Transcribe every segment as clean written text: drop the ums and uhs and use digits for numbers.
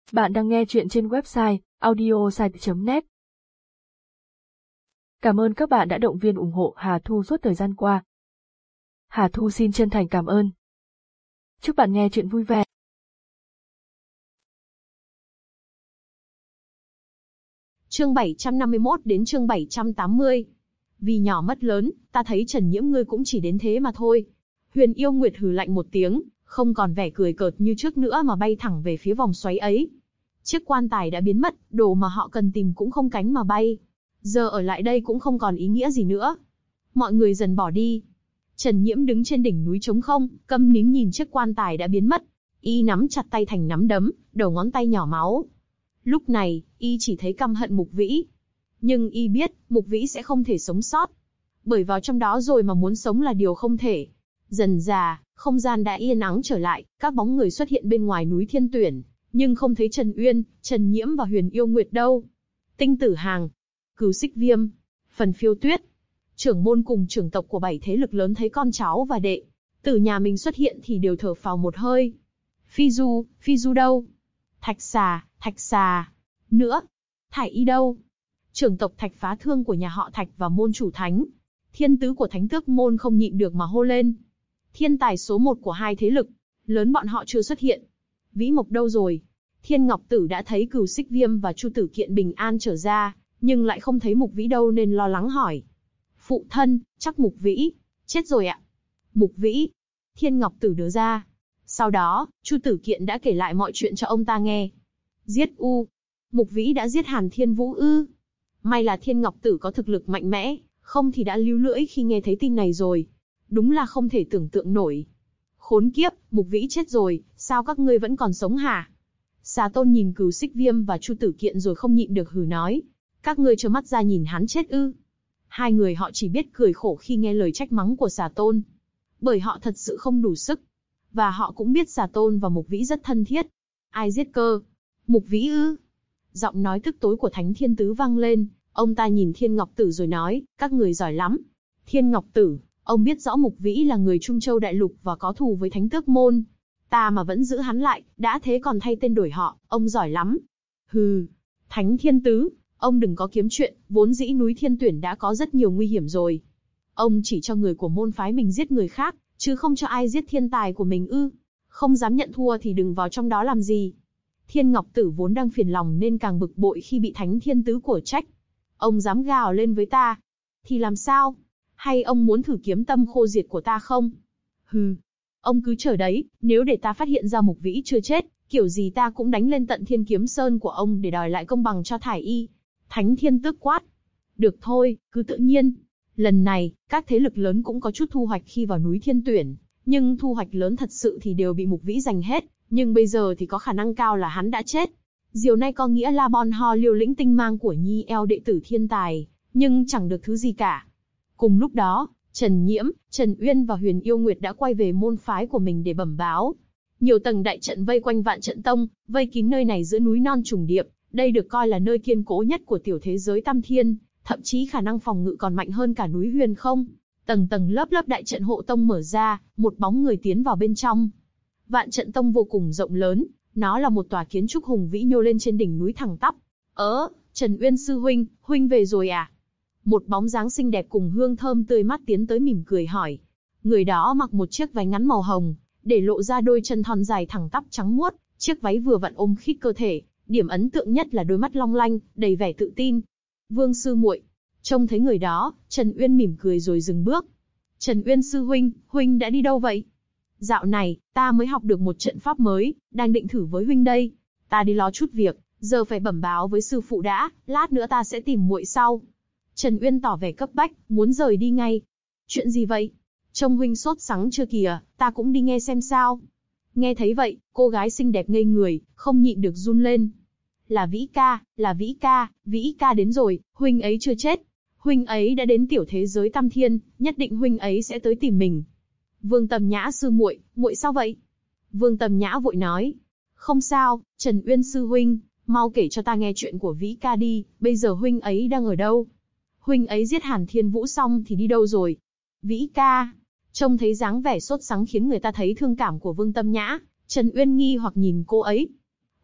Bạn đang nghe chuyện trên website audiosite.net. Cảm ơn các bạn đã động viên ủng hộ Hà Thu suốt thời gian qua. Hà Thu xin chân thành cảm ơn. Chúc bạn nghe chuyện vui vẻ. Chương 751 đến chương 780. Vì nhỏ mất lớn, ta thấy Trần Nhiễm ngươi cũng chỉ đến thế mà thôi. Huyền Yêu Nguyệt hừ lạnh một tiếng, không còn vẻ cười cợt như trước nữa mà bay thẳng về phía vòng xoáy ấy. Chiếc quan tài đã biến mất, đồ mà họ cần tìm cũng không cánh mà bay. Giờ ở lại đây cũng không còn ý nghĩa gì nữa. Mọi người dần bỏ đi. Trần Nhiễm đứng trên đỉnh núi trống không, câm nín nhìn chiếc quan tài đã biến mất. Y nắm chặt tay thành nắm đấm, đầu ngón tay nhỏ máu. Lúc này, y chỉ thấy căm hận Mục Vĩ. Nhưng y biết, Mục Vĩ sẽ không thể sống sót. Bởi vào trong đó rồi mà muốn sống là điều không thể. Dần dà, không gian đã yên ắng trở lại, các bóng người xuất hiện bên ngoài núi Thiên Tuyển. Nhưng không thấy Trần Uyên, Trần Nhiễm và Huyền Yêu Nguyệt đâu. Tinh Tử Hàng, Cửu Xích Viêm, Phần Phiêu Tuyết, trưởng môn cùng trưởng tộc của 7 thế lực lớn thấy con cháu và đệ tử nhà mình xuất hiện thì đều thở phào một hơi. Phi Du đâu? Thạch Xà. Nữa, Thải Y đâu? Trưởng tộc Thạch Phá Thương của nhà họ Thạch và môn chủ thánh, thiên tứ của Thánh Tước môn không nhịn được mà hô lên. Thiên tài số 1 của hai thế lực lớn bọn họ chưa xuất hiện. Vĩ Mộc đâu rồi? Thiên Ngọc Tử đã thấy Cửu Xích Viêm và Chu Tử Kiện bình an trở ra, nhưng lại không thấy Mục Vĩ đâu nên lo lắng hỏi. Phụ thân, chắc Mục Vĩ chết rồi ạ. Mục Vĩ? Thiên Ngọc Tử đớ ra. Sau đó, Chu Tử Kiện đã kể lại mọi chuyện cho ông ta nghe. Giết Mục Vĩ đã giết Hàn Thiên Vũ ư? May là Thiên Ngọc Tử có thực lực mạnh mẽ, không thì đã líu lưỡi khi nghe thấy tin này rồi. Đúng là không thể tưởng tượng nổi. Khốn kiếp, Mục Vĩ chết rồi, sao các ngươi vẫn còn sống hả? Xà Tôn nhìn Cửu Xích Viêm và Chu Tử Kiện rồi không nhịn được hừ nói. Các ngươi trơ mắt ra nhìn hắn chết ư? Hai người họ chỉ biết cười khổ khi nghe lời trách mắng của Xà Tôn. Bởi họ thật sự không đủ sức. Và họ cũng biết Xà Tôn và Mục Vĩ rất thân thiết. Ai giết cơ? Mục Vĩ ư? Giọng nói tức tối của Thánh Thiên Tứ vang lên. Ông ta nhìn Thiên Ngọc Tử rồi nói, các người giỏi lắm. Thiên Ngọc Tử, ông biết rõ Mục Vĩ là người Trung Châu Đại Lục và có thù với Thánh Tước môn. Ta mà vẫn giữ hắn lại, đã thế còn thay tên đổi họ, ông giỏi lắm. Hừ, Thánh Thiên Tứ, ông đừng có kiếm chuyện, vốn dĩ núi Thiên Tuyển đã có rất nhiều nguy hiểm rồi. Ông chỉ cho người của môn phái mình giết người khác, chứ không cho ai giết thiên tài của mình ư? Không dám nhận thua thì đừng vào trong đó làm gì. Thiên Ngọc Tử vốn đang phiền lòng nên càng bực bội khi bị Thánh Thiên Tứ của trách. Ông dám gào lên với ta, thì làm sao? Hay ông muốn thử kiếm tâm khô diệt của ta không? Hừ, ông cứ chờ đấy, nếu để ta phát hiện ra Mục Vĩ chưa chết, kiểu gì ta cũng đánh lên tận Thiên Kiếm Sơn của ông để đòi lại công bằng cho Thải Y. Thánh Thiên Tước quát. Được thôi, cứ tự nhiên. Lần này, các thế lực lớn cũng có chút thu hoạch khi vào núi Thiên Tuyển, nhưng thu hoạch lớn thật sự thì đều bị Mục Vĩ giành hết, nhưng bây giờ thì có khả năng cao là hắn đã chết. Điều này có nghĩa là Bon Ho liều lĩnh tinh mang của Nhi eo đệ tử thiên tài, nhưng chẳng được thứ gì cả. Cùng lúc đó, Trần Nhiễm, Trần Uyên và Huyền Yêu Nguyệt đã quay về môn phái của mình để bẩm báo. Nhiều tầng đại trận vây quanh Vạn Trận Tông, vây kín nơi này giữa núi non trùng điệp, đây được coi là nơi kiên cố nhất của tiểu thế giới Tam Thiên, thậm chí khả năng phòng ngự còn mạnh hơn cả núi Huyền không. Tầng tầng lớp lớp đại trận hộ tông mở ra, một bóng người tiến vào bên trong. Vạn Trận Tông vô cùng rộng lớn, nó là một tòa kiến trúc hùng vĩ nhô lên trên đỉnh núi thẳng tắp. Trần Uyên sư huynh, huynh về rồi à? Một bóng dáng xinh đẹp cùng hương thơm tươi mát tiến tới mỉm cười hỏi. Người đó mặc một chiếc váy ngắn màu hồng, để lộ ra đôi chân thon dài thẳng tắp trắng muốt, chiếc váy vừa vặn ôm khít cơ thể, điểm ấn tượng nhất là đôi mắt long lanh, đầy vẻ tự tin. Vương sư muội. Trông thấy người đó, Trần Uyên mỉm cười rồi dừng bước. Trần Uyên sư huynh, huynh đã đi đâu vậy? Dạo này, ta mới học được một trận pháp mới, đang định thử với huynh đây. Ta đi lo chút việc, giờ phải bẩm báo với sư phụ đã, lát nữa ta sẽ tìm muội sau. Trần Uyên tỏ vẻ cấp bách, muốn rời đi ngay. Chuyện gì vậy? Trông huynh sốt sắng chưa kìa, ta cũng đi nghe xem sao. Nghe thấy vậy, cô gái xinh đẹp ngây người, không nhịn được run lên. Là Vĩ ca đến rồi, huynh ấy chưa chết. Huynh ấy đã đến tiểu thế giới Tam Thiên, nhất định huynh ấy sẽ tới tìm mình. Vương Tầm Nhã sư muội, muội sao vậy? Vương Tầm Nhã vội nói. Không sao, Trần Uyên sư huynh, mau kể cho ta nghe chuyện của Vĩ ca đi, bây giờ huynh ấy đang ở đâu? Huynh ấy giết Hàn Thiên Vũ xong thì đi đâu rồi? Vĩ ca. Trông thấy dáng vẻ sốt sắng khiến người ta thấy thương cảm của Vương Tầm Nhã, Trần Uyên nghi hoặc nhìn cô ấy.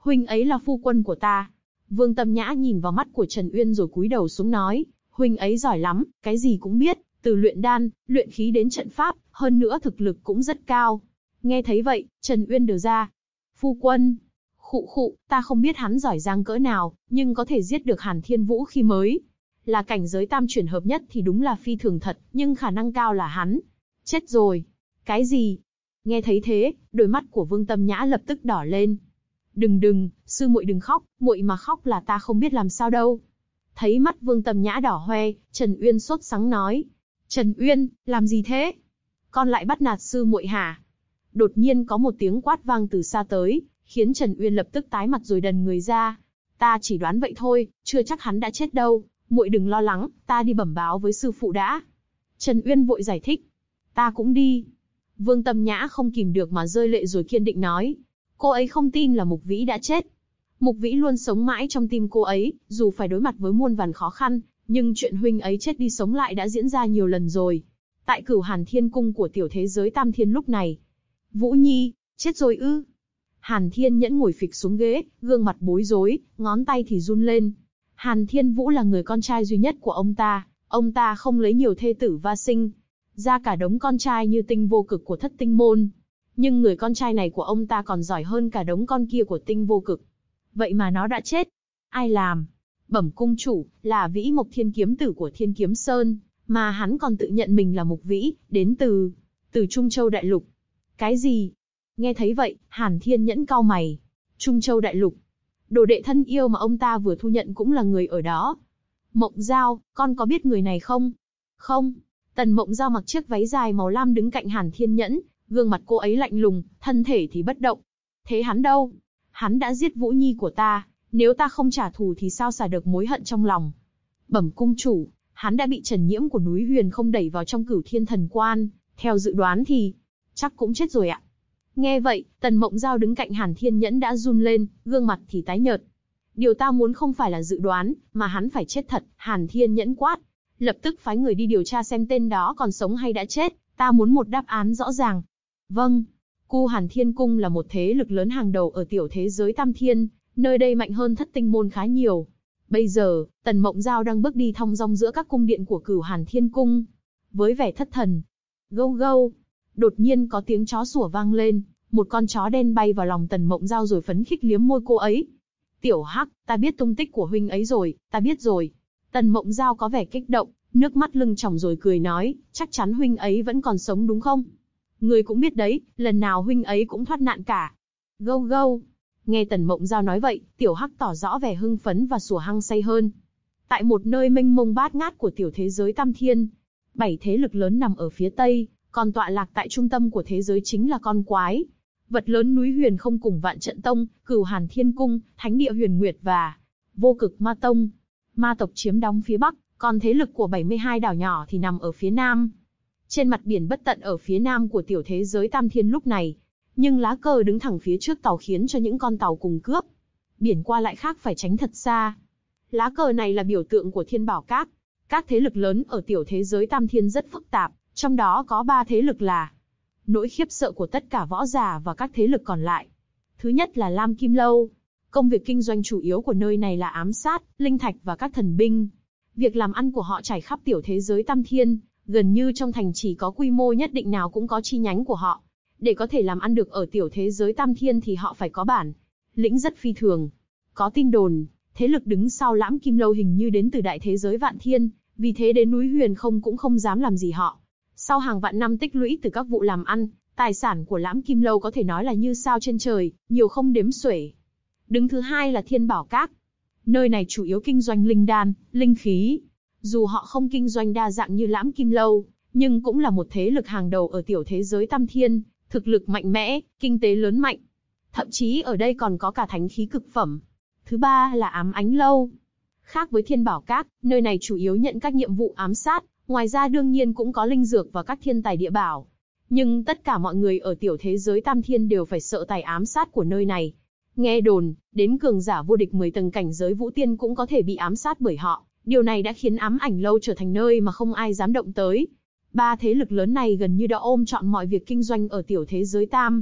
Huynh ấy là phu quân của ta. Vương Tâm Nhã nhìn vào mắt của Trần Uyên rồi cúi đầu xuống nói, huynh ấy giỏi lắm, cái gì cũng biết, từ luyện đan, luyện khí đến trận pháp, hơn nữa thực lực cũng rất cao. Nghe thấy vậy, Trần Uyên đờ ra. Phu quân, khụ, ta không biết hắn giỏi giang cỡ nào, nhưng có thể giết được Hàn Thiên Vũ khi mới là cảnh giới tam chuyển hợp nhất thì đúng là phi thường thật, nhưng khả năng cao là hắn chết rồi. Cái gì? Nghe thấy thế, đôi mắt của Vương Tâm Nhã lập tức đỏ lên. Đừng, sư muội đừng khóc, muội mà khóc là ta không biết làm sao đâu. Thấy mắt Vương Tâm Nhã đỏ hoe, Trần Uyên sốt sắng nói. Trần Uyên, làm gì thế? Con lại bắt nạt sư muội hả? Đột nhiên có một tiếng quát vang từ xa tới, khiến Trần Uyên lập tức tái mặt rồi đần người ra. Ta chỉ đoán vậy thôi, chưa chắc hắn đã chết đâu, muội đừng lo lắng, ta đi bẩm báo với sư phụ đã. Trần Uyên vội giải thích. Ta cũng đi. Vương Tâm Nhã không kìm được mà rơi lệ rồi kiên định nói. Cô ấy không tin là Mục Vĩ đã chết. Mục Vĩ luôn sống mãi trong tim cô ấy, dù phải đối mặt với muôn vàn khó khăn, nhưng chuyện huynh ấy chết đi sống lại đã diễn ra nhiều lần rồi. Tại Cửu Hàn Thiên Cung của tiểu thế giới Tam Thiên lúc này. Vũ Nhi, chết rồi ư? Hàn Thiên Nhẫn ngồi phịch xuống ghế, gương mặt bối rối, ngón tay thì run lên. Hàn Thiên Vũ là người con trai duy nhất của ông ta không lấy nhiều thê tử va sinh, ra cả đống con trai như Tinh Vô Cực của Thất Tinh Môn. Nhưng người con trai này của ông ta còn giỏi hơn cả đống con kia của Tinh Vô Cực. Vậy mà nó đã chết. Ai làm? Bẩm cung chủ, là Vĩ Mộc Thiên Kiếm Tử của Thiên Kiếm Sơn, mà hắn còn tự nhận mình là Mục Vĩ, đến từ Trung Châu Đại Lục. Cái gì? Nghe thấy vậy, Hàn Thiên Nhẫn cau mày. Trung Châu Đại Lục. Đồ đệ thân yêu mà ông ta vừa thu nhận cũng là người ở đó. Mộng Giao, con có biết người này không? Không. Tần Mộng Giao mặc chiếc váy dài màu lam đứng cạnh Hàn Thiên Nhẫn, gương mặt cô ấy lạnh lùng, thân thể thì bất động. Thế hắn đâu? Hắn đã giết Vũ Nhi của ta, nếu ta không trả thù thì sao xả được mối hận trong lòng. Bẩm cung chủ, hắn đã bị Trần Nhiễm của núi Huyền không đẩy vào trong Cửu Thiên Thần Quan, theo dự đoán thì chắc cũng chết rồi ạ. Nghe vậy, Tần Mộng Giao đứng cạnh Hàn Thiên Nhẫn đã run lên, gương mặt thì tái nhợt. Điều ta muốn không phải là dự đoán, mà hắn phải chết thật, Hàn Thiên Nhẫn quát. Lập tức phái người đi điều tra xem tên đó còn sống hay đã chết, ta muốn một đáp án rõ ràng. Vâng. Cu Hàn Thiên Cung là một thế lực lớn hàng đầu ở tiểu thế giới Tam Thiên, nơi đây mạnh hơn Thất Tinh Môn khá nhiều. Bây giờ, Tần Mộng Giao đang bước đi thong dong giữa các cung điện của Cửu Hàn Thiên Cung. Với vẻ thất thần. Gâu gâu. Đột nhiên có tiếng chó sủa vang lên, một con chó đen bay vào lòng Tần Mộng Giao rồi phấn khích liếm môi cô ấy. Tiểu Hắc, ta biết tung tích của huynh ấy rồi, ta biết rồi. Tần Mộng Giao có vẻ kích động, nước mắt lưng tròng rồi cười nói, chắc chắn huynh ấy vẫn còn sống đúng không? Người cũng biết đấy, lần nào huynh ấy cũng thoát nạn cả. Gâu gâu. Nghe Tần Mộng Giao nói vậy, Tiểu Hắc tỏ rõ vẻ hưng phấn và sủa hăng say hơn. Tại một nơi mênh mông bát ngát của tiểu thế giới Tam Thiên, 7 thế lực lớn nằm ở phía tây, còn tọa lạc tại trung tâm của thế giới chính là con quái vật lớn núi Huyền không cùng Vạn Trận Tông, Cửu Hàn Thiên Cung, Thánh Địa Huyền Nguyệt và Vô Cực Ma Tông. Ma tộc chiếm đóng phía bắc, còn thế lực của 72 đảo nhỏ thì nằm ở phía nam. Trên mặt biển bất tận ở phía nam của tiểu thế giới Tam Thiên lúc này, nhưng lá cờ đứng thẳng phía trước tàu khiến cho những con tàu cùng cướp biển qua lại khác phải tránh thật xa. Lá cờ này là biểu tượng của Thiên Bảo Các. Các thế lực lớn ở tiểu thế giới Tam Thiên rất phức tạp, trong đó có 3 thế lực là nỗi khiếp sợ của tất cả võ giả và các thế lực còn lại. Thứ nhất là Lam Kim Lâu. Công việc kinh doanh chủ yếu của nơi này là ám sát, linh thạch và các thần binh. Việc làm ăn của họ trải khắp tiểu thế giới Tam Thiên, gần như trong thành chỉ có quy mô nhất định nào cũng có chi nhánh của họ. Để có thể làm ăn được ở tiểu thế giới Tam Thiên thì họ phải có bản lĩnh rất phi thường. Có tin đồn, thế lực đứng sau Lãm Kim Lâu hình như đến từ đại thế giới Vạn Thiên, vì thế đến núi Huyền không cũng không dám làm gì họ. Sau hàng vạn năm tích lũy từ các vụ làm ăn, tài sản của Lãm Kim Lâu có thể nói là như sao trên trời, nhiều không đếm xuể. Đứng thứ hai là Thiên Bảo Các. Nơi này chủ yếu kinh doanh linh đan, linh khí. Dù họ không kinh doanh đa dạng như Lãm Kim Lâu, nhưng cũng là một thế lực hàng đầu ở tiểu thế giới Tam Thiên, thực lực mạnh mẽ, kinh tế lớn mạnh. Thậm chí ở đây còn có cả thánh khí cực phẩm. Thứ ba là Ám Ánh Lâu. Khác với Thiên Bảo Các, nơi này chủ yếu nhận các nhiệm vụ ám sát, ngoài ra đương nhiên cũng có linh dược và các thiên tài địa bảo. Nhưng tất cả mọi người ở tiểu thế giới Tam Thiên đều phải sợ tài ám sát của nơi này. Nghe đồn, đến cường giả vô địch 10 tầng cảnh giới Vũ Tiên cũng có thể bị ám sát bởi họ. Điều này đã khiến Ám Ảnh Lâu trở thành nơi mà không ai dám động tới. 3 thế lực lớn này gần như đã ôm trọn mọi việc kinh doanh ở tiểu thế giới Tam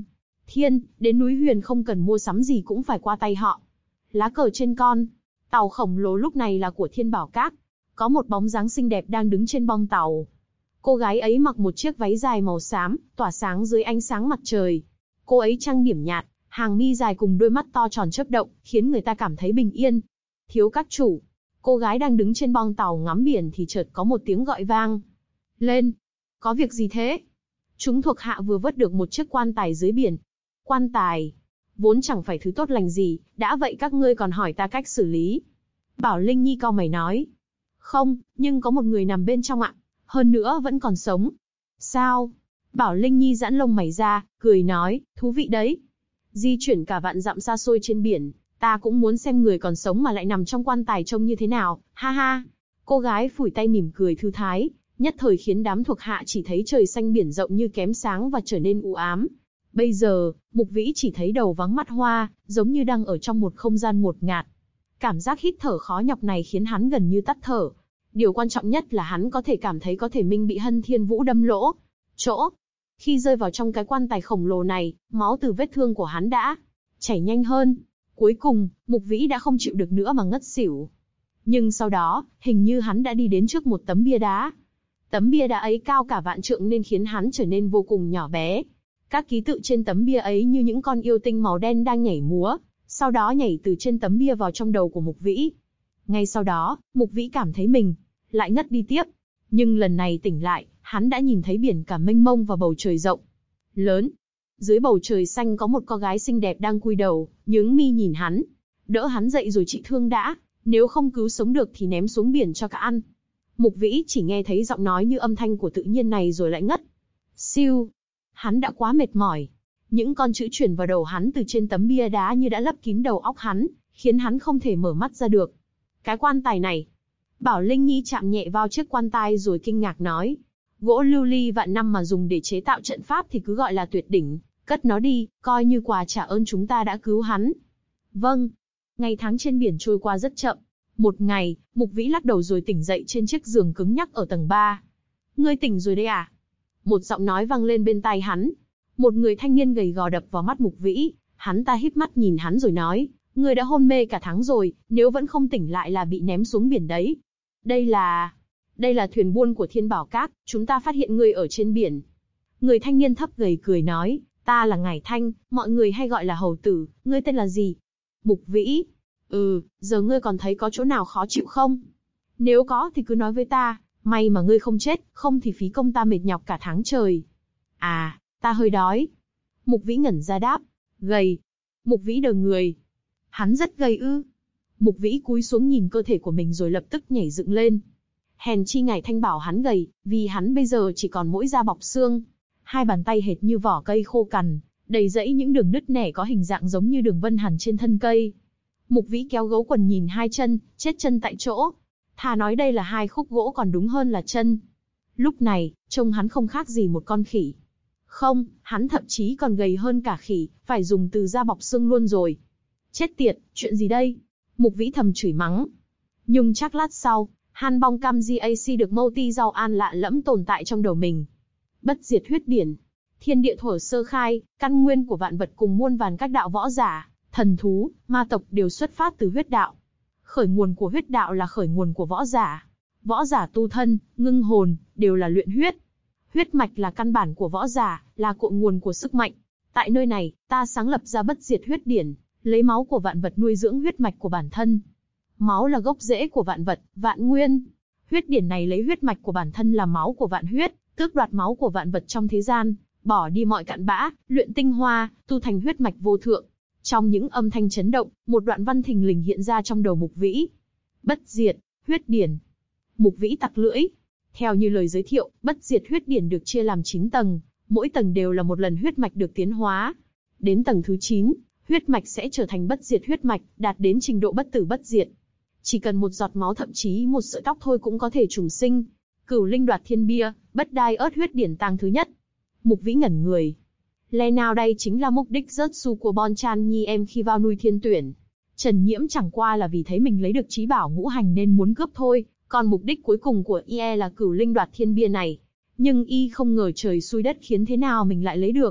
Thiên, đến núi Huyền không cần mua sắm gì cũng phải qua tay họ. Lá cờ trên con tàu khổng lồ lúc này là của Thiên Bảo Các. Có một bóng dáng xinh đẹp đang đứng trên bong tàu. Cô gái ấy mặc một chiếc váy dài màu xám, tỏa sáng dưới ánh sáng mặt trời. Cô ấy trang điểm nhạt, hàng mi dài cùng đôi mắt to tròn chớp động, khiến người ta cảm thấy bình yên. Thiếu các chủ. Cô gái đang đứng trên bong tàu ngắm biển thì chợt có một tiếng gọi vang lên. Có việc gì thế? Chúng thuộc hạ vừa vớt được một chiếc quan tài dưới biển. Quan tài vốn chẳng phải thứ tốt lành gì, đã vậy các ngươi còn hỏi ta cách xử lý. Bảo Linh Nhi cau mày nói. Không, nhưng có một người nằm bên trong ạ. Hơn nữa vẫn còn sống. Sao? Bảo Linh Nhi giãn lông mày ra, cười nói, thú vị đấy. Di chuyển cả vạn dặm xa xôi trên biển, ta cũng muốn xem người còn sống mà lại nằm trong quan tài trông như thế nào, ha ha. Cô gái phủi tay mỉm cười thư thái, nhất thời khiến đám thuộc hạ chỉ thấy trời xanh biển rộng như kém sáng và trở nên u ám. Bây giờ, Mục Vĩ chỉ thấy đầu vắng mắt hoa, giống như đang ở trong một không gian ngột ngạt. Cảm giác hít thở khó nhọc này khiến hắn gần như tắt thở. Điều quan trọng nhất là hắn có thể cảm thấy có thể mình bị Hân Thiên Vũ đâm lỗ chỗ. Khi rơi vào trong cái quan tài khổng lồ này, máu từ vết thương của hắn đã chảy nhanh hơn. Cuối cùng, Mục Vĩ đã không chịu được nữa mà ngất xỉu. Nhưng sau đó, hình như hắn đã đi đến trước một tấm bia đá. Tấm bia đá ấy cao cả vạn trượng nên khiến hắn trở nên vô cùng nhỏ bé. Các ký tự trên tấm bia ấy như những con yêu tinh màu đen đang nhảy múa, sau đó nhảy từ trên tấm bia vào trong đầu của Mục Vĩ. Ngay sau đó, Mục Vĩ cảm thấy mình lại ngất đi tiếp. Nhưng lần này tỉnh lại, hắn đã nhìn thấy biển cả mênh mông và bầu trời rộng lớn. Dưới bầu trời xanh có một cô gái xinh đẹp đang cúi đầu, nhướng mi nhìn hắn. Đỡ hắn dậy rồi trị thương đã, nếu không cứu sống được thì ném xuống biển cho cả ăn. Mục Vĩ chỉ nghe thấy giọng nói như âm thanh của tự nhiên này rồi lại ngất. Siêu. Hắn đã quá mệt mỏi. Những con chữ truyền vào đầu hắn từ trên tấm bia đá như đã lấp kín đầu óc hắn, khiến hắn không thể mở mắt ra được. Cái quan tài này. Bảo Linh Nhi chạm nhẹ vào chiếc quan tài rồi kinh ngạc nói. Gỗ lưu ly vạn năm mà dùng để chế tạo trận pháp thì cứ gọi là tuyệt đỉnh. Cất nó đi, coi như quà trả ơn chúng ta đã cứu hắn. Vâng. Ngày tháng trên biển trôi qua rất chậm. Một ngày, Mục Vĩ lắc đầu rồi tỉnh dậy trên chiếc giường cứng nhắc ở tầng 3. Ngươi tỉnh rồi đấy à? Một giọng nói vang lên bên tai hắn. Một người thanh niên gầy gò đập vào mắt Mục Vĩ. Hắn ta híp mắt nhìn hắn rồi nói, ngươi đã hôn mê cả tháng rồi, nếu vẫn không tỉnh lại là bị ném xuống biển đấy. Đây là thuyền buôn của Thiên Bảo Các, chúng ta phát hiện ngươi ở trên biển. Người thanh niên thấp gầy cười nói, ta là Ngải Thanh, mọi người hay gọi là Hầu Tử, ngươi tên là gì? Mục Vĩ. Giờ ngươi còn thấy có chỗ nào khó chịu không? Nếu có thì cứ nói với ta, may mà ngươi không chết, không thì phí công ta mệt nhọc cả tháng trời. À, ta hơi đói. Mục Vĩ ngẩn ra đáp, gầy. Mục Vĩ đờ người. Hắn rất gầy ư? Mục Vĩ cúi xuống nhìn cơ thể của mình rồi lập tức nhảy dựng lên. Hèn chi Ngải Thanh bảo hắn gầy, vì hắn bây giờ chỉ còn mỗi da bọc xương. Hai bàn tay hệt như vỏ cây khô cằn, đầy rẫy những đường nứt nẻ có hình dạng giống như đường vân hằn trên thân cây. Mục Vĩ kéo gấu quần nhìn hai chân, chết chân tại chỗ. Thà nói đây là hai khúc gỗ còn đúng hơn là chân. Lúc này, trông hắn không khác gì một con khỉ. Không, hắn thậm chí còn gầy hơn cả khỉ, phải dùng từ da bọc xương luôn rồi. Chết tiệt, chuyện gì đây? Mục Vĩ thầm chửi mắng. Nhưng chắc lát sau, Han Bong Cam Gac được multi rau an lạ lẫm tồn tại trong đầu mình. Bất diệt huyết điển. Thiên địa thuở sơ khai, căn nguyên của vạn vật cùng muôn vàn các đạo võ giả, thần thú, ma tộc đều xuất phát từ huyết đạo. Khởi nguồn của huyết đạo là khởi nguồn của võ giả. Võ giả tu thân, ngưng hồn, đều là luyện huyết. Huyết mạch là căn bản của võ giả, là cội nguồn của sức mạnh. Tại nơi này, ta sáng lập ra bất diệt huyết điển, lấy máu của vạn vật nuôi dưỡng huyết mạch của bản thân. Máu là gốc rễ của vạn vật, vạn nguyên. Huyết điển này lấy huyết mạch của bản thân làm máu của vạn huyết, tước đoạt máu của vạn vật trong thế gian, bỏ đi mọi cặn bã, luyện tinh hoa, tu thành huyết mạch vô thượng. Trong những âm thanh chấn động, một đoạn văn thình lình hiện ra trong đầu Mục Vĩ. Bất diệt, huyết điển. Mục Vĩ tặc lưỡi. Theo như lời giới thiệu, bất diệt huyết điển được chia làm 9 tầng, mỗi tầng đều là một lần huyết mạch được tiến hóa. Đến tầng thứ 9, huyết mạch sẽ trở thành bất diệt huyết mạch, đạt đến trình độ bất tử bất diệt. Chỉ cần một giọt máu thậm chí một sợi tóc thôi cũng có thể trùng sinh. Cửu linh đoạt thiên bia, bất đai ớt huyết điển tàng thứ nhất. Mục Vĩ ngẩn người. Lẽ nào đây chính là mục đích rớt su của Bon Chan Nhi em khi vào nuôi thiên tuyển? Trần Nhiễm chẳng qua là vì thấy mình lấy được trí bảo ngũ hành nên muốn cướp thôi, còn mục đích cuối cùng của y là cửu linh đoạt thiên bia này. Nhưng y không ngờ trời xui đất khiến thế nào mình lại lấy được.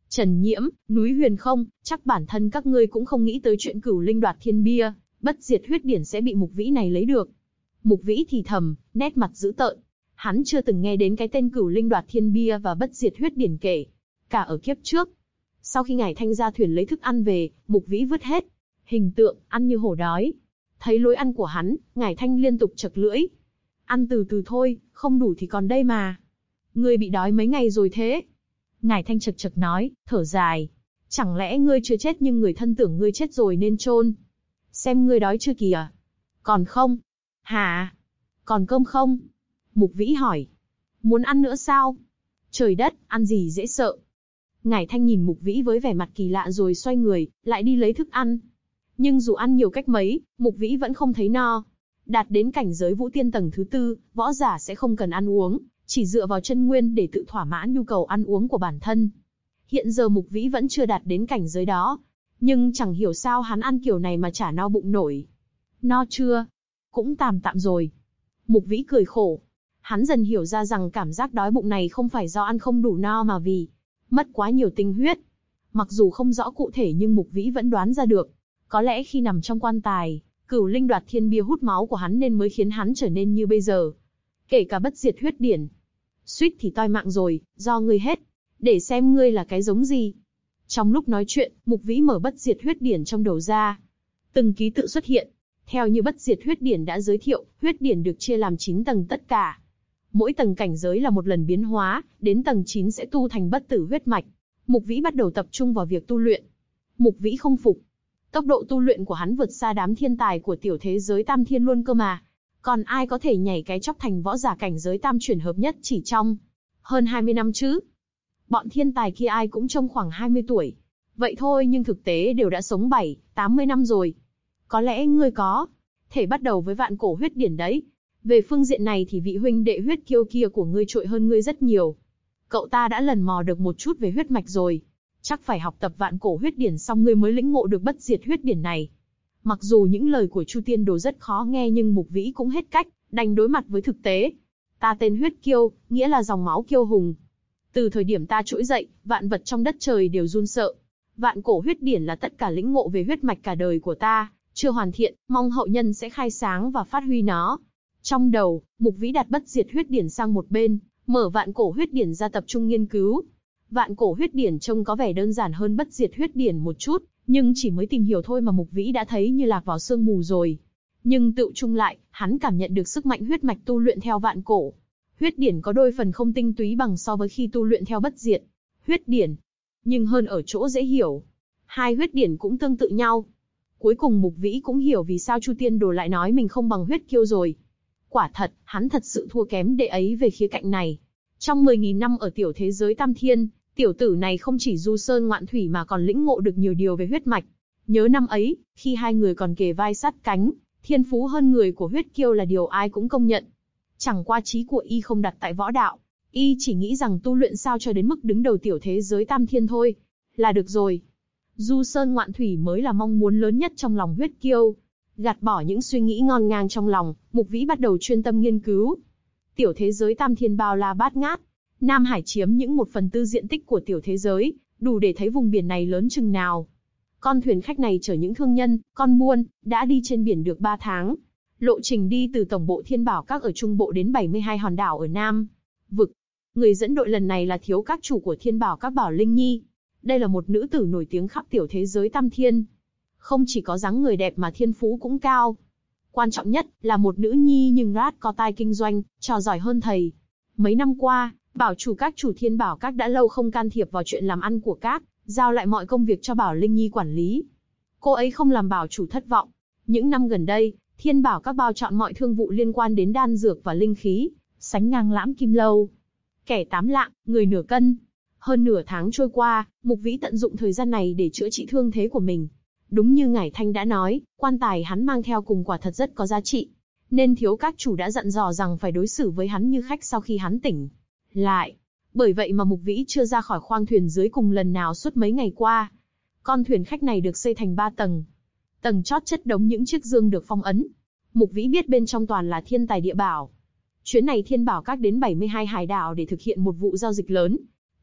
Trần Nhiễm, núi Huyền không, chắc bản thân các ngươi cũng không nghĩ tới chuyện Cửu Linh đoạt thiên bia, bất diệt huyết điển sẽ bị Mục Vĩ này lấy được. Mục Vĩ thì thầm, nét mặt dữ tợn. Hắn chưa từng nghe đến cái tên Cửu Linh đoạt thiên bia và bất diệt huyết điển kể. Cả ở kiếp trước, sau khi ngài Thanh ra thuyền lấy thức ăn về, Mục Vĩ vứt hết. Hình tượng, ăn như hổ đói. Thấy lối ăn của hắn, ngài Thanh liên tục chật lưỡi. Ăn từ từ thôi, không đủ thì còn đây mà. Ngươi bị đói mấy ngày rồi thế? Ngài Thanh chật chật nói, thở dài. Chẳng lẽ ngươi chưa chết nhưng người thân tưởng ngươi chết rồi nên chôn? Xem ngươi đói chưa kìa. Còn không? Hả? Còn cơm không? Mục Vĩ hỏi. Muốn ăn nữa sao? Trời đất, ăn gì dễ sợ. Ngài Thanh nhìn Mục Vĩ với vẻ mặt kỳ lạ rồi xoay người, lại đi lấy thức ăn. Nhưng dù ăn nhiều cách mấy, Mục Vĩ vẫn không thấy no. Đạt đến cảnh giới Vũ Tiên tầng thứ 4, võ giả sẽ không cần ăn uống, chỉ dựa vào chân nguyên để tự thỏa mãn nhu cầu ăn uống của bản thân. Hiện giờ Mục Vĩ vẫn chưa đạt đến cảnh giới đó, nhưng chẳng hiểu sao hắn ăn kiểu này mà chả no bụng nổi. No chưa? Cũng tạm tạm rồi. Mục Vĩ cười khổ. Hắn dần hiểu ra rằng cảm giác đói bụng này không phải do ăn không đủ no mà vì mất quá nhiều tinh huyết. Mặc dù không rõ cụ thể nhưng Mục Vĩ vẫn đoán ra được. Có lẽ khi nằm trong quan tài, Cửu Linh đoạt thiên bia hút máu của hắn nên mới khiến hắn trở nên như bây giờ. Kể cả bất diệt huyết điển. Suýt thì toi mạng rồi, do ngươi hết. Để xem ngươi là cái giống gì. Trong lúc nói chuyện, Mục Vĩ mở bất diệt huyết điển trong đầu ra. Từng ký tự xuất hiện. Theo như bất diệt huyết điển đã giới thiệu, huyết điển được chia làm 9 tầng tất cả. Mỗi tầng cảnh giới là một lần biến hóa, đến tầng 9 sẽ tu thành bất tử huyết mạch. Mục Vĩ bắt đầu tập trung vào việc tu luyện. Mục Vĩ không phục. Tốc độ tu luyện của hắn vượt xa đám thiên tài của tiểu thế giới Tam Thiên luôn cơ mà. Còn ai có thể nhảy cái chóp thành võ giả cảnh giới tam chuyển hợp nhất chỉ trong hơn 20 năm chứ? Bọn thiên tài kia ai cũng trông khoảng 20 tuổi. Vậy thôi nhưng thực tế đều đã sống 7-80 năm rồi. Có lẽ ngươi có thể bắt đầu với vạn cổ huyết điển đấy. Về phương diện này thì vị huynh đệ huyết kiêu kia của ngươi trội hơn ngươi rất nhiều. Cậu ta đã lần mò được một chút về huyết mạch rồi. Chắc phải học tập vạn cổ huyết điển xong ngươi mới lĩnh ngộ được bất diệt huyết điển này. Mặc dù những lời của Chu Tiên Đồ rất khó nghe nhưng Mục Vĩ cũng hết cách, đành đối mặt với thực tế. Ta tên huyết kiêu, nghĩa là dòng máu kiêu hùng. Từ thời điểm ta trỗi dậy, vạn vật trong đất trời đều run sợ. Vạn cổ huyết điển là tất cả lĩnh ngộ về huyết mạch cả đời của ta, chưa hoàn thiện, mong hậu nhân sẽ khai sáng và phát huy nó. Trong đầu, Mục Vĩ đặt bất diệt huyết điển sang một bên, mở vạn cổ huyết điển ra tập trung nghiên cứu. Vạn cổ huyết điển trông có vẻ đơn giản hơn bất diệt huyết điển một chút, nhưng chỉ mới tìm hiểu thôi mà Mục Vĩ đã thấy như lạc vào sương mù rồi. Nhưng tựu chung lại, hắn cảm nhận được sức mạnh huyết mạch tu luyện theo vạn cổ huyết điển có đôi phần không tinh túy bằng so với khi tu luyện theo bất diệt huyết điển, nhưng hơn ở chỗ dễ hiểu. Hai huyết điển cũng tương tự nhau. Cuối cùng Mục Vĩ cũng hiểu vì sao Chu Tiên Đồ lại nói mình không bằng huyết kiêu rồi. Quả thật, hắn thật sự thua kém đệ ấy về khía cạnh này. Trong 10.000 năm ở tiểu thế giới Tam Thiên, tiểu tử này không chỉ du sơn ngoạn thủy mà còn lĩnh ngộ được nhiều điều về huyết mạch. Nhớ năm ấy, khi hai người còn kề vai sát cánh, thiên phú hơn người của huyết kiêu là điều ai cũng công nhận. Chẳng qua trí của y không đặt tại võ đạo, y chỉ nghĩ rằng tu luyện sao cho đến mức đứng đầu tiểu thế giới Tam Thiên thôi, là được rồi. Du sơn ngoạn thủy mới là mong muốn lớn nhất trong lòng huyết kiêu. Gạt bỏ những suy nghĩ ngon ngang trong lòng, Mục Vĩ bắt đầu chuyên tâm nghiên cứu. Tiểu thế giới Tam Thiên bao la bát ngát, Nam Hải chiếm những 1/4 diện tích của tiểu thế giới, đủ để thấy vùng biển này lớn chừng nào. Con thuyền khách này chở những thương nhân, con buôn, đã đi trên biển được 3 tháng. Lộ trình đi từ tổng bộ Thiên Bảo Các ở Trung Bộ đến 72 hòn đảo ở Nam Vực. Người dẫn đội lần này là thiếu các chủ của Thiên Bảo Các Bảo Linh Nhi. Đây là một nữ tử nổi tiếng khắp tiểu thế giới Tam Thiên. Không chỉ có dáng người đẹp mà thiên phú cũng cao. Quan trọng nhất là một nữ nhi nhưng rát có tai kinh doanh, trò giỏi hơn thầy. Mấy năm qua, bảo chủ các chủ Thiên Bảo Các đã lâu không can thiệp vào chuyện làm ăn của các, giao lại mọi công việc cho Bảo Linh Nhi quản lý. Cô ấy không làm bảo chủ thất vọng. Những năm gần đây, Thiên Bảo Các bao chọn mọi thương vụ liên quan đến đan dược và linh khí, sánh ngang Lãm Kim Lâu. Kẻ 8 lạng, người nửa cân. Hơn nửa tháng trôi qua, Mục Vĩ tận dụng thời gian này để chữa trị thương thế của mình. Đúng như Ngải Thanh đã nói, quan tài hắn mang theo cùng quả thật rất có giá trị. Nên thiếu các chủ đã dặn dò rằng phải đối xử với hắn như khách sau khi hắn tỉnh lại. Bởi vậy mà Mục Vĩ chưa ra khỏi khoang thuyền dưới cùng lần nào suốt mấy ngày qua. Con thuyền khách này được xây thành 3 tầng. Tầng chót chất đống những chiếc dương được phong ấn. Mục Vĩ biết bên trong toàn là thiên tài địa bảo. Chuyến này Thiên Bảo Các đến 72 hải đảo để thực hiện một vụ giao dịch lớn.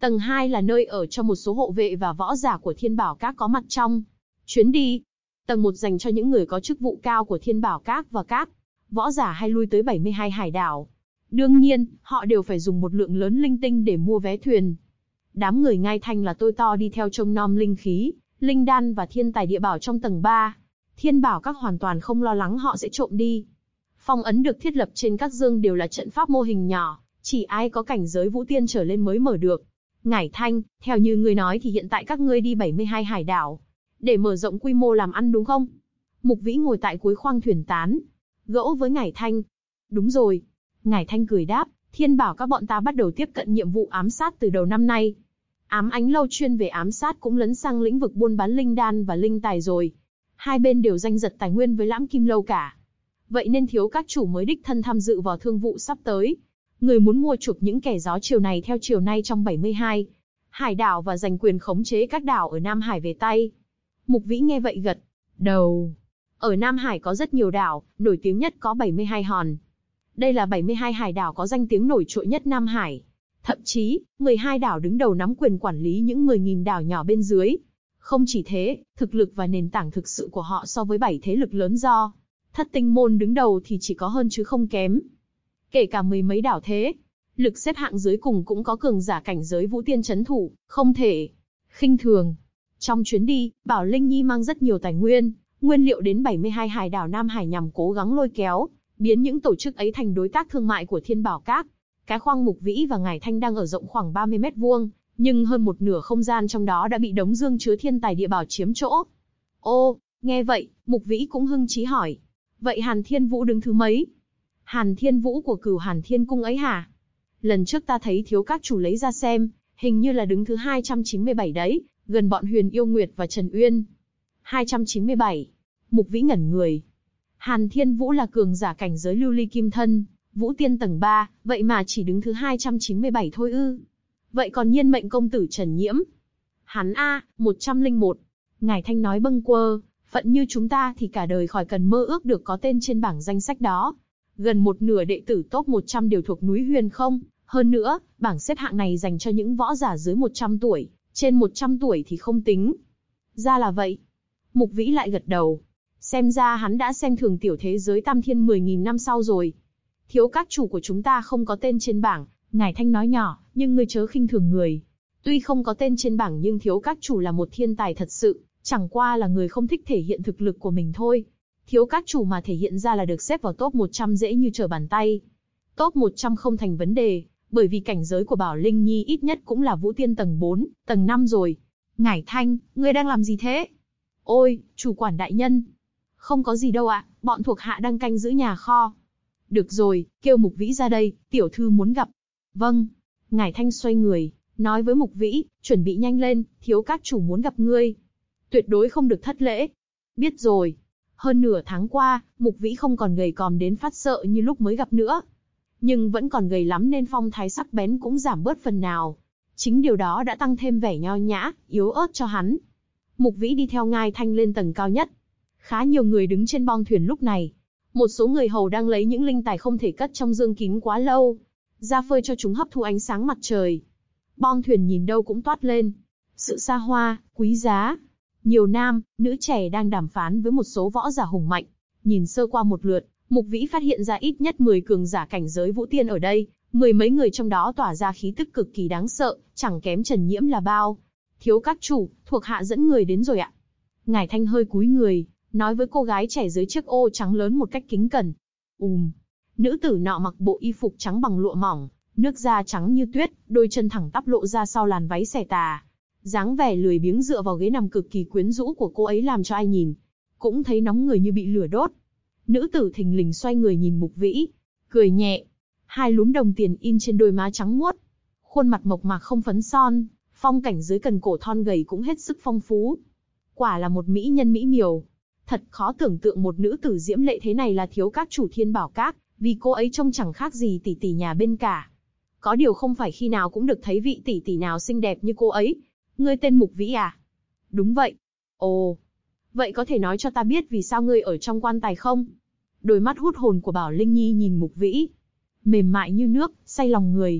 Tầng 2 là nơi ở cho một số hộ vệ và võ giả của Thiên Bảo Các có mặt trong chuyến đi. Tầng 1 dành cho những người có chức vụ cao của Thiên Bảo Các và các võ giả hay lui tới 72 hải đảo. Đương nhiên, họ đều phải dùng một lượng lớn linh tinh để mua vé thuyền. Đám người Ngai Thanh là tôi to đi theo trông nom linh khí, linh đan và thiên tài địa bảo trong tầng 3. Thiên Bảo Các hoàn toàn không lo lắng họ sẽ trộm đi. Phong ấn được thiết lập trên các dương đều là trận pháp mô hình nhỏ, chỉ ai có cảnh giới vũ tiên trở lên mới mở được. Ngải Thanh, theo như ngươi nói thì hiện tại các ngươi đi 72 hải đảo, để mở rộng quy mô làm ăn đúng không? Mục Vĩ ngồi tại cuối khoang thuyền tán, gẫu với Ngải Thanh. Đúng rồi. Ngải Thanh cười đáp, Thiên Bảo Các bọn ta bắt đầu tiếp cận nhiệm vụ ám sát từ đầu năm nay. Ám Ánh Lâu chuyên về ám sát cũng lấn sang lĩnh vực buôn bán linh đan và linh tài rồi. Hai bên đều giành giật tài nguyên với Lãm Kim Lâu cả. Vậy nên thiếu các chủ mới đích thân tham dự vào thương vụ sắp tới. Người muốn mua chuộc những kẻ gió chiều này theo chiều nay trong 72 hải đảo và giành quyền khống chế các đảo ở Nam Hải về tay. Mục Vĩ nghe vậy gật đầu. Ở Nam Hải có rất nhiều đảo, nổi tiếng nhất có 72 hòn. Đây là 72 hải đảo có danh tiếng nổi trội nhất Nam Hải. Thậm chí, 12 đảo đứng đầu nắm quyền quản lý những 10.000 đảo nhỏ bên dưới. Không chỉ thế, thực lực và nền tảng thực sự của họ so với 7 thế lực lớn do Thất Tinh Môn đứng đầu thì chỉ có hơn chứ không kém. Kể cả mười mấy đảo thế lực xếp hạng dưới cùng cũng có cường giả cảnh giới vũ tiên trấn thủ, không thể khinh thường. Trong chuyến đi, Bảo Linh Nhi mang rất nhiều tài nguyên, nguyên liệu đến 72 hải đảo Nam Hải nhằm cố gắng lôi kéo, biến những tổ chức ấy thành đối tác thương mại của Thiên Bảo Các. Cái khoang Mục Vĩ và Ngải Thanh đang ở rộng khoảng 30 mét vuông, nhưng hơn một nửa không gian trong đó đã bị đống dương chứa thiên tài địa bảo chiếm chỗ. Ô, nghe vậy, Mục Vĩ cũng hưng chí hỏi. Vậy Hàn Thiên Vũ đứng thứ mấy? Hàn Thiên Vũ của Cửu Hàn Thiên Cung ấy hả? Lần trước ta thấy thiếu các chủ lấy ra xem, hình như là đứng thứ 297 đấy, gần bọn Huyền Yêu Nguyệt và Trần Uyên. 297. Mục Vĩ ngẩn người. Hàn Thiên Vũ là cường giả cảnh giới lưu ly kim thân, vũ tiên tầng 3, vậy mà chỉ đứng thứ 297 thôi ư? Vậy còn Nhiên Mệnh công tử Trần Nhiễm? Hắn 101. Ngải Thanh nói bâng quơ, phận như chúng ta thì cả đời khỏi cần mơ ước được có tên trên bảng danh sách đó. Gần một nửa đệ tử top 100 đều thuộc núi Huyền không, hơn nữa, bảng xếp hạng này dành cho những võ giả dưới 100 tuổi, trên 100 tuổi thì không tính. Ra là vậy. Mục Vĩ lại gật đầu. Xem ra hắn đã xem thường tiểu thế giới Tam Thiên 10.000 năm sau rồi. Thiếu các chủ của chúng ta không có tên trên bảng, Ngải Thanh nói nhỏ, nhưng ngươi chớ khinh thường người. Tuy không có tên trên bảng nhưng thiếu các chủ là một thiên tài thật sự, chẳng qua là người không thích thể hiện thực lực của mình thôi. Thiếu các chủ mà thể hiện ra là được xếp vào top 100 dễ như trở bàn tay. Top 100 không thành vấn đề, bởi vì cảnh giới của Bảo Linh Nhi ít nhất cũng là vũ tiên tầng 4, tầng 5 rồi. Ngải Thanh, ngươi đang làm gì thế? Ôi, chủ quản đại nhân. Không có gì đâu ạ, bọn thuộc hạ đang canh giữ nhà kho. Được rồi, kêu Mục Vĩ ra đây, tiểu thư muốn gặp. Vâng. Ngải Thanh xoay người, nói với Mục Vĩ, chuẩn bị nhanh lên, thiếu các chủ muốn gặp ngươi. Tuyệt đối không được thất lễ. Biết rồi. Hơn nửa tháng qua, Mục Vĩ không còn gầy còm đến phát sợ như lúc mới gặp nữa. Nhưng vẫn còn gầy lắm nên phong thái sắc bén cũng giảm bớt phần nào. Chính điều đó đã tăng thêm vẻ nho nhã, yếu ớt cho hắn. Mục Vĩ đi theo Ngải Thanh lên tầng cao nhất. Khá nhiều người đứng trên bong thuyền lúc này. Một số người hầu đang lấy những linh tài không thể cất trong dương kín quá lâu, ra phơi cho chúng hấp thu ánh sáng mặt trời. Bong thuyền nhìn đâu cũng toát lên sự xa hoa, quý giá. Nhiều nam, nữ trẻ đang đàm phán với một số võ giả hùng mạnh. Nhìn sơ qua một lượt, Mục Vĩ phát hiện ra ít nhất 10 cường giả cảnh giới vũ tiên ở đây, mười mấy người trong đó tỏa ra khí tức cực kỳ đáng sợ, chẳng kém Trần Nhiễm là bao. Thiếu các chủ, thuộc hạ dẫn người đến rồi ạ. Ngải Thanh hơi cúi người, nói với cô gái trẻ dưới chiếc ô trắng lớn một cách kính cẩn. Nữ tử nọ mặc bộ y phục trắng bằng lụa mỏng, nước da trắng như tuyết, đôi chân thẳng tắp lộ ra sau làn váy xẻ tà. Dáng vẻ lười biếng dựa vào ghế nằm cực kỳ quyến rũ của cô ấy làm cho ai nhìn cũng thấy nóng người như bị lửa đốt. Nữ tử thình lình xoay người nhìn Mục Vĩ, cười nhẹ. Hai lúm đồng tiền in trên đôi má trắng muốt. Khuôn mặt mộc mạc không phấn son, phong cảnh dưới cần cổ thon gầy cũng hết sức phong phú. Quả là một mỹ nhân mỹ miều. Thật khó tưởng tượng một nữ tử diễm lệ thế này là thiếu các chủ Thiên Bảo Các, vì cô ấy trông chẳng khác gì tỷ tỷ nhà bên cả. Có điều không phải khi nào cũng được thấy vị tỷ tỷ nào xinh đẹp như cô ấy. Ngươi tên Mục Vĩ à? Đúng vậy. Ồ, vậy có thể nói cho ta biết vì sao ngươi ở trong quan tài không? Đôi mắt hút hồn của Bảo Linh Nhi nhìn Mục Vĩ, mềm mại như nước, say lòng người.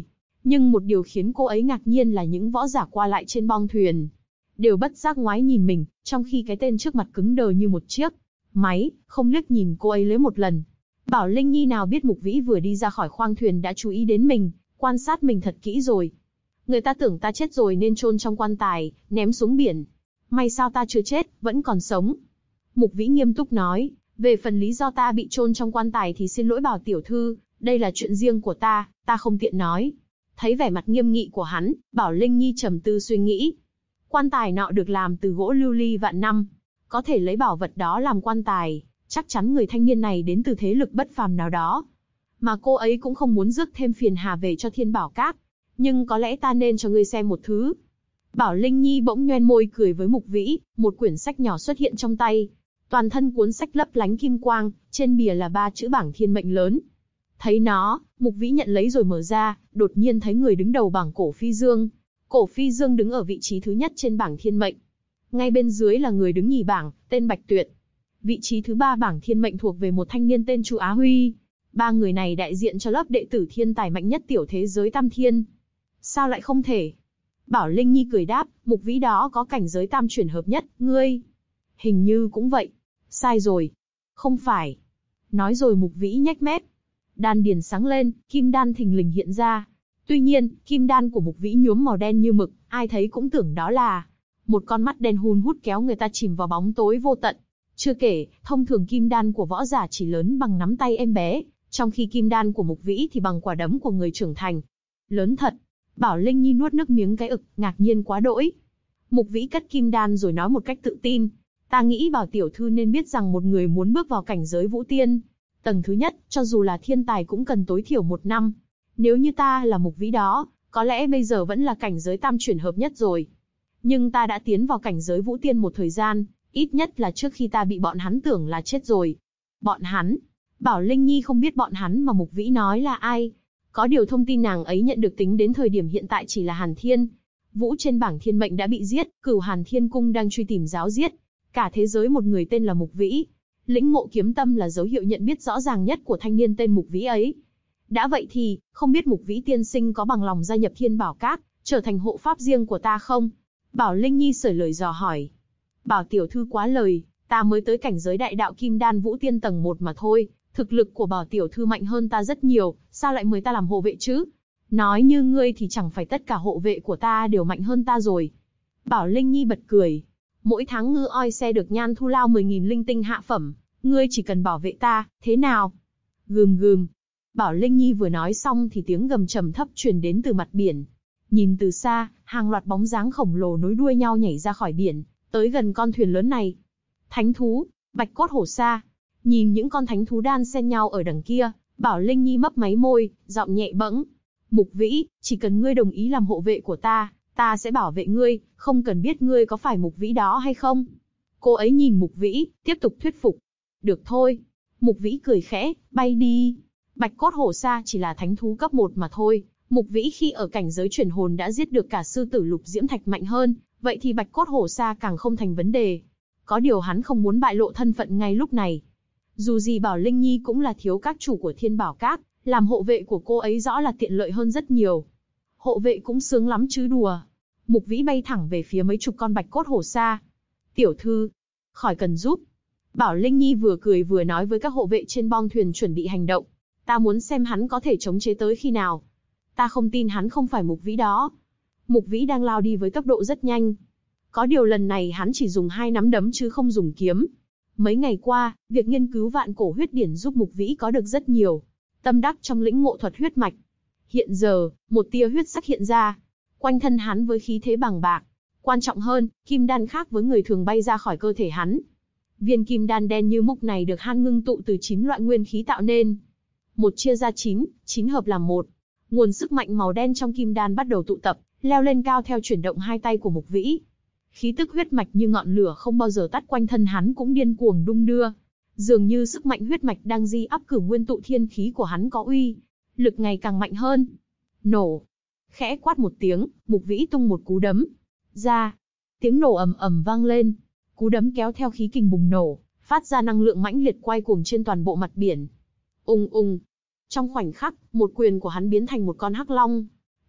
Nhưng một điều khiến cô ấy ngạc nhiên là những võ giả qua lại trên bong thuyền đều bất giác ngoái nhìn mình, trong khi cái tên trước mặt cứng đờ như một chiếc máy, không liếc nhìn cô ấy lấy một lần. Bảo Linh Nhi nào biết Mục Vĩ vừa đi ra khỏi khoang thuyền đã chú ý đến mình, quan sát mình thật kỹ rồi. Người ta tưởng ta chết rồi nên chôn trong quan tài, ném xuống biển. May sao ta chưa chết, vẫn còn sống. Mục Vĩ nghiêm túc nói, về phần lý do ta bị chôn trong quan tài thì xin lỗi Bảo tiểu thư, đây là chuyện riêng của ta không tiện nói. Thấy vẻ mặt nghiêm nghị của hắn, Bảo Linh Nhi trầm tư suy nghĩ. Quan tài nọ được làm từ gỗ lưu ly vạn năm, có thể lấy bảo vật đó làm quan tài, chắc chắn người thanh niên này đến từ thế lực bất phàm nào đó. Mà cô ấy cũng không muốn rước thêm phiền hà về cho Thiên Bảo Các, nhưng có lẽ ta nên cho ngươi xem một thứ. Bảo Linh Nhi bỗng nhoẻn môi cười với Mục Vĩ, một quyển sách nhỏ xuất hiện trong tay. Toàn thân cuốn sách lấp lánh kim quang, trên bìa là 3 chữ bảng thiên mệnh lớn. Thấy nó, Mục Vĩ nhận lấy rồi mở ra, đột nhiên thấy người đứng đầu bảng Cổ Phi Dương. Cổ Phi Dương đứng ở vị trí thứ nhất trên bảng thiên mệnh. Ngay bên dưới là người đứng nhì bảng, tên Bạch Tuyệt. Vị trí thứ 3 bảng thiên mệnh thuộc về một thanh niên tên Chu Á Huy. 3 người này đại diện cho lớp đệ tử thiên tài mạnh nhất tiểu thế giới Tam Thiên. Sao lại không thể? Bảo Linh Nhi cười đáp, Mục Vĩ đó có cảnh giới tam chuyển hợp nhất, ngươi hình như cũng vậy. Sai rồi. Không phải. Nói rồi Mục Vĩ nhếch mép. Đan điền sáng lên, kim đan thình lình hiện ra. Tuy nhiên, kim đan của Mục Vĩ nhuốm màu đen như mực, ai thấy cũng tưởng đó là một con mắt đen hun hút kéo người ta chìm vào bóng tối vô tận. Chưa kể, thông thường kim đan của võ giả chỉ lớn bằng nắm tay em bé, trong khi kim đan của Mục Vĩ thì bằng quả đấm của người trưởng thành. Lớn thật. Bảo Linh Nhi nuốt nước miếng cái ực, ngạc nhiên quá đỗi. Mục Vĩ cất kim đan rồi nói một cách tự tin. Ta nghĩ Bảo tiểu thư nên biết rằng một người muốn bước vào cảnh giới vũ tiên tầng thứ nhất, cho dù là thiên tài cũng cần tối thiểu 1 năm. Nếu như ta là Mục Vĩ đó, có lẽ bây giờ vẫn là cảnh giới tam chuyển hợp nhất rồi. Nhưng ta đã tiến vào cảnh giới vũ tiên một thời gian, ít nhất là trước khi ta bị bọn hắn tưởng là chết rồi. Bọn hắn? Bảo Linh Nhi không biết bọn hắn mà Mục Vĩ nói là ai. Có điều thông tin nàng ấy nhận được tính đến thời điểm hiện tại chỉ là Hàn Thiên Vũ trên bảng thiên mệnh đã bị giết, Cửu Hàn Thiên Cung đang truy tìm giáo giết cả thế giới một người tên là Mục Vĩ. Lĩnh ngộ kiếm tâm là dấu hiệu nhận biết rõ ràng nhất của thanh niên tên Mục Vĩ ấy. Đã vậy thì, không biết Mục Vĩ tiên sinh có bằng lòng gia nhập Thiên Bảo Các, trở thành hộ pháp riêng của ta không? Bảo Linh Nhi sởi lời dò hỏi. Bảo tiểu thư quá lời, ta mới tới cảnh giới đại đạo kim đan vũ tiên tầng 1 mà thôi, thực lực của Bảo tiểu thư mạnh hơn ta rất nhiều, sao lại mời ta làm hộ vệ chứ? Nói như ngươi thì chẳng phải tất cả hộ vệ của ta đều mạnh hơn ta rồi. Bảo Linh Nhi bật cười. Mỗi tháng ngư oi xe được nhan thu lao 10.000 linh tinh hạ phẩm, ngươi chỉ cần bảo vệ ta, thế nào? Gườm gườm. Bảo Linh Nhi vừa nói xong thì tiếng gầm trầm thấp truyền đến từ mặt biển. Nhìn từ xa, hàng loạt bóng dáng khổng lồ nối đuôi nhau nhảy ra khỏi biển, tới gần con thuyền lớn này. Thánh thú, bạch cốt hổ sa. Nhìn những con thánh thú đan xen nhau ở đằng kia, Bảo Linh Nhi mấp máy môi, giọng nhẹ bẫng. Mục Vĩ, chỉ cần ngươi đồng ý làm hộ vệ của ta sẽ bảo vệ ngươi, không cần biết ngươi có phải Mục Vĩ đó hay không. Cô ấy nhìn Mục Vĩ, tiếp tục thuyết phục. Được thôi. Mục Vĩ cười khẽ, bay đi. Bạch cốt hổ sa chỉ là thánh thú cấp 1 mà thôi. Mục Vĩ khi ở cảnh giới chuyển hồn đã giết được cả sư tử Lục Diễm Thạch mạnh hơn, vậy thì bạch cốt hổ sa càng không thành vấn đề. Có điều hắn không muốn bại lộ thân phận ngay lúc này. Dù gì Bảo Linh Nhi cũng là thiếu các chủ của Thiên Bảo Các, làm hộ vệ của cô ấy rõ là tiện lợi hơn rất nhiều. Hộ vệ cũng sướng lắm chứ đùa. Mục Vĩ bay thẳng về phía mấy chục con bạch cốt hổ sa. Tiểu thư, khỏi cần giúp. Bảo Linh Nhi vừa cười vừa nói với các hộ vệ trên bong thuyền chuẩn bị hành động. Ta muốn xem hắn có thể chống chế tới khi nào. Ta không tin hắn không phải Mục Vĩ đó. Mục Vĩ đang lao đi với tốc độ rất nhanh. Có điều lần này hắn chỉ dùng 2 nắm đấm chứ không dùng kiếm. Mấy ngày qua, việc nghiên cứu vạn cổ huyết điển giúp Mục Vĩ có được rất nhiều tâm đắc trong lĩnh ngộ thuật huyết mạch. Hiện giờ, một tia huyết sắc hiện ra. Quanh thân hắn với khí thế bằng bạc. Quan trọng hơn, kim đan khác với người thường bay ra khỏi cơ thể hắn. Viên kim đan đen như mục này được han ngưng tụ từ 9 loại nguyên khí tạo nên. Một chia ra 9, 9 hợp làm một. Nguồn sức mạnh màu đen trong kim đan bắt đầu tụ tập, leo lên cao theo chuyển động hai tay của Mục Vĩ. Khí tức huyết mạch như ngọn lửa không bao giờ tắt quanh thân hắn cũng điên cuồng đung đưa. Dường như sức mạnh huyết mạch đang di áp cửu nguyên tụ thiên khí của hắn có uy lực ngày càng mạnh hơn. Nổ. Khẽ quát một tiếng, Mục Vĩ tung một cú đấm ra. Tiếng nổ ầm ầm vang lên. Cú đấm kéo theo khí kình bùng nổ, phát ra năng lượng mãnh liệt quay cuồng trên toàn bộ mặt biển. Ung ung. Trong khoảnh khắc, một quyền của hắn biến thành một con hắc long.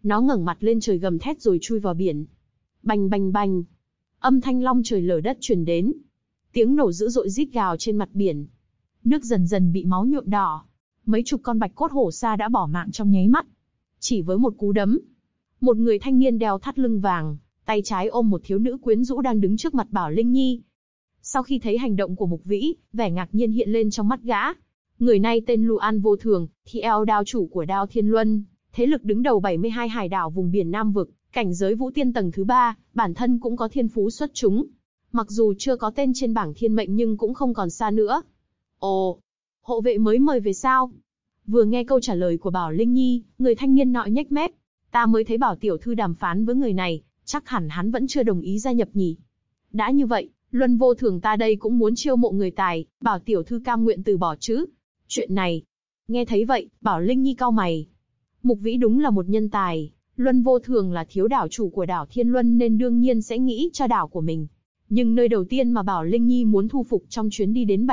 Nó ngẩng mặt lên trời gầm thét rồi chui vào biển. Bành bành bành. Âm thanh long trời lở đất truyền đến. Tiếng nổ dữ dội rít gào trên mặt biển. Nước dần dần bị máu nhuộm đỏ. Mấy chục con bạch cốt hổ sa đã bỏ mạng trong nháy mắt. Chỉ với một cú đấm. Một người thanh niên đeo thắt lưng vàng, tay trái ôm một thiếu nữ quyến rũ đang đứng trước mặt Bảo Linh Nhi. Sau khi thấy hành động của Mục Vĩ, vẻ ngạc nhiên hiện lên trong mắt gã. Người này tên Luan Vô Thường, Thi Eo đao chủ của Đao Thiên Luân, thế lực đứng đầu 72 hải đảo vùng biển Nam vực, cảnh giới vũ tiên tầng thứ 3, bản thân cũng có thiên phú xuất chúng. Mặc dù chưa có tên trên bảng thiên mệnh nhưng cũng không còn xa nữa. Ồ, hộ vệ mới mời về sao? Vừa nghe câu trả lời của Bảo Linh Nhi, người thanh niên nọ nhếch mép. Ta mới thấy Bảo tiểu thư đàm phán với người này, chắc hẳn hắn vẫn chưa đồng ý gia nhập nhỉ. Đã như vậy, Luân Vô Thường ta đây cũng muốn chiêu mộ người tài, Bảo tiểu thư cam nguyện từ bỏ chứ? Chuyện này. Nghe thấy vậy, Bảo Linh Nhi cau mày. Mục Vĩ đúng là một nhân tài, Luân Vô Thường là thiếu đảo chủ của đảo Thiên Luân nên đương nhiên sẽ nghĩ cho đảo của mình. Nhưng nơi đầu tiên mà Bảo Linh Nhi muốn thu phục trong chuyến đi đến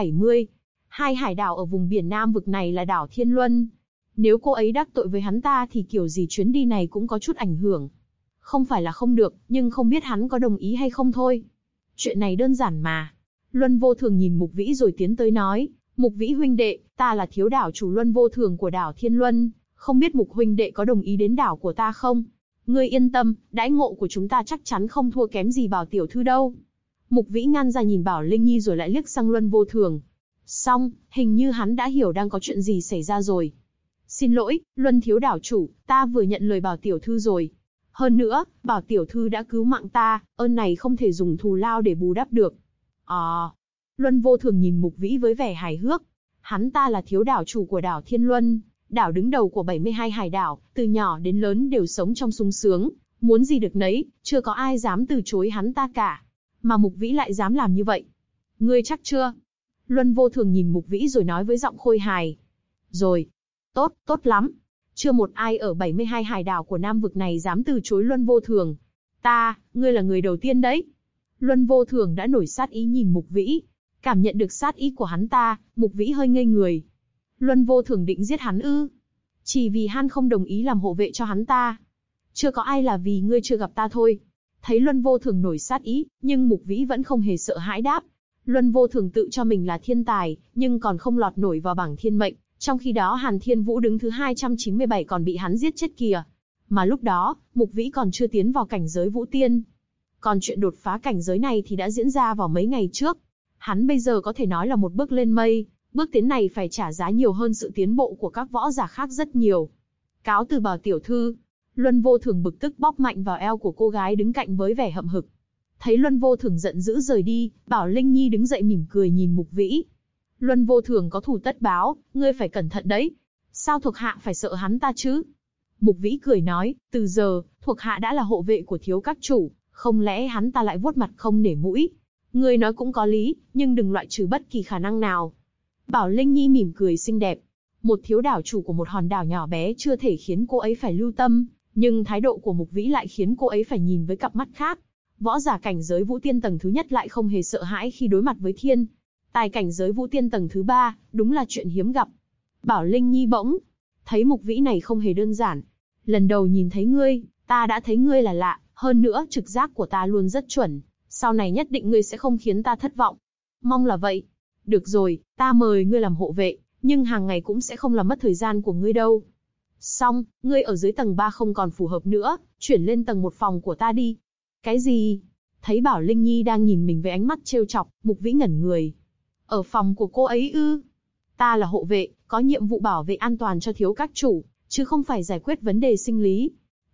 72 hải đảo ở vùng biển Nam vực này là đảo Thiên Luân. Nếu cô ấy đắc tội với hắn ta thì kiểu gì chuyến đi này cũng có chút ảnh hưởng. Không phải là không được, nhưng không biết hắn có đồng ý hay không thôi. Chuyện này đơn giản mà. Luân Vô Thường nhìn Mục Vĩ rồi tiến tới nói, Mục Vĩ huynh đệ, ta là thiếu đảo chủ Luân Vô Thường của đảo Thiên Luân, không biết Mục huynh đệ có đồng ý đến đảo của ta không? Ngươi yên tâm, đãi ngộ của chúng ta chắc chắn không thua kém gì Bảo tiểu thư đâu. Mục Vĩ ngăn ra nhìn Bảo Linh Nhi rồi lại liếc sang Luân Vô Thường. Xong, hình như hắn đã hiểu đang có chuyện gì xảy ra rồi. Xin lỗi, Luân thiếu đảo chủ, ta vừa nhận lời Bảo tiểu thư rồi. Hơn nữa, Bảo tiểu thư đã cứu mạng ta, ơn này không thể dùng thù lao để bù đắp được. Luân Vô Thường nhìn Mục Vĩ với vẻ hài hước. Hắn ta là thiếu đảo chủ của đảo Thiên Luân, đảo đứng đầu của 72 hải đảo, từ nhỏ đến lớn đều sống trong sung sướng, muốn gì được nấy, chưa có ai dám từ chối hắn ta cả. Mà Mục Vĩ lại dám làm như vậy. Ngươi chắc chưa? Luân Vô Thường nhìn Mục Vĩ rồi nói với giọng khôi hài. Rồi. Tốt, tốt lắm. Chưa một ai ở 72 hải đảo của Nam vực này dám từ chối Luân Vô Thường. Ngươi là người đầu tiên đấy. Luân Vô Thường đã nổi sát ý nhìn Mục Vĩ. Cảm nhận được sát ý của hắn ta, Mục Vĩ hơi ngây người. Luân Vô Thường định giết hắn ư? Chỉ vì hắn không đồng ý làm hộ vệ cho hắn ta. Chưa có ai là vì ngươi chưa gặp ta thôi. Thấy Luân Vô Thường nổi sát ý, nhưng Mục Vĩ vẫn không hề sợ hãi đáp. Luân Vô Thường tự cho mình là thiên tài, nhưng còn không lọt nổi vào bảng thiên mệnh. Trong khi đó Hàn Thiên Vũ đứng thứ 297 còn bị hắn giết chết kìa. Mà lúc đó, Mục Vĩ còn chưa tiến vào cảnh giới vũ tiên. Còn chuyện đột phá cảnh giới này thì đã diễn ra vào mấy ngày trước. Hắn bây giờ có thể nói là một bước lên mây, bước tiến này phải trả giá nhiều hơn sự tiến bộ của các võ giả khác rất nhiều. Cáo từ Bảo tiểu thư. Luân Vô Thường bực tức bóp mạnh vào eo của cô gái đứng cạnh với vẻ hậm hực. Thấy Luân Vô Thường giận dữ rời đi, Bảo Linh Nhi đứng dậy mỉm cười nhìn Mục Vĩ. Luân Vô Thường có thù tất báo, ngươi phải cẩn thận đấy. Sao thuộc hạ phải sợ hắn ta chứ? Mục Vĩ cười nói, từ giờ, thuộc hạ đã là hộ vệ của thiếu các chủ, không lẽ hắn ta lại vuốt mặt không nể mũi? Ngươi nói cũng có lý, nhưng đừng loại trừ bất kỳ khả năng nào. Bảo Linh Nhi mỉm cười xinh đẹp. Một thiếu đảo chủ của một hòn đảo nhỏ bé chưa thể khiến cô ấy phải lưu tâm, nhưng thái độ của Mục Vĩ lại khiến cô ấy phải nhìn với cặp mắt khác. Võ giả cảnh giới vũ tiên tầng thứ nhất lại không hề sợ hãi khi đối mặt với thiên tài cảnh giới vũ tiên tầng thứ 3, đúng là chuyện hiếm gặp. Bảo Linh Nhi bỗng thấy Mục Vĩ này không hề đơn giản. Lần đầu nhìn thấy ngươi, ta đã thấy ngươi là lạ, hơn nữa trực giác của ta luôn rất chuẩn. Sau này nhất định ngươi sẽ không khiến ta thất vọng. Mong là vậy. Được rồi, ta mời ngươi làm hộ vệ, nhưng hàng ngày cũng sẽ không làm mất thời gian của ngươi đâu. Xong, ngươi ở dưới tầng 3 không còn phù hợp nữa, chuyển lên tầng 1 phòng của ta đi. Cái gì? Thấy Bảo Linh Nhi đang nhìn mình với ánh mắt trêu chọc, Mục Vĩ ngẩn người. Ở phòng của cô ấy ư? Ta là hộ vệ, có nhiệm vụ bảo vệ an toàn cho thiếu các chủ, chứ không phải giải quyết vấn đề sinh lý.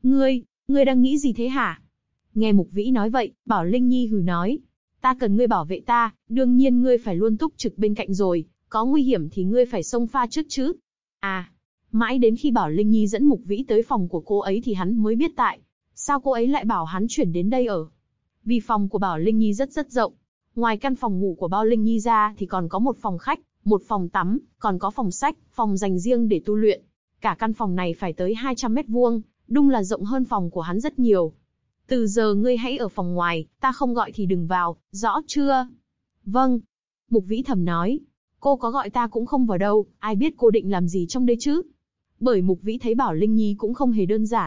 Ngươi đang nghĩ gì thế hả? Nghe Mục Vĩ nói vậy, Bảo Linh Nhi hừ nói. Ta cần ngươi bảo vệ ta, đương nhiên ngươi phải luôn túc trực bên cạnh rồi, có nguy hiểm thì ngươi phải xông pha trước chứ. Mãi đến khi Bảo Linh Nhi dẫn Mục Vĩ tới phòng của cô ấy thì hắn mới biết tại sao cô ấy lại bảo hắn chuyển đến đây ở. Vì phòng của Bảo Linh Nhi rất rộng. Ngoài căn phòng ngủ của Bảo Linh Nhi ra thì còn có một phòng khách, một phòng tắm, còn có phòng sách, phòng dành riêng để tu luyện. Cả căn phòng này phải tới 200 mét vuông, đúng là rộng hơn phòng của hắn rất nhiều. Từ giờ ngươi hãy ở phòng ngoài, ta không gọi thì đừng vào, rõ chưa? Vâng. Mục Vĩ thầm nói. Cô có gọi ta cũng không vào đâu, ai biết cô định làm gì trong đây chứ? Bởi Mục Vĩ thấy Bảo Linh Nhi cũng không hề đơn giản.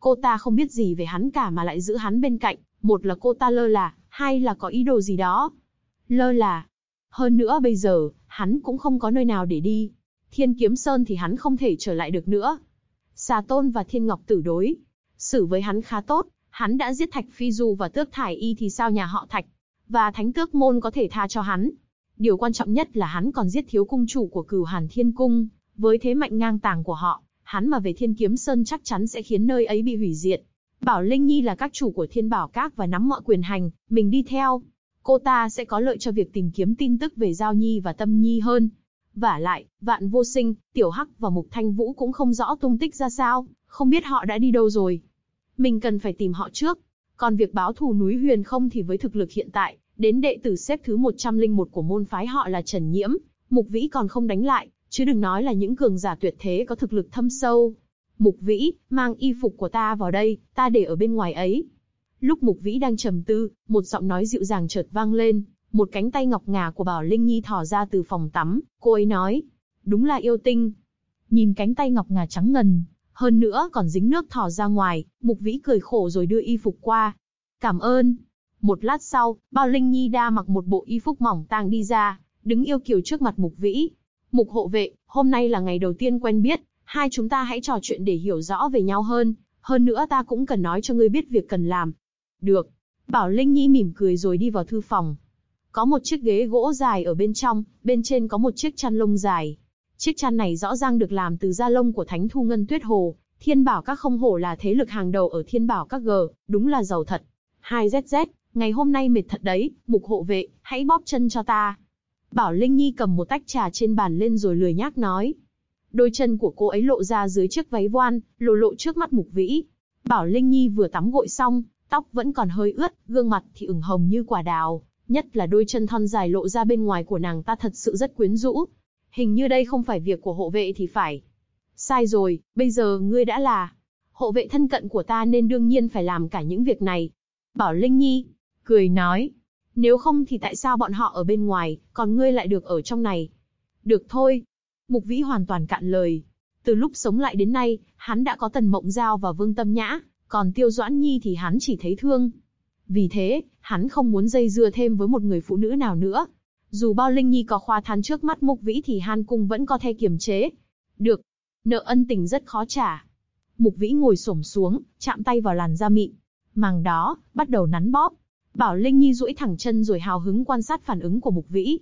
Cô ta không biết gì về hắn cả mà lại giữ hắn bên cạnh, một là cô ta lơ là, hai là có ý đồ gì đó. Lơ là. Hơn nữa bây giờ, hắn cũng không có nơi nào để đi. Thiên Kiếm Sơn thì hắn không thể trở lại được nữa. Xà Tôn và Thiên Ngọc Tử đối xử với hắn khá tốt, hắn đã giết Thạch Phi Du và Tước Thải Y thì sao nhà họ Thạch và Thánh Tước Môn có thể tha cho hắn. Điều quan trọng nhất là hắn còn giết thiếu cung chủ của Cửu Hàn Thiên Cung, với thế mạnh ngang tàng của họ, hắn mà về Thiên Kiếm Sơn chắc chắn sẽ khiến nơi ấy bị hủy diệt. Bảo Linh Nhi là các chủ của Thiên Bảo Các và nắm mọi quyền hành, mình đi theo. Cô ta sẽ có lợi cho việc tìm kiếm tin tức về Giao Nhi và Tâm Nhi hơn. Vả lại, Vạn Vô Sinh, Tiểu Hắc và Mục Thanh Vũ cũng không rõ tung tích ra sao, không biết họ đã đi đâu rồi. Mình cần phải tìm họ trước. Còn việc báo thù núi Huyền Không thì với thực lực hiện tại, đến đệ tử xếp thứ 101 của môn phái họ là Trần Nhiễm, Mục Vĩ còn không đánh lại, chứ đừng nói là những cường giả tuyệt thế có thực lực thâm sâu. Mục Vĩ, mang y phục của ta vào đây, ta để ở bên ngoài ấy. Lúc Mục Vĩ đang trầm tư, một giọng nói dịu dàng chợt vang lên, một cánh tay ngọc ngà của Bảo Linh Nhi thò ra từ phòng tắm, cô ấy nói, đúng là yêu tinh. Nhìn cánh tay ngọc ngà trắng ngần, hơn nữa còn dính nước thò ra ngoài, Mục Vĩ cười khổ rồi đưa y phục qua. Cảm ơn. Một lát sau, Bảo Linh Nhi đã mặc một bộ y phục mỏng tang đi ra, đứng yêu kiều trước mặt Mục Vĩ. Mục hộ vệ, hôm nay là ngày đầu tiên quen biết, hai chúng ta hãy trò chuyện để hiểu rõ về nhau hơn nữa ta cũng cần nói cho ngươi biết việc cần làm. Được. Bảo Linh Nhi mỉm cười rồi đi vào thư phòng. Có một chiếc ghế gỗ dài ở bên trong, bên trên có một chiếc chăn lông dài. Chiếc chăn này rõ ràng được làm từ da lông của Thánh Thu Ngân Tuyết Hồ. Thiên Bảo Các không hổ là thế lực hàng đầu ở Thiên Bảo Các G, đúng là giàu thật. 2ZZ, ngày hôm nay mệt thật đấy, Mục hộ vệ, hãy bóp chân cho ta. Bảo Linh Nhi cầm một tách trà trên bàn lên rồi lười nhác nói. Đôi chân của cô ấy lộ ra dưới chiếc váy voan, lộ trước mắt Mục Vĩ. Bảo Linh Nhi vừa tắm gội xong, tóc vẫn còn hơi ướt, gương mặt thì ửng hồng như quả đào, nhất là đôi chân thon dài lộ ra bên ngoài của nàng ta thật sự rất quyến rũ. Hình như đây không phải việc của hộ vệ thì phải. Sai rồi, bây giờ ngươi đã là hộ vệ thân cận của ta nên đương nhiên phải làm cả những việc này. Bảo Linh Nhi cười nói, nếu không thì tại sao bọn họ ở bên ngoài, còn ngươi lại được ở trong này? Được thôi. Mục Vĩ hoàn toàn cạn lời. Từ lúc sống lại đến nay, hắn đã có Tần Mộng Giao và Vương Tâm Nhã, còn Tiêu Doãn Nhi thì hắn chỉ thấy thương. Vì thế, hắn không muốn dây dưa thêm với một người phụ nữ nào nữa. Dù Bao Linh Nhi có khoa than trước mắt Mục Vĩ thì Han Cung vẫn có thể kiềm chế. Được, nợ ân tình rất khó trả. Mục Vĩ ngồi xổm xuống, chạm tay vào làn da mịn màng đó, bắt đầu nắn bóp. Bảo Linh Nhi duỗi thẳng chân rồi hào hứng quan sát phản ứng của Mục Vĩ.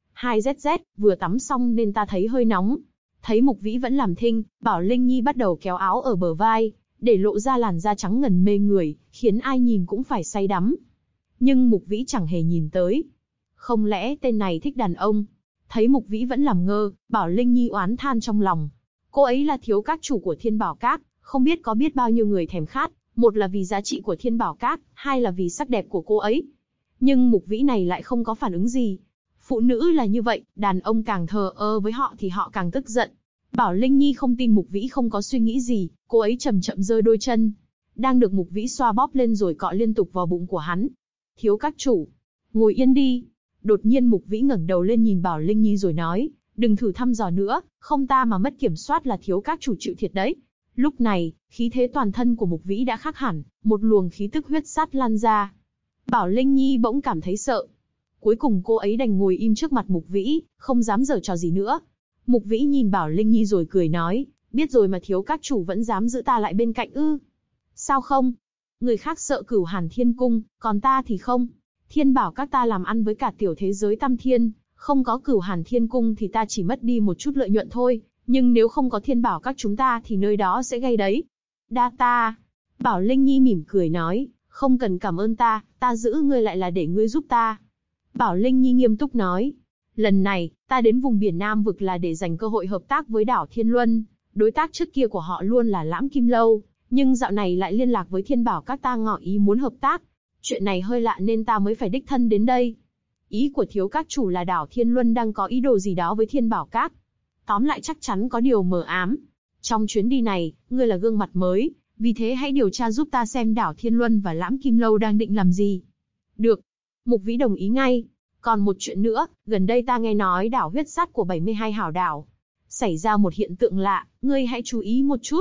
2ZZ, vừa tắm xong nên ta thấy hơi nóng. Thấy Mục Vĩ vẫn làm thinh, Bảo Linh Nhi bắt đầu kéo áo ở bờ vai, để lộ ra làn da trắng ngần mê người, khiến ai nhìn cũng phải say đắm. Nhưng Mục Vĩ chẳng hề nhìn tới. Không lẽ tên này thích đàn ông? Thấy Mục Vĩ vẫn làm ngơ, Bảo Linh Nhi oán than trong lòng. Cô ấy là thiếu các chủ của Thiên Bảo Các, không biết có biết bao nhiêu người thèm khát, một là vì giá trị của Thiên Bảo Các, hai là vì sắc đẹp của cô ấy. Nhưng Mục Vĩ này lại không có phản ứng gì. Phụ nữ là như vậy, đàn ông càng thờ ơ với họ thì họ càng tức giận. Bảo Linh Nhi không tin Mục Vĩ không có suy nghĩ gì, cô ấy chậm chậm giơ đôi chân, đang được Mục Vĩ xoa bóp lên rồi cọ liên tục vào bụng của hắn. Thiếu các chủ, ngồi yên đi. Đột nhiên Mục Vĩ ngẩng đầu lên nhìn Bảo Linh Nhi rồi nói, đừng thử thăm dò nữa, không ta mà mất kiểm soát là thiếu các chủ chịu thiệt đấy. Lúc này, khí thế toàn thân của Mục Vĩ đã khác hẳn, một luồng khí tức huyết sát lan ra. Bảo Linh Nhi bỗng cảm thấy sợ. Cuối cùng cô ấy đành ngồi im trước mặt Mục Vĩ, không dám giở trò gì nữa. Mục Vĩ nhìn Bảo Linh Nhi rồi cười nói, biết rồi mà thiếu các chủ vẫn dám giữ ta lại bên cạnh ư? Sao không? Người khác sợ Cửu Hàn Thiên Cung, còn ta thì không. Thiên Bảo Các ta làm ăn với cả tiểu thế giới Tam Thiên, không có Cửu Hàn Thiên Cung thì ta chỉ mất đi một chút lợi nhuận thôi, nhưng nếu không có Thiên Bảo Các chúng ta thì nơi đó sẽ gay đấy. Đa ta. Bảo Linh Nhi mỉm cười nói, không cần cảm ơn ta giữ ngươi lại là để ngươi giúp ta. Bảo Linh Nhi nghiêm túc nói, lần này, ta đến vùng biển Nam Vực là để dành cơ hội hợp tác với đảo Thiên Luân, đối tác trước kia của họ luôn là Lãm Kim Lâu, nhưng dạo này lại liên lạc với Thiên Bảo Các ta ngỏ ý muốn hợp tác. Chuyện này hơi lạ nên ta mới phải đích thân đến đây. Ý của thiếu các chủ là đảo Thiên Luân đang có ý đồ gì đó với Thiên Bảo Các. Tóm lại chắc chắn có điều mờ ám. Trong chuyến đi này, ngươi là gương mặt mới, vì thế hãy điều tra giúp ta xem đảo Thiên Luân và Lãm Kim Lâu đang định làm gì. Được. Mục Vĩ đồng ý ngay. Còn một chuyện nữa, gần đây ta nghe nói đảo huyết sát của 72 hảo đảo xảy ra một hiện tượng lạ, ngươi hãy chú ý một chút.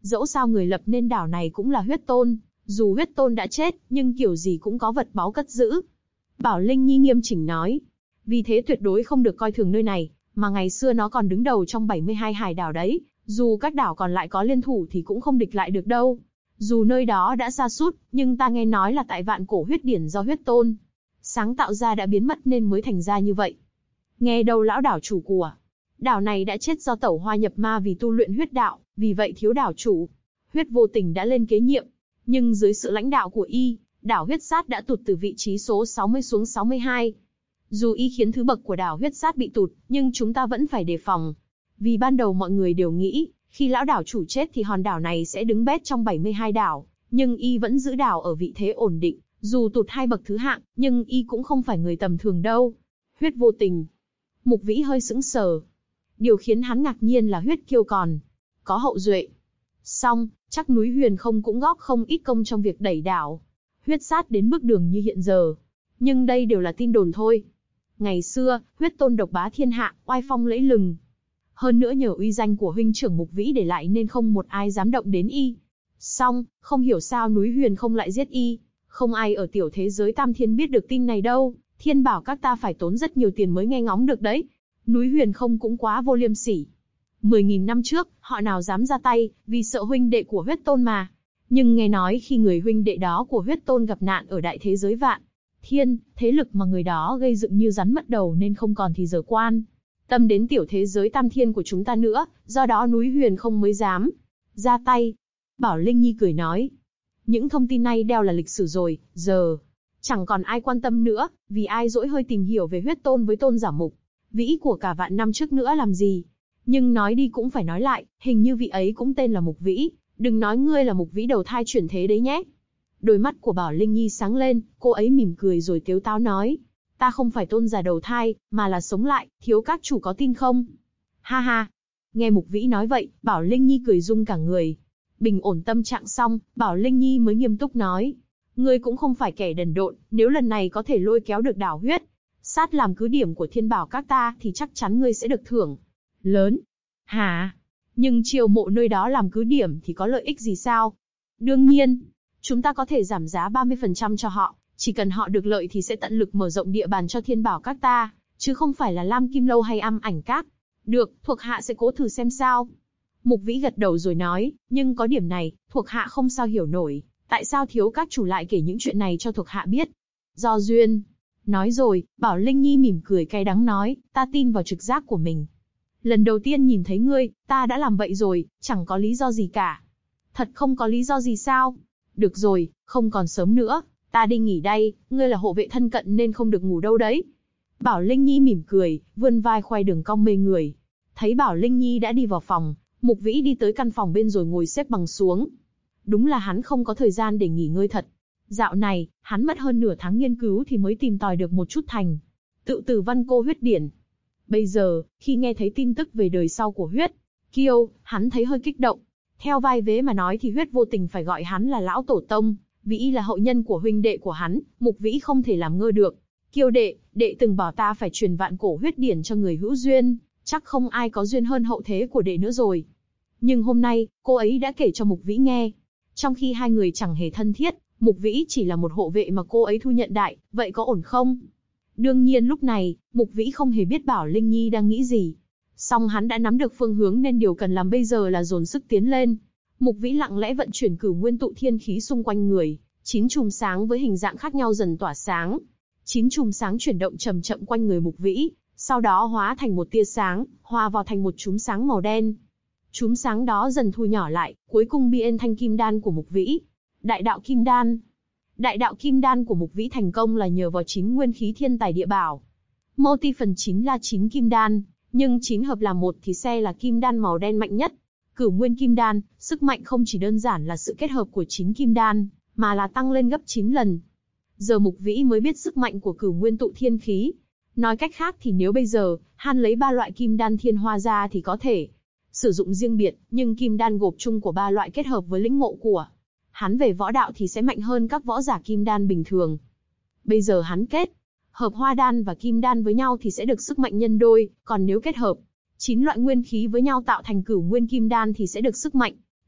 Dẫu sao người lập nên đảo này cũng là huyết tôn, dù huyết tôn đã chết, nhưng kiểu gì cũng có vật báu cất giữ. Bảo Linh Nhi nghiêm chỉnh nói. Vì thế tuyệt đối không được coi thường nơi này, mà ngày xưa nó còn đứng đầu trong 72 hải đảo đấy, dù các đảo còn lại có liên thủ thì cũng không địch lại được đâu. Dù nơi đó đã sa sút, nhưng ta nghe nói là tại vạn cổ huyết điển do huyết tôn sáng tạo ra đã biến mất nên mới thành ra như vậy. Nghe đâu lão đảo chủ của đảo này đã chết do tẩu hoa nhập ma vì tu luyện huyết đạo, vì vậy thiếu đảo chủ Huyết Vô Tình đã lên kế nhiệm, nhưng dưới sự lãnh đạo của y, đảo huyết sát đã tụt từ vị trí số 60 xuống 62. Dù y khiến thứ bậc của đảo huyết sát bị tụt, nhưng chúng ta vẫn phải đề phòng. Vì ban đầu mọi người đều nghĩ, khi lão đảo chủ chết thì hòn đảo này sẽ đứng bét trong 72 đảo, nhưng y vẫn giữ đảo ở vị thế ổn định, dù tụt 2 bậc thứ hạng, nhưng y cũng không phải người tầm thường đâu. Huyết Vô Tình. Mục Vĩ hơi sững sờ. Điều khiến hắn ngạc nhiên là Huyết Kiêu còn có hậu duệ. Song, chắc núi Huyền không cũng góp không ít công trong việc đẩy đảo huyết sát đến bước đường như hiện giờ. Nhưng đây đều là tin đồn thôi. Ngày xưa, huyết tôn độc bá thiên hạ, oai phong lẫy lừng. Hơn nữa nhờ uy danh của huynh trưởng Mục Vĩ để lại nên không một ai dám động đến y. Song, không hiểu sao núi Huyền không lại giết y. Không ai ở tiểu thế giới Tam Thiên biết được tin này đâu. Thiên bảo các ta phải tốn rất nhiều tiền mới nghe ngóng được đấy. Núi Huyền không cũng quá vô liêm sỉ. 10.000 năm trước, họ nào dám ra tay, vì sợ huynh đệ của huyết tôn mà. Nhưng nghe nói khi người huynh đệ đó của huyết tôn gặp nạn ở đại thế giới Vạn Thiên, thế lực mà người đó gây dựng như rắn mất đầu nên không còn thì giờ quan tâm đến tiểu thế giới Tam Thiên của chúng ta nữa, do đó núi Huyền không mới dám ra tay. Bảo Linh Nhi cười nói, những thông tin này đeo là lịch sử rồi, giờ chẳng còn ai quan tâm nữa, vì ai dỗi hơi tìm hiểu về huyết tôn với tôn giả Mục Vĩ của cả vạn năm trước nữa làm gì. Nhưng nói đi cũng phải nói lại, hình như vị ấy cũng tên là Mục Vĩ, đừng nói ngươi là Mục Vĩ đầu thai chuyển thế đấy nhé. Đôi mắt của Bảo Linh Nhi sáng lên, cô ấy mỉm cười rồi tếu táo nói, ta không phải tôn giả đầu thai, mà là sống lại, thiếu các chủ có tin không? Ha ha. Nghe Mục Vĩ nói vậy, Bảo Linh Nhi cười rung cả người. Bình ổn tâm trạng xong, Bảo Linh Nhi mới nghiêm túc nói, ngươi cũng không phải kẻ đần độn, nếu lần này có thể lôi kéo được đảo huyết sát làm cứ điểm của thiên bảo các ta thì chắc chắn ngươi sẽ được thưởng lớn. Hả? Nhưng chiêu mộ nơi đó làm cứ điểm thì có lợi ích gì sao? Đương nhiên, chúng ta có thể giảm giá 30% cho họ, chỉ cần họ được lợi thì sẽ tận lực mở rộng địa bàn cho thiên bảo các ta, chứ không phải là Lam Kim Lâu hay Âm Ảnh Các. Được, thuộc hạ sẽ cố thử xem sao. Mục Vĩ gật đầu rồi nói, nhưng có điểm này, thuộc hạ không sao hiểu nổi, tại sao thiếu các chủ lại kể những chuyện này cho thuộc hạ biết? Do duyên. Nói rồi, Bảo Linh Nhi mỉm cười cay đắng nói, ta tin vào trực giác của mình. Lần đầu tiên nhìn thấy ngươi, ta đã làm vậy rồi, chẳng có lý do gì cả. Thật không có lý do gì sao? Được rồi, không còn sớm nữa, ta đi nghỉ đây, ngươi là hộ vệ thân cận nên không được ngủ đâu đấy. Bảo Linh Nhi mỉm cười, vươn vai khoe đường cong mê người. Thấy Bảo Linh Nhi đã đi vào phòng, Mục Vĩ đi tới căn phòng bên rồi ngồi xếp bằng xuống. Đúng là hắn không có thời gian để nghỉ ngơi thật. Dạo này, hắn mất hơn nửa tháng nghiên cứu thì mới tìm tòi được một chút thành tựu từ văn cô huyết điển. Bây giờ, khi nghe thấy tin tức về đời sau của huyết Kiêu, hắn thấy hơi kích động. Theo vai vế mà nói thì Huyết Vô Tình phải gọi hắn là lão tổ tông, vì y là hậu nhân của huynh đệ của hắn, Mục Vĩ không thể làm ngơ được. Kiêu đệ, đệ từng bảo ta phải truyền vạn cổ huyết điển cho người hữu duyên, chắc không ai có duyên hơn hậu thế của đệ nữa rồi. Nhưng hôm nay, cô ấy đã kể cho Mục Vĩ nghe. Trong khi hai người chẳng hề thân thiết, Mục Vĩ chỉ là một hộ vệ mà cô ấy thu nhận đại, vậy có ổn không? Đương nhiên lúc này, Mục Vĩ không hề biết Bảo Linh Nhi đang nghĩ gì. Song hắn đã nắm được phương hướng nên điều cần làm bây giờ là dồn sức tiến lên. Mục Vĩ lặng lẽ vận chuyển cửu nguyên tụ thiên khí xung quanh người, 9 chùm sáng với hình dạng khác nhau dần tỏa sáng. 9 chùm sáng chuyển động chậm chậm quanh người Mục Vĩ, sau đó hóa thành một tia sáng, hòa vào thành một chùm sáng màu đen. Chùm sáng đó dần thu nhỏ lại, cuối cùng biến thành kim đan của Mục Vĩ. Đại đạo kim đan. Đại đạo kim đan của Mục Vĩ thành công là nhờ vào 9 nguyên khí thiên tài địa bảo. Multi phần 9 là 9 kim đan, nhưng 9 hợp làm một thì sẽ là kim đan màu đen mạnh nhất. Cửu nguyên kim đan, sức mạnh không chỉ đơn giản là sự kết hợp của 9 kim đan, mà là tăng lên gấp 9 lần. Giờ Mục Vĩ mới biết sức mạnh của cửu nguyên tụ thiên khí. Nói cách khác thì nếu bây giờ, hắn lấy 3 loại kim đan thiên hoa ra thì có thể sử dụng riêng biệt, nhưng kim đan gộp chung của 3 loại kết hợp với lĩnh ngộ của hắn về võ đạo thì sẽ mạnh hơn các võ giả kim đan bình thường. Bây giờ hắn kết hợp hoa đan và kim đan với nhau thì sẽ được sức mạnh nhân đôi, còn nếu kết hợp 9 loại nguyên khí với nhau tạo thành cửu nguyên kim đan thì sẽ được sức mạnh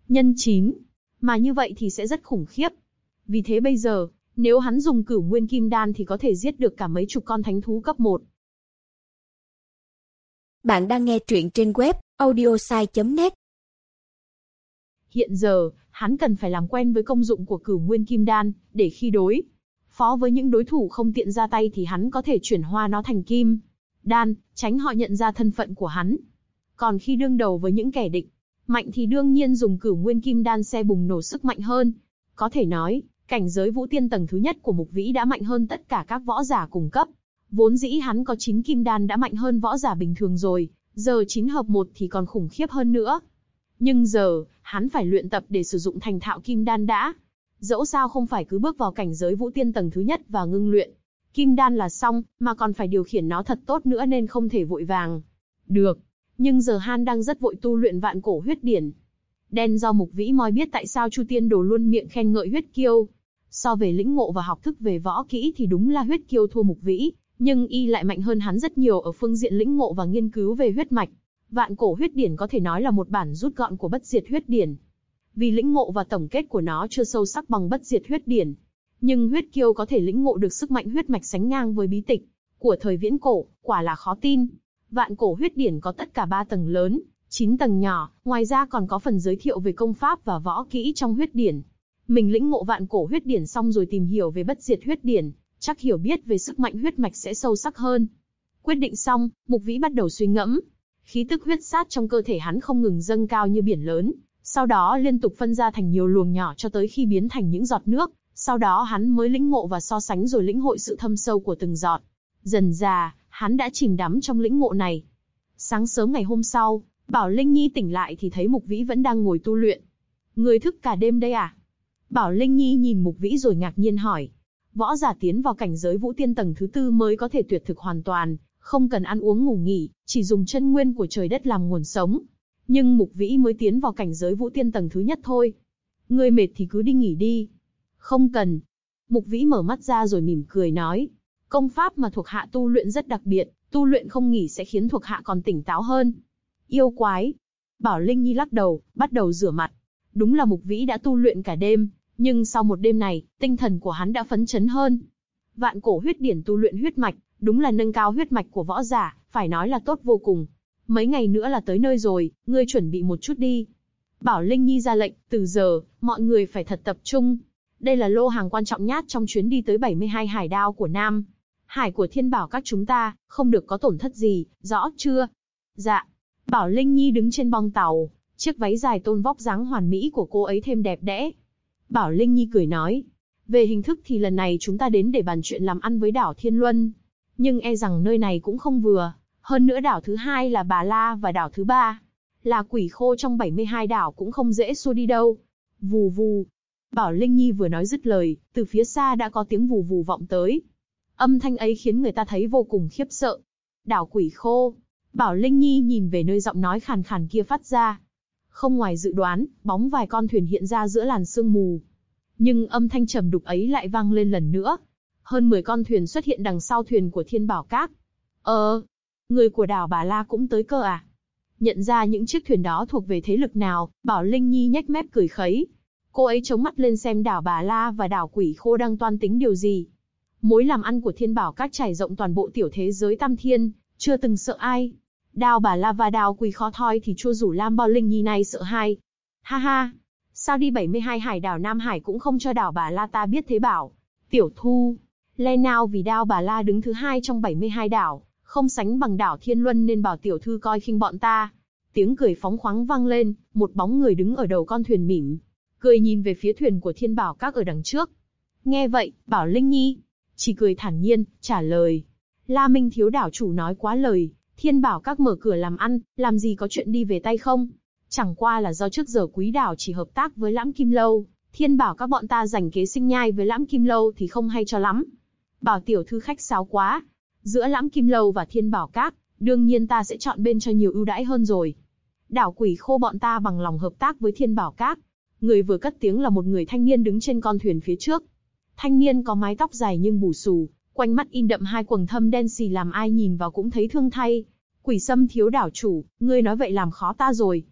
nhân 9. Mà như vậy thì sẽ rất khủng khiếp. Vì thế bây giờ, nếu hắn dùng Cửu Nguyên Kim Đan thì có thể giết được cả mấy chục con thánh thú cấp 1. Bạn đang nghe truyện trên web audiosai.net. Hiện giờ, hắn cần phải làm quen với công dụng của Cửu Nguyên Kim Đan, để khi đối phó với những đối thủ không tiện ra tay thì hắn có thể chuyển hóa nó thành Kim Đan, tránh họ nhận ra thân phận của hắn. Còn khi đương đầu với những kẻ địch mạnh thì đương nhiên dùng Cửu Nguyên Kim Đan sẽ bùng nổ sức mạnh hơn. Có thể nói, cảnh giới Vũ Tiên tầng thứ nhất của Mục Vĩ đã mạnh hơn tất cả các võ giả cùng cấp. Vốn dĩ hắn có 9 Kim Đan đã mạnh hơn võ giả bình thường rồi, giờ 9 hợp 1 thì còn khủng khiếp hơn nữa. Nhưng giờ, hắn phải luyện tập để sử dụng thành thạo Kim Đan đã. Dẫu sao không phải cứ bước vào cảnh giới Vũ Tiên tầng thứ nhất và ngưng luyện Kim Đan là xong, mà còn phải điều khiển nó thật tốt nữa nên không thể vội vàng được. Nhưng giờ hắn đang rất vội tu luyện Vạn Cổ Huyết Điển. Đen do Mục Vĩ moi biết tại sao Chu Tiên Đồ luôn miệng khen ngợi Huyết Kiêu. So về lĩnh ngộ và học thức về võ kỹ thì đúng là Huyết Kiêu thua Mục Vĩ, nhưng y lại mạnh hơn hắn rất nhiều ở phương diện lĩnh ngộ và nghiên cứu về huyết mạch. Vạn Cổ Huyết Điển có thể nói là một bản rút gọn của Bất Diệt Huyết Điển. Vì lĩnh ngộ và tổng kết của nó chưa sâu sắc bằng Bất Diệt Huyết Điển, nhưng Huyết Kiêu có thể lĩnh ngộ được sức mạnh huyết mạch sánh ngang với bí tịch của thời viễn cổ, quả là khó tin. Vạn Cổ Huyết Điển có tất cả 3 tầng lớn, 9 tầng nhỏ, ngoài ra còn có phần giới thiệu về công pháp và võ kỹ trong huyết điển. Mình lĩnh ngộ Vạn Cổ Huyết Điển xong rồi tìm hiểu về Bất Diệt Huyết Điển, chắc hiểu biết về sức mạnh huyết mạch sẽ sâu sắc hơn. Quyết định xong, Mục Vĩ bắt đầu suy ngẫm. Khí tức huyết sát trong cơ thể hắn không ngừng dâng cao như biển lớn, sau đó liên tục phân ra thành nhiều luồng nhỏ cho tới khi biến thành những giọt nước, sau đó hắn mới lĩnh ngộ và so sánh rồi lĩnh hội sự thâm sâu của từng giọt. Dần dà, hắn đã chìm đắm trong lĩnh ngộ này. Sáng sớm ngày hôm sau, Bảo Linh Nhi tỉnh lại thì thấy Mục Vĩ vẫn đang ngồi tu luyện. Người thức cả đêm đây à? Bảo Linh Nhi nhìn Mục Vĩ rồi ngạc nhiên hỏi. Võ giả tiến vào cảnh giới Vũ Tiên tầng thứ 4 mới có thể tuyệt thực hoàn toàn, không cần ăn uống ngủ nghỉ, chỉ dùng chân nguyên của trời đất làm nguồn sống. Nhưng Mục Vĩ mới tiến vào cảnh giới Vũ Tiên tầng thứ nhất thôi. Ngươi mệt thì cứ đi nghỉ đi. Không cần. Mục Vĩ mở mắt ra rồi mỉm cười nói. Công pháp mà thuộc hạ tu luyện rất đặc biệt, tu luyện không nghỉ sẽ khiến thuộc hạ còn tỉnh táo hơn. Yêu quái. Bảo Linh Nhi lắc đầu, bắt đầu rửa mặt. Đúng là Mục Vĩ đã tu luyện cả đêm, nhưng sau một đêm này, tinh thần của hắn đã phấn chấn hơn. Vạn Cổ Huyết Điển tu luyện huyết mạch, đúng là nâng cao huyết mạch của võ giả, phải nói là tốt vô cùng. Mấy ngày nữa là tới nơi rồi, ngươi chuẩn bị một chút đi. Bảo Linh Nhi ra lệnh, từ giờ, mọi người phải thật tập trung. Đây là lô hàng quan trọng nhất trong chuyến đi tới 72 hải đao của Nam Hải của Thiên Bảo các chúng ta, không được có tổn thất gì, rõ chưa? Dạ. Bảo Linh Nhi đứng trên bong tàu, chiếc váy dài tôn vóc dáng hoàn mỹ của cô ấy thêm đẹp đẽ. Bảo Linh Nhi cười nói, về hình thức thì lần này chúng ta đến để bàn chuyện làm ăn với đảo Thiên Luân. Nhưng e rằng nơi này cũng không vừa, hơn nữa đảo thứ 2 là Bà La và đảo thứ 3 là Quỷ Khô trong 72 đảo cũng không dễ xua đi đâu. Vù vù. Bảo Linh Nhi vừa nói dứt lời, từ phía xa đã có tiếng vù vù vọng tới. Âm thanh ấy khiến người ta thấy vô cùng khiếp sợ. Đảo Quỷ Khô. Bảo Linh Nhi nhìn về nơi giọng nói khàn khàn kia phát ra. Không ngoài dự đoán, bóng vài con thuyền hiện ra giữa làn sương mù. Nhưng âm thanh trầm đục ấy lại vang lên lần nữa. Hơn 10 con thuyền xuất hiện đằng sau thuyền của Thiên Bảo Các. Người của đảo Bà La cũng tới cơ à? Nhận ra những chiếc thuyền đó thuộc về thế lực nào, Bảo Linh Nhi nhếch mép cười khẩy. Cô ấy chống mắt lên xem đảo Bà La và đảo Quỷ Khô đang toan tính điều gì. Mối làm ăn của Thiên Bảo Các trải rộng toàn bộ tiểu thế giới Tam Thiên, chưa từng sợ ai. Đao Bà La và đao Quỷ Khô thoi thì chua rủ Lam Bảo Linh Nhi này sợ hai. Ha ha, sao đi 72 hải đảo Nam Hải cũng không cho đảo Bà La ta biết thế bảo. Tiểu Thu, lẽ nào vì đao Bà La đứng thứ 2 trong 72 đảo, không sánh bằng đảo Thiên Luân nên bảo tiểu thư coi khinh bọn ta. Tiếng cười phóng khoáng vang lên, một bóng người đứng ở đầu con thuyền mỉm cười nhìn về phía thuyền của Thiên Bảo Các ở đằng trước. Nghe vậy, Bảo Linh Nhi chỉ cười thản nhiên, trả lời. La Minh thiếu đảo chủ nói quá lời, Thiên Bảo Các mở cửa làm ăn, làm gì có chuyện đi về tay không. Chẳng qua là do trước giờ quý đảo chỉ hợp tác với Lãm Kim Lâu, Thiên Bảo Các bọn ta giành kế sinh nhai với Lãm Kim Lâu thì không hay cho lắm. Bảo tiểu thư khách sáo quá. Giữa Lãm Kim Lâu và Thiên Bảo Các, đương nhiên ta sẽ chọn bên cho nhiều ưu đãi hơn rồi. Đảo Quỷ Khô bọn ta bằng lòng hợp tác với Thiên Bảo Các. Người vừa cất tiếng là một người thanh niên đứng trên con thuyền phía trước. Thanh niên có mái tóc dài nhưng bù xù, quanh mắt in đậm hai quầng thâm đen xì làm ai nhìn vào cũng thấy thương thay. Quỷ Sâm thiếu đảo chủ, ngươi nói vậy làm khó ta rồi.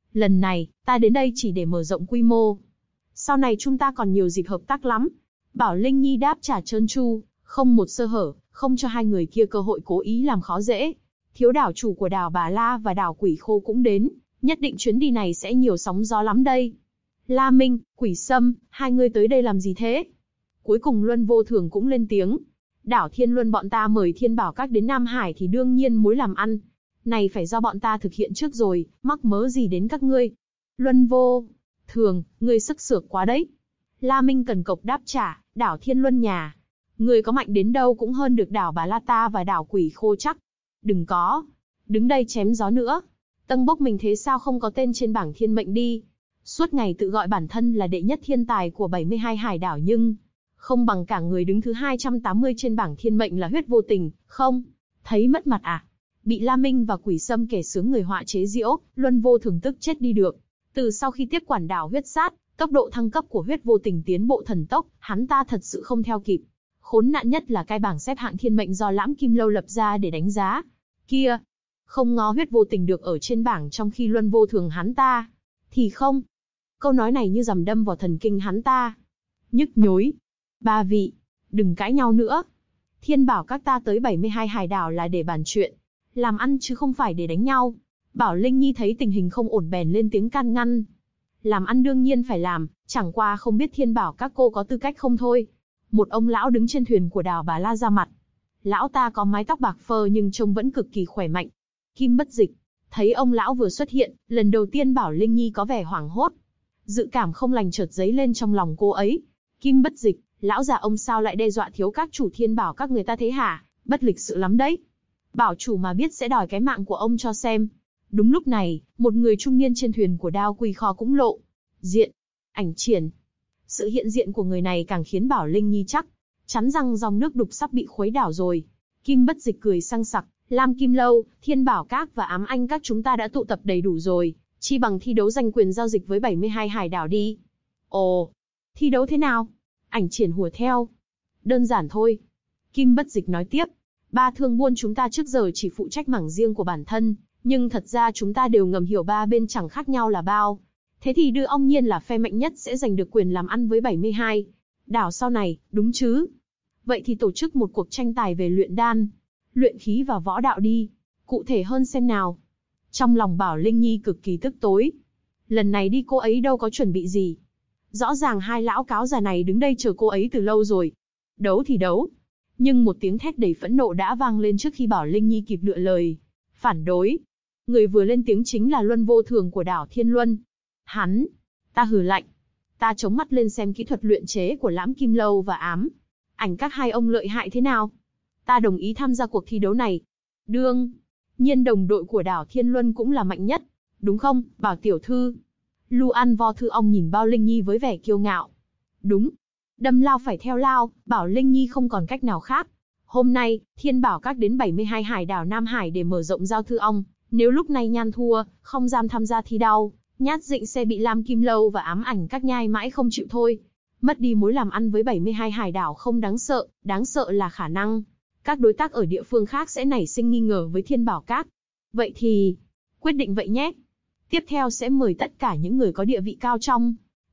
Lần này, ta đến đây chỉ để mở rộng quy mô. Sau này chúng ta còn nhiều dịp hợp tác lắm. Bảo Linh Nhi đáp trả trơn tru, không một sơ hở, không cho hai người kia cơ hội cố ý làm khó dễ. Thiếu đảo chủ của đảo Bà La và đảo Quỷ Khô cũng đến, nhất định chuyến đi này sẽ nhiều sóng gió lắm đây. La Minh, Quỷ Sâm, hai người tới đây làm gì thế? Cuối cùng Luân Vô Thường cũng lên tiếng. Đảo Thiên Luân bọn ta mời Thiên Bảo Các đến Nam Hải thì đương nhiên mối làm ăn này phải do bọn ta thực hiện trước rồi, mắc mớ gì đến các ngươi. Luân Vô Thường, ngươi sức sược quá đấy. La Minh cần cộc đáp trả, đảo Thiên Luân nhà. Ngươi có mạnh đến đâu cũng hơn được đảo Bà La ta và đảo Quỷ Khô chắc. Đừng có đứng đây chém gió nữa. Tâng bốc mình thế sao không có tên trên bảng thiên mệnh đi. Suốt ngày tự gọi bản thân là đệ nhất thiên tài của 72 hải đảo nhưng không bằng cả người đứng thứ 280 trên bảng thiên mệnh là Huyết Vô Tình, không? Thấy mất mặt à? Bị La Minh và Quỷ Sâm kẻ sướng người họa chế giễu, Luân Vô Thường tức chết đi được. Từ sau khi tiếp quản đảo Huyết Sát, tốc độ thăng cấp của Huyết Vô Tình tiến bộ thần tốc, hắn ta thật sự không theo kịp. Khốn nạn nhất là cái bảng xếp hạng thiên mệnh do Lãm Kim Lâu lập ra để đánh giá. Kia, không ngó Huyết Vô Tình được ở trên bảng trong khi Luân Vô Thường hắn ta thì không. Câu nói này như dằm đâm vào thần kinh hắn ta. Nhức nhối. Ba vị, đừng cãi nhau nữa. Thiên Bảo Các ta tới 72 hải đảo là để bàn chuyện, làm ăn chứ không phải để đánh nhau. Bảo Linh Nhi thấy tình hình không ổn bèn lên tiếng can ngăn. Làm ăn đương nhiên phải làm, chẳng qua không biết Thiên Bảo Các cô có tư cách không thôi. Một ông lão đứng trên thuyền của đảo Bà La ra mặt. Lão ta có mái tóc bạc phơ nhưng trông vẫn cực kỳ khỏe mạnh. Kim Bất Dịch thấy ông lão vừa xuất hiện, lần đầu tiên Bảo Linh Nhi có vẻ hoảng hốt. Dự cảm không lành chợt dấy lên trong lòng cô ấy. Kim Bất Dịch, lão già ông sao lại đe dọa thiếu các chủ Thiên Bảo Các người ta thế hả? Bất lịch sự lắm đấy. Bảo chủ mà biết sẽ đòi cái mạng của ông cho xem. Đúng lúc này, một người trung niên trên thuyền của Đao Quỳ Kho cũng lộ diện. Ảnh Triển. Sự hiện diện của người này càng khiến Bảo Linh Nhi chắc chắn rằng dòng nước đục sắp bị khuấy đảo rồi. Kim Bất Dịch cười sang sặc, Lam Kim Lâu, Thiên Bảo Các và Ám Anh Các chúng ta đã tụ tập đầy đủ rồi, chi bằng thi đấu giành quyền giao dịch với 72 hải đảo đi. Ồ, thi đấu thế nào? Ảnh Triển hùa theo. Đơn giản thôi. Kim Bất Dịch nói tiếp, ba thương buôn chúng ta trước giờ chỉ phụ trách mảng riêng của bản thân, nhưng thật ra chúng ta đều ngầm hiểu ba bên chẳng khác nhau là bao. Thế thì đưa ong nhiên là phe mạnh nhất sẽ giành được quyền làm ăn với 72 đảo sau này, đúng chứ? Vậy thì tổ chức một cuộc tranh tài về luyện đan, luyện khí và võ đạo đi. Cụ thể hơn xem nào. Trong lòng Bảo Linh Nhi cực kỳ tức tối. Lần này đi cô ấy đâu có chuẩn bị gì. Rõ ràng hai lão cáo già này đứng đây chờ cô ấy từ lâu rồi. Đấu thì đấu. Nhưng một tiếng thét đầy phẫn nộ đã vang lên trước khi Bảo Linh Nhi kịp lựa lời phản đối. Người vừa lên tiếng chính là Luân Vô Thường của đảo Thiên Luân. Hắn, ta hừ lạnh. Ta chống mắt lên xem kỹ thuật luyện chế của Lãm Kim Lâu và Ám Ảnh Các hai ông lợi hại thế nào. Ta đồng ý tham gia cuộc thi đấu này. Đương nhiên đồng đội của đảo Thiên Luân cũng là mạnh nhất. Đúng không, Bảo tiểu thư? Lu An Vo Thư Ong nhìn Bảo Linh Nhi với vẻ kiêu ngạo. Đúng. Đâm lao phải theo lao, Bảo Linh Nhi không còn cách nào khác. Hôm nay, Thiên Bảo Các đến 72 hải đảo Nam Hải để mở rộng giao Thư Ong. Nếu lúc này nhan thua, không dám tham gia thi đấu, nhát dịnh sẽ bị Lam Kim Lâu và Ám Ảnh Các nhai mãi không chịu thôi. Mất đi mối làm ăn với 72 hải đảo không đáng sợ là khả năng các đối tác ở địa phương khác sẽ nảy sinh nghi ngờ với Thiên Bảo Các. Vậy thì, quyết định vậy nhé. Tiếp theo sẽ mời tất cả những người có địa vị cao trong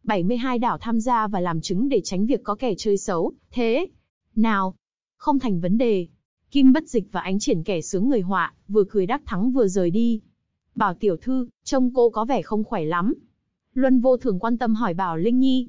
72 đảo tham gia và làm chứng để tránh việc có kẻ chơi xấu. Thế nào? Không thành vấn đề. Kim Bất Dịch và Ánh Triển kẻ sướng người họa, vừa cười đắc thắng vừa rời đi. Bảo tiểu thư, trông cô có vẻ không khỏe lắm. Luân Vô Thường quan tâm hỏi Bảo Linh Nhi.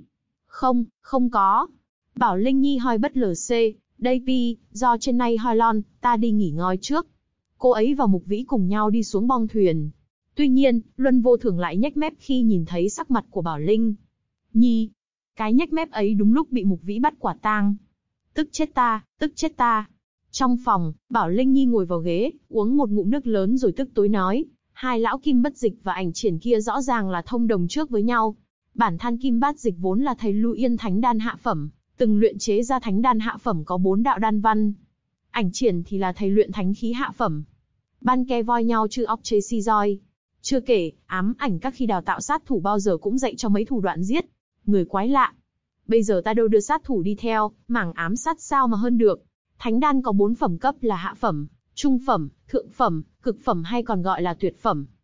Không có. Bảo Linh Nhi hoi bất lc, đây pi, do trên nay hoi lon, ta đi nghỉ ngơi trước. Cô ấy và Mục Vĩ cùng nhau đi xuống bong thuyền. Tuy nhiên, Luân Vô Thường lại nhếch mép khi nhìn thấy sắc mặt của Bảo Linh Nhi. Cái nhếch mép ấy đúng lúc bị Mục Vĩ bắt quả tang. Tức chết ta. Trong phòng, Bảo Linh Nhi ngồi vào ghế, uống một ngụm nước lớn rồi tức tối nói, hai lão Kim Bất Dịch và Ảnh Triển kia rõ ràng là thông đồng trước với nhau. Bản thân Kim Bất Dịch vốn là thầy Lưu Yên thánh đan hạ phẩm, từng luyện chế ra thánh đan hạ phẩm có 4 đạo đan văn. Ảnh Triển thì là thầy luyện thánh khí hạ phẩm. Ban ke voi nhau chứ óc chế si roi. Chưa kể, Ám Ảnh Các khi đào tạo sát thủ bao giờ cũng dạy cho mấy thủ đoạn giết người quái lạ. Bây giờ ta đâu đưa sát thủ đi theo, mảng ám sát sao mà hơn được. Thánh đan có 4 phẩm cấp là hạ phẩm, trung phẩm, thượng phẩm, cực phẩm hay còn gọi là tuyệt phẩm.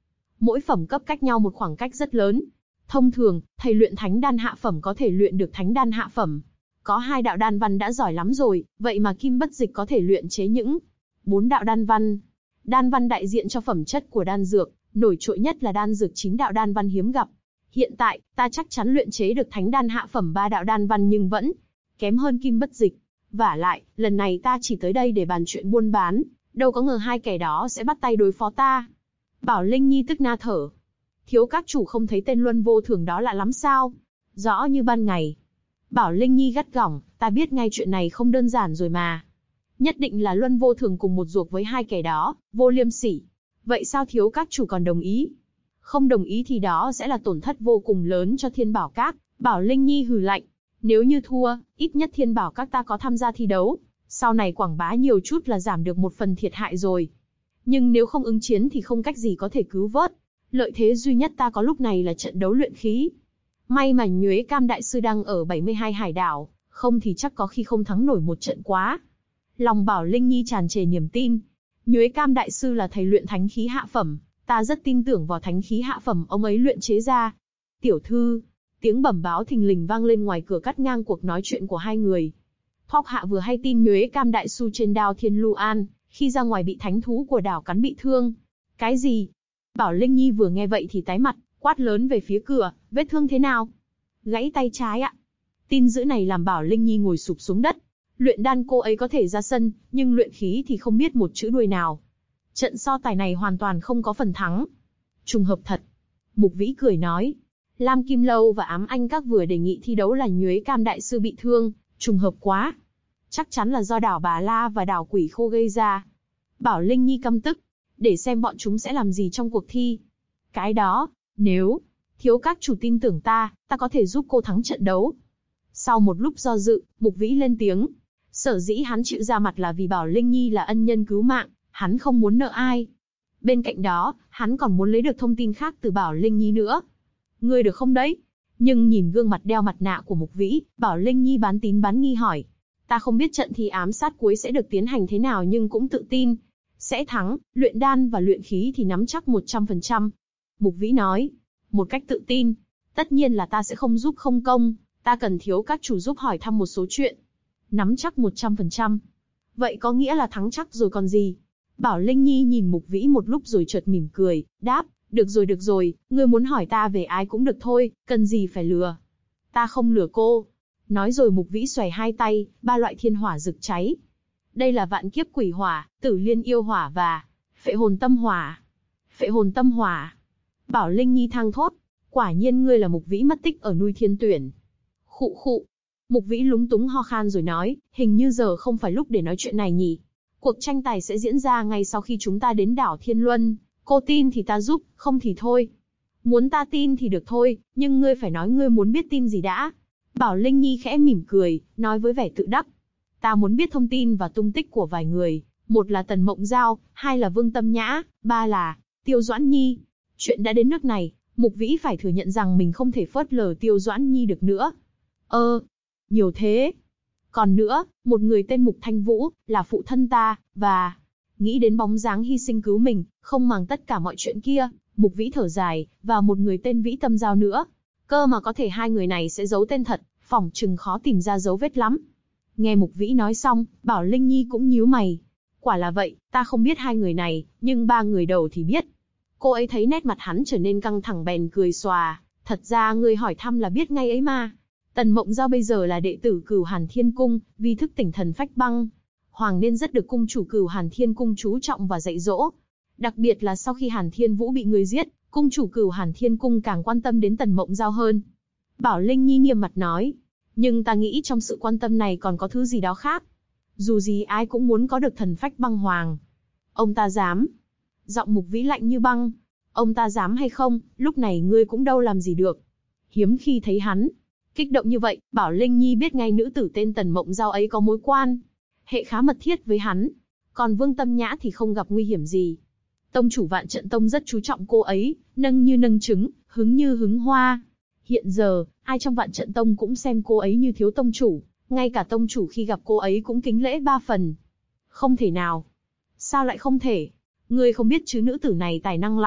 mỗi phẩm cấp cách nhau một khoảng cách rất lớn. Thông thường, thầy luyện thánh đan hạ phẩm có thể luyện được thánh đan hạ phẩm. Có 2 đạo đan văn đã giỏi lắm rồi, vậy mà Kim Bất Dịch có thể luyện chế những 4 đạo đan văn. Đan văn đại diện cho phẩm chất của đan dược, nổi trội nhất là đan dược 9 đạo đan văn hiếm gặp. Hiện tại, ta chắc chắn luyện chế được thánh đan hạ phẩm 3 đạo đan văn nhưng vẫn kém hơn Kim Bất Dịch. Vả lại, lần này ta chỉ tới đây để bàn chuyện buôn bán, đâu có ngờ 2 kẻ đó sẽ bắt tay đối phó ta. Bảo Linh Nhi tức na thở. Thiếu các chủ không thấy tên Luân Vô Thường đó lạ lắm sao? Rõ như ban ngày. Bảo Linh Nhi gắt gỏng, ta biết ngay chuyện này không đơn giản rồi mà. Nhất định là Luân Vô Thường cùng một ruột với 2 kẻ đó, vô liêm sỉ. Vậy sao thiếu các chủ còn đồng ý? Không đồng ý thì đó sẽ là tổn thất vô cùng lớn cho Thiên Bảo Các. Bảo Linh Nhi hừ lạnh. Nếu như thua, ít nhất Thiên Bảo Các ta có tham gia thi đấu. Sau này quảng bá nhiều chút là giảm được một phần thiệt hại rồi. Nhưng nếu không ứng chiến thì không cách gì có thể cứu vớt. Lợi thế duy nhất ta có lúc này là trận đấu luyện khí. May mà Nhuế Cam Đại Sư đang ở 72 hải đảo, không thì chắc có khi không thắng nổi một trận quá. Lòng Bảo Linh Nhi tràn trề niềm tin. Nhuế Cam Đại Sư là thầy luyện thánh khí hạ phẩm, ta rất tin tưởng vào thánh khí hạ phẩm ông ấy luyện chế ra. Tiểu thư, tiếng bẩm báo thình lình vang lên ngoài cửa cắt ngang cuộc nói chuyện của hai người. Thóc Hạ vừa hay tin Nhuế Cam Đại Sư trên đao Thiên Lưu An, khi ra ngoài bị thánh thú của đảo cắn bị thương. Cái gì? Bảo Linh Nhi vừa nghe vậy thì tái mặt, quát lớn về phía cửa, vết thương thế nào? Gãy tay trái ạ. Tin dữ này làm Bảo Linh Nhi ngồi sụp xuống đất. Luyện đan cô ấy có thể ra sân, nhưng luyện khí thì không biết một chữ đuôi nào. Trận so tài này hoàn toàn không có phần thắng. Trùng hợp thật. Mục Vĩ cười nói. Lam Kim Lâu và Ám Anh Các vừa đề nghị thi đấu là Nhuế Cam Đại Sư bị thương, trùng hợp quá. Chắc chắn là do đảo Bà La và đảo Quỷ Khô gây ra. Bảo Linh Nhi căm tức. Để xem bọn chúng sẽ làm gì trong cuộc thi. Cái đó, nếu thiếu các chủ tin tưởng ta có thể giúp cô thắng trận đấu. Sau một lúc do dự, Mục Vĩ lên tiếng. Sở dĩ hắn chịu ra mặt là vì Bảo Linh Nhi là ân nhân cứu mạng, hắn không muốn nợ ai. Bên cạnh đó, hắn còn muốn lấy được thông tin khác từ Bảo Linh Nhi nữa. Ngươi được không đấy? Nhưng nhìn gương mặt đeo mặt nạ của Mục Vĩ, Bảo Linh Nhi bán tín bán nghi hỏi. Ta không biết trận thi ám sát cuối sẽ được tiến hành thế nào nhưng cũng tự tin. Sẽ thắng, luyện đan và luyện khí thì nắm chắc 100%. Mục Vĩ nói. Một cách tự tin. Tất nhiên là ta sẽ không giúp không công, ta cần thiếu các chủ giúp hỏi thăm một số chuyện. Nắm chắc 100%. Vậy có nghĩa là thắng chắc rồi còn gì? Bảo Linh Nhi nhìn Mục Vĩ một lúc rồi chợt mỉm cười, đáp, được rồi, ngươi muốn hỏi ta về ai cũng được thôi, cần gì phải lừa. Ta không lừa cô. Nói rồi Mục Vĩ xoay hai tay, 3 loại thiên hỏa rực cháy. Đây là Vạn Kiếp Quỷ Hỏa, Tử Liên Yêu Hỏa và Phệ Hồn Tâm Hỏa. Phệ Hồn Tâm Hỏa. Bảo Linh Nhi thang thốt, quả nhiên ngươi là Mục Vĩ mất tích ở Núi Thiên Tuyển. Khụ khụ. Mục Vĩ lúng túng ho khan rồi nói, hình như giờ không phải lúc để nói chuyện này nhỉ. Cuộc tranh tài sẽ diễn ra ngay sau khi chúng ta đến đảo Thiên Luân. Cô tin thì ta giúp, không thì thôi. Muốn ta tin thì được thôi, nhưng ngươi phải nói ngươi muốn biết tin gì đã. Bảo Linh Nhi khẽ mỉm cười, nói với vẻ tự đắc. Ta muốn biết thông tin và tung tích của vài người. Một là Tần Mộng Giao, 2 là Vương Tâm Nhã, 3 là Tiêu Doãn Nhi. Chuyện đã đến nước này, Mục Vĩ phải thừa nhận rằng mình không thể phớt lờ Tiêu Doãn Nhi được nữa. Nhiều thế. Còn nữa, một người tên Mục Thanh Vũ, là phụ thân ta, và nghĩ đến bóng dáng hy sinh cứu mình, không màng tất cả mọi chuyện kia, Mục Vĩ thở dài, và một người tên Vĩ Tâm Giao nữa. Cơ mà có thể 2 người này sẽ giấu tên thật, phỏng chừng khó tìm ra dấu vết lắm. Nghe Mục Vĩ nói xong, Bảo Linh Nhi cũng nhíu mày. Quả là vậy, ta không biết 2 người này, nhưng 3 người đầu thì biết. Cô ấy thấy nét mặt hắn trở nên căng thẳng bèn cười xòa. Thật ra người hỏi thăm là biết ngay ấy mà. Tần Mộng Giao bây giờ là đệ tử Cửu Hàn Thiên Cung, vì thức tỉnh thần phách băng. Hoàng nên rất được cung chủ Cửu Hàn Thiên Cung chú trọng và dạy dỗ. Đặc biệt là sau khi Hàn Thiên Vũ bị người giết, cung chủ Cửu Hàn Thiên Cung càng quan tâm đến Tần Mộng Giao hơn. Bảo Linh Nhi nghiêm mặt nói. Nhưng ta nghĩ trong sự quan tâm này còn có thứ gì đó khác. Dù gì ai cũng muốn có được thần phách băng hoàng. Ông ta dám. Giọng Mục Vĩ lạnh như băng. Ông ta dám hay không, lúc này ngươi cũng đâu làm gì được. Hiếm khi thấy hắn kích động như vậy, Bảo Linh Nhi biết ngay nữ tử tên Tần Mộng Giao ấy có mối quan hệ khá mật thiết với hắn. Còn Vương Tâm Nhã thì không gặp nguy hiểm gì. Tông chủ Vạn Trận Tông rất chú trọng cô ấy, nâng như nâng trứng, hứng như hứng hoa. Hiện giờ, ai trong Vạn Trận Tông cũng xem cô ấy như thiếu tông chủ, ngay cả tông chủ khi gặp cô ấy cũng kính lễ 3 phần. Không thể nào. Sao lại không thể? Ngươi không biết chứ nữ tử này tài năng lắm,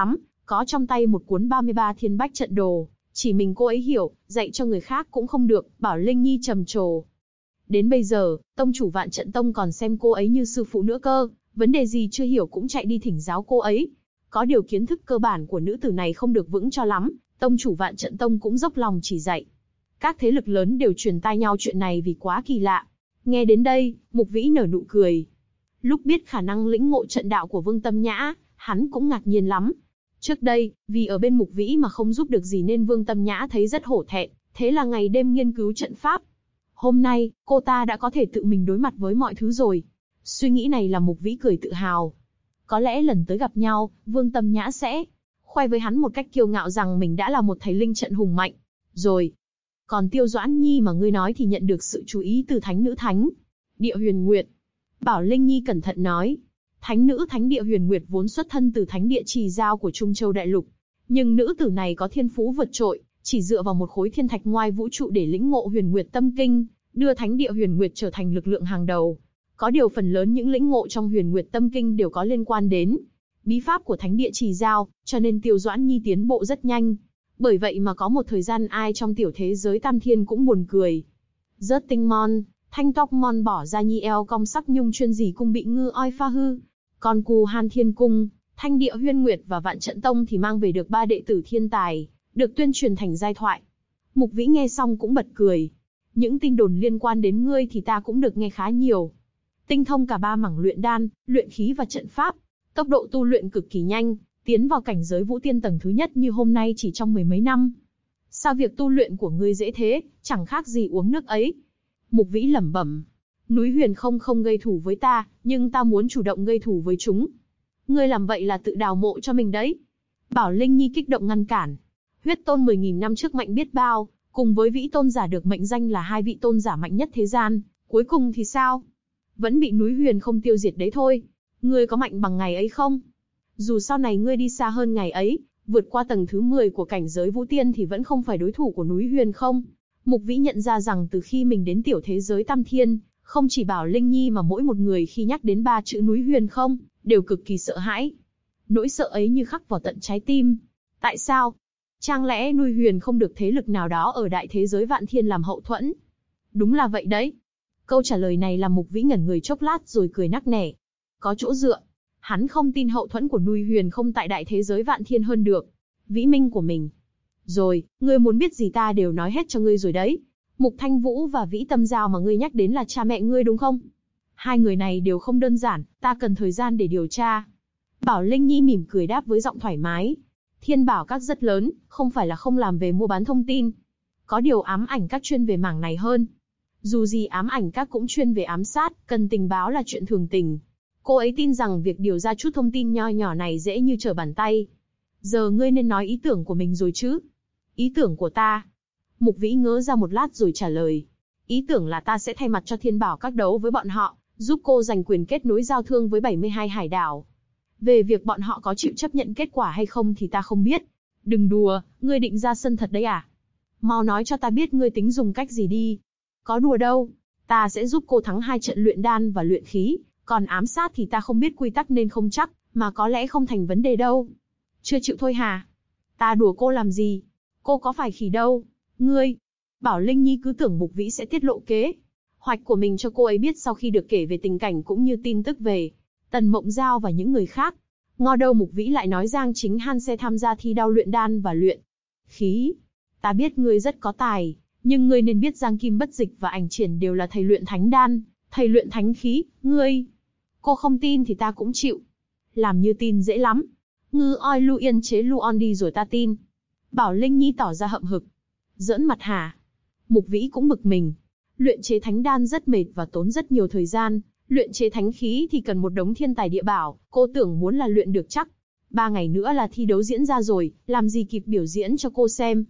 có trong tay một cuốn 33 thiên bách trận đồ, chỉ mình cô ấy hiểu, dạy cho người khác cũng không được, Bảo Linh Nhi trầm trồ. Đến bây giờ, tông chủ Vạn Trận Tông còn xem cô ấy như sư phụ nữa cơ, vấn đề gì chưa hiểu cũng chạy đi thỉnh giáo cô ấy. Có điều kiến thức cơ bản của nữ tử này không được vững cho lắm, tông chủ Vạn Trận Tông cũng dốc lòng chỉ dạy. Các thế lực lớn đều truyền tai nhau chuyện này vì quá kỳ lạ. Nghe đến đây, Mục Vĩ nở nụ cười. Lúc biết khả năng lĩnh ngộ trận đạo của Vương Tâm Nhã, hắn cũng ngạc nhiên lắm. Trước đây, vì ở bên Mục Vĩ mà không giúp được gì nên Vương Tâm Nhã thấy rất hổ thẹn, thế là ngày đêm nghiên cứu trận pháp. Hôm nay, cô ta đã có thể tự mình đối mặt với mọi thứ rồi. Suy nghĩ này làm Mục Vĩ cười tự hào. Có lẽ lần tới gặp nhau, Vương Tâm Nhã sẽ khoe với hắn một cách kiêu ngạo rằng mình đã là một thầy linh trận hùng mạnh. Rồi, còn Tiêu Doãn Nhi mà ngươi nói thì nhận được sự chú ý từ thánh nữ thánh địa Huyền Nguyệt. Bảo Linh Nhi cẩn thận nói, thánh nữ thánh địa Huyền Nguyệt vốn xuất thân từ thánh địa Trì Giao của Trung Châu Đại Lục, nhưng nữ tử này có thiên phú vượt trội, chỉ dựa vào một khối thiên thạch ngoài vũ trụ để lĩnh ngộ Huyền Nguyệt tâm kinh, đưa thánh địa Huyền Nguyệt trở thành lực lượng hàng đầu. Có điều phần lớn những lĩnh ngộ trong Huyền Nguyệt tâm kinh đều có liên quan đến bí pháp của thánh địa Trì Giao, cho nên Tiêu Doãn Nhi tiến bộ rất nhanh. Bởi vậy mà có một thời gian ai trong tiểu thế giới Tam Thiên cũng buồn cười. Rớt tinh mon, thanh tóc mon bỏ ra nhi eo cong sắc nhung chuyên gì cung bị ngư oi pha hư. Còn cù Han Thiên Cung, Thanh Địa Huyên Nguyệt và Vạn Trận Tông thì mang về được 3 đệ tử thiên tài, được tuyên truyền thành giai thoại. Mục Vĩ nghe xong cũng bật cười. Những tin đồn liên quan đến ngươi thì ta cũng được nghe khá nhiều. Tinh thông cả 3 mảng luyện đan, luyện khí và trận pháp. Tốc độ tu luyện cực kỳ nhanh, tiến vào cảnh giới vũ tiên tầng thứ nhất như hôm nay chỉ trong 10 mấy năm. Sao việc tu luyện của ngươi dễ thế, chẳng khác gì uống nước ấy. Mục Vĩ lẩm bẩm. Núi Huyền không gây thù với ta, nhưng ta muốn chủ động gây thù với chúng. Ngươi làm vậy là tự đào mộ cho mình đấy. Bảo Linh Nhi kích động ngăn cản. Huyết Tôn 10.000 năm trước mạnh biết bao, cùng với Vĩ Tôn giả được mệnh danh là 2 vị tôn giả mạnh nhất thế gian, cuối cùng thì sao? Vẫn bị núi Huyền không tiêu diệt đấy thôi. Ngươi có mạnh bằng ngày ấy không? Dù sau này ngươi đi xa hơn ngày ấy, vượt qua tầng thứ 10 của cảnh giới vũ tiên thì vẫn không phải đối thủ của núi Huyền không. Mục Vĩ nhận ra rằng từ khi mình đến tiểu thế giới Tam Thiên, không chỉ Bảo Linh Nhi mà mỗi một người khi nhắc đến 3 chữ núi Huyền không, đều cực kỳ sợ hãi. Nỗi sợ ấy như khắc vào tận trái tim. Tại sao? Chẳng lẽ núi Huyền không được thế lực nào đó ở đại thế giới Vạn Thiên làm hậu thuẫn? Đúng là vậy đấy. Câu trả lời này làm Mục Vĩ ngẩn người chốc lát rồi cười nắc nẻ. Có chỗ dựa. Hắn không tin hậu thuẫn của núi Huyền không tại đại thế giới Vạn Thiên hơn được vĩ minh của mình. Rồi, ngươi muốn biết gì ta đều nói hết cho ngươi rồi đấy. Mục Thanh Vũ và Vĩ Tâm Giao mà ngươi nhắc đến là cha mẹ ngươi đúng không? 2 người này đều không đơn giản, ta cần thời gian để điều tra. Bảo Linh Nhi mỉm cười đáp với giọng thoải mái. Thiên Bảo Các rất lớn, không phải là không làm về mua bán thông tin. Có điều Ám Ảnh Các chuyên về mảng này hơn. Dù gì Ám Ảnh Các cũng chuyên về ám sát, cần tình báo là chuyện thường tình. Cô ấy tin rằng việc điều ra chút thông tin nho nhỏ này dễ như trở bàn tay. Giờ ngươi nên nói ý tưởng của mình rồi chứ? Ý tưởng của ta? Mục Vĩ ngớ ra một lát rồi trả lời. Ý tưởng là ta sẽ thay mặt cho Thiên Bảo Các đấu với bọn họ, giúp cô giành quyền kết nối giao thương với 72 hải đảo. Về việc bọn họ có chịu chấp nhận kết quả hay không thì ta không biết. Đừng đùa, ngươi định ra sân thật đấy à? Mau nói cho ta biết ngươi tính dùng cách gì đi. Có đùa đâu, ta sẽ giúp cô thắng 2 trận luyện đan và luyện khí, còn ám sát thì ta không biết quy tắc nên không chắc, mà có lẽ không thành vấn đề đâu. Chưa chịu thôi hả? Ta đùa cô làm gì? Cô có phải khỉ đâu. Ngươi, Bảo Linh Nhi cứ tưởng Mục Vĩ sẽ tiết lộ kế hoạch của mình cho cô ấy biết sau khi được kể về tình cảnh cũng như tin tức về Tần Mộng Giao và những người khác. Ngờ đâu Mục Vĩ lại nói Giang Chính Han sẽ tham gia thi đấu luyện đan và luyện khí. Ta biết ngươi rất có tài, nhưng ngươi nên biết Giang Kim Bất Dịch và Ảnh Triển đều là thầy luyện thánh đan, thầy luyện thánh khí, ngươi. Cô không tin thì ta cũng chịu. Làm như tin dễ lắm. Ngư oi lu yên chế lu on đi rồi ta tin. Bảo Linh Nhi tỏ ra hậm hực. Giỡn mặt hả? Mục Vĩ cũng bực mình. Luyện chế thánh đan rất mệt và tốn rất nhiều thời gian. Luyện chế thánh khí thì cần một đống thiên tài địa bảo. Cô tưởng muốn là luyện được chắc. 3 ngày nữa là thi đấu diễn ra rồi, làm gì kịp biểu diễn cho cô xem.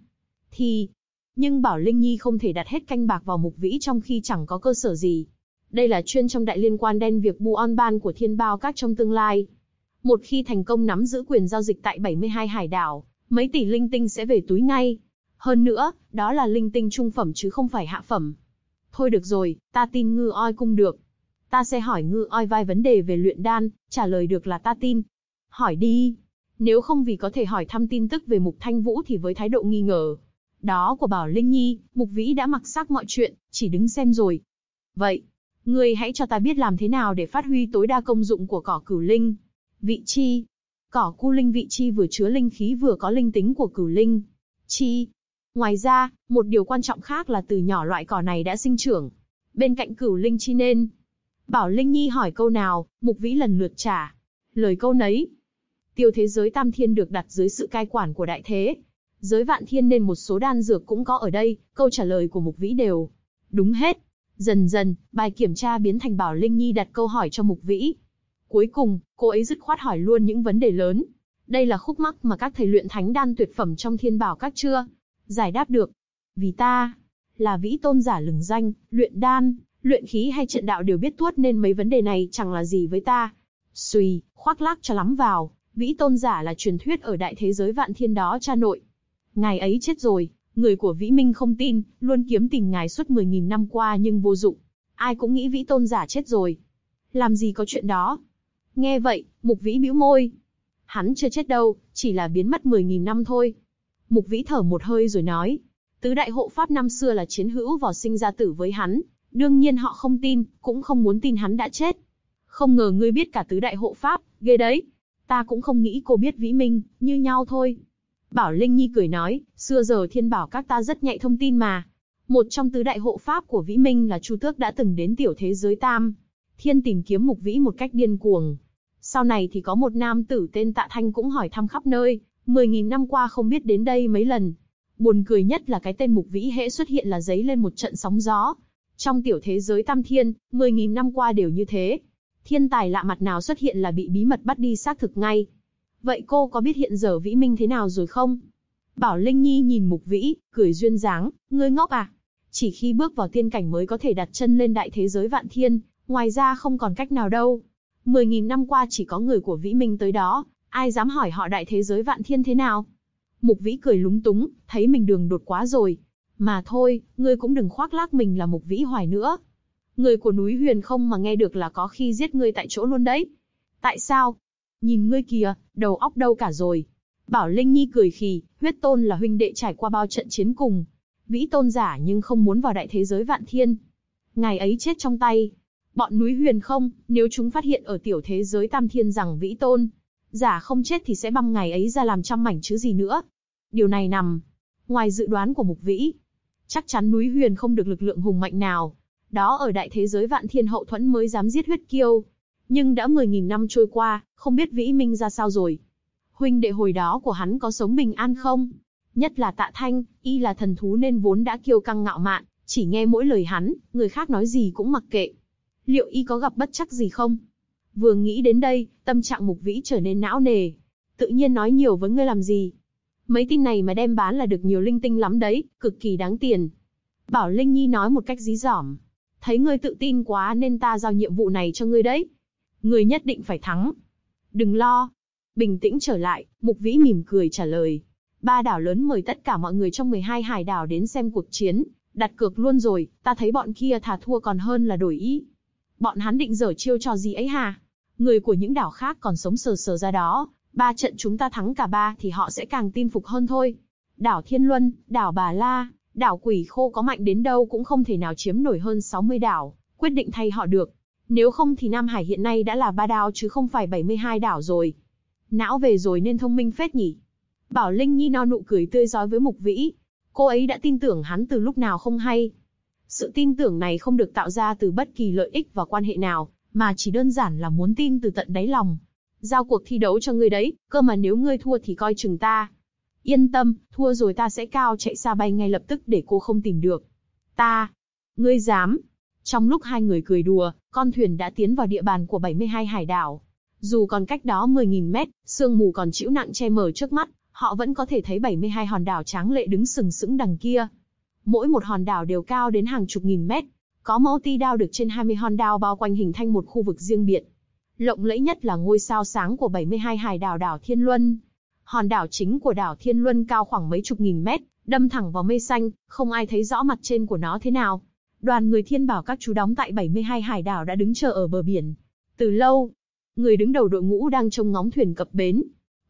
Nhưng Bảo Linh Nhi không thể đặt hết canh bạc vào Mục Vĩ trong khi chẳng có cơ sở gì. Đây là chuyên trong đại liên quan đen việc buôn ban của Thiên Bao Các trong tương lai. Một khi thành công nắm giữ quyền giao dịch tại 72 hải đảo, mấy tỷ linh tinh sẽ về túi ngay. Hơn nữa, đó là linh tinh trung phẩm chứ không phải hạ phẩm. Thôi được rồi, ta tin Ngư Oi cung được. Ta sẽ hỏi Ngư Oi vài vấn đề về luyện đan, trả lời được là ta tin. Hỏi đi. Nếu không vì có thể hỏi thăm tin tức về Mục Thanh Vũ thì với thái độ nghi ngờ đó của Bảo Linh Nhi, Mục Vĩ đã mặc xác mọi chuyện, chỉ đứng xem rồi. Vậy, ngươi hãy cho ta biết làm thế nào để phát huy tối đa công dụng của cỏ cửu linh. Vị chi. Cỏ cu linh vị chi vừa chứa linh khí vừa có linh tính của cửu linh. Chi. Ngoài ra, một điều quan trọng khác là từ nhỏ loại cỏ này đã sinh trưởng bên cạnh cửu linh chi nên. Bảo Linh Nhi hỏi câu nào, Mục Vĩ lần lượt trả lời câu nấy. Tiêu thế giới Tam Thiên được đặt dưới sự cai quản của Đại Thế giới Vạn Thiên nên một số đan dược cũng có ở đây, câu trả lời của Mục Vĩ đều đúng hết. Dần dần, bài kiểm tra biến thành Bảo Linh Nhi đặt câu hỏi cho Mục Vĩ. Cuối cùng, cô ấy dứt khoát hỏi luôn những vấn đề lớn. Đây là khúc mắc mà các thầy luyện thánh đan tuyệt phẩm trong Thiên Bảo Các chưa giải đáp được. Vì ta là Vĩ tôn giả lừng danh, luyện đan, luyện khí hay trận đạo đều biết tuốt nên mấy vấn đề này chẳng là gì với ta. Xùy, khoác lác cho lắm vào, Vĩ tôn giả là truyền thuyết ở đại thế giới Vạn Thiên đó cha nội. Ngài ấy chết rồi, người của Vĩ Minh không tin, luôn kiếm tìm ngài suốt 10.000 năm qua nhưng vô dụng. Ai cũng nghĩ Vĩ tôn giả chết rồi. Làm gì có chuyện đó. Nghe vậy, Mục Vĩ bĩu môi. Hắn chưa chết đâu, chỉ là biến mất 10.000 năm thôi. Mục Vĩ thở một hơi rồi nói. Tứ đại hộ pháp năm xưa là chiến hữu vào sinh ra tử với hắn. Đương nhiên họ không tin, cũng không muốn tin hắn đã chết. Không ngờ ngươi biết cả tứ đại hộ pháp, ghê đấy. Ta cũng không nghĩ cô biết Vĩ Minh, như nhau thôi. Bảo Linh Nhi cười nói, xưa giờ Thiên Bảo Các ta rất nhạy thông tin mà. Một trong tứ đại hộ pháp của Vĩ Minh là Chu Tước đã từng đến tiểu thế giới Tam Thiên tìm kiếm Mục Vĩ một cách điên cuồng. Sau này thì có một nam tử tên Tạ Thanh cũng hỏi thăm khắp nơi, 10.000 năm qua không biết đến đây mấy lần. Buồn cười nhất là cái tên Mục Vĩ hễ xuất hiện là dấy lên một trận sóng gió. Trong tiểu thế giới Tam Thiên, 10.000 năm qua đều như thế. Thiên tài lạ mặt nào xuất hiện là bị bí mật bắt đi xác thực ngay. Vậy cô có biết hiện giờ Vĩ Minh thế nào rồi không? Bảo Linh Nhi nhìn Mục Vĩ, cười duyên dáng, ngươi ngốc à? Chỉ khi bước vào tiên cảnh mới có thể đặt chân lên đại thế giới Vạn Thiên, ngoài ra không còn cách nào đâu. 10.000 năm qua chỉ có người của Vĩ Minh tới đó, ai dám hỏi họ đại thế giới Vạn Thiên thế nào? Mục Vĩ cười lúng túng, thấy mình đường đột quá rồi. Mà thôi, ngươi cũng đừng khoác lác mình là Mục Vĩ Hoài nữa. Người của núi Huyền không mà nghe được là có khi giết ngươi tại chỗ luôn đấy. Tại sao? Nhìn ngươi kìa, đầu óc đâu cả rồi. Bảo Linh Nhi cười khì, huyết tôn là huynh đệ trải qua bao trận chiến cùng Vĩ tôn giả nhưng không muốn vào đại thế giới Vạn Thiên. Ngài ấy chết trong tay bọn núi Huyền không, nếu chúng phát hiện ở tiểu thế giới Tam Thiên rằng Vĩ tôn giả không chết thì sẽ băm ngài ấy ra làm trăm mảnh chứ gì nữa. Điều này nằm ngoài dự đoán của Mục Vĩ. Chắc chắn núi Huyền không được lực lượng hùng mạnh nào đó ở đại thế giới Vạn Thiên hậu thuẫn mới dám giết huyết kiêu. Nhưng đã 10.000 năm trôi qua, không biết Vĩ Minh ra sao rồi. Huynh đệ hồi đó của hắn có sống bình an không? Nhất là Tạ Thanh, y là thần thú nên vốn đã kiêu căng ngạo mạn, chỉ nghe mỗi lời hắn, người khác nói gì cũng mặc kệ. Liệu y có gặp bất trắc gì không? Vừa nghĩ đến đây, tâm trạng Mục Vĩ trở nên não nề. Tự nhiên nói nhiều với ngươi làm gì? Mấy tin này mà đem bán là được nhiều linh tinh lắm đấy, cực kỳ đáng tiền. Bảo Linh Nhi nói một cách dí dỏm. Thấy ngươi tự tin quá nên ta giao nhiệm vụ này cho ngươi đấy. Ngươi nhất định phải thắng. Đừng lo. Bình tĩnh trở lại, Mục Vĩ mỉm cười trả lời. 3 đảo lớn mời tất cả mọi người trong 12 hải đảo đến xem cuộc chiến. Đặt cược luôn rồi, ta thấy bọn kia thà thua còn hơn là đổi ý. Bọn hắn định giở chiêu trò gì ấy hả? Người của những đảo khác còn sống sờ sờ ra đó. 3 trận chúng ta thắng cả 3 thì họ sẽ càng tin phục hơn thôi. Đảo Thiên Luân, đảo Bà La, đảo Quỷ Khô có mạnh đến đâu cũng không thể nào chiếm nổi hơn 60 đảo, quyết định thay họ được. Nếu không thì Nam Hải hiện nay đã là 3 đảo chứ không phải 72 đảo rồi. Não về rồi nên thông minh phết nhỉ. Bảo Linh Nhi nở nụ cười tươi rói với Mục Vĩ. Cô ấy đã tin tưởng hắn từ lúc nào không hay. Sự tin tưởng này không được tạo ra từ bất kỳ lợi ích và quan hệ nào, mà chỉ đơn giản là muốn tin từ tận đáy lòng. Giao cuộc thi đấu cho ngươi đấy, cơ mà nếu ngươi thua thì coi chừng ta. Yên tâm, thua rồi ta sẽ cao chạy xa bay ngay lập tức để cô không tìm được. Ta? Ngươi dám? Trong lúc hai người cười đùa, con thuyền đã tiến vào địa bàn của 72 hải đảo. Dù còn cách đó 10.000 mét, sương mù còn trĩu nặng che mờ trước mắt, họ vẫn có thể thấy 72 hòn đảo tráng lệ đứng sừng sững đằng kia. Mỗi một hòn đảo đều cao đến hàng chục nghìn mét, có multi đao được trên 20 hòn đảo bao quanh hình thành một khu vực riêng biệt. Lộng lẫy nhất là ngôi sao sáng của 72 hải đảo đảo Thiên Luân. Hòn đảo chính của đảo Thiên Luân cao khoảng mấy chục nghìn mét, đâm thẳng vào mây xanh, không ai thấy rõ mặt trên của nó thế nào. Đoàn người Thiên Bảo Các trú đóng tại 72 hải đảo đã đứng chờ ở bờ biển từ lâu. Người đứng đầu đội ngũ đang trông ngóng thuyền cập bến.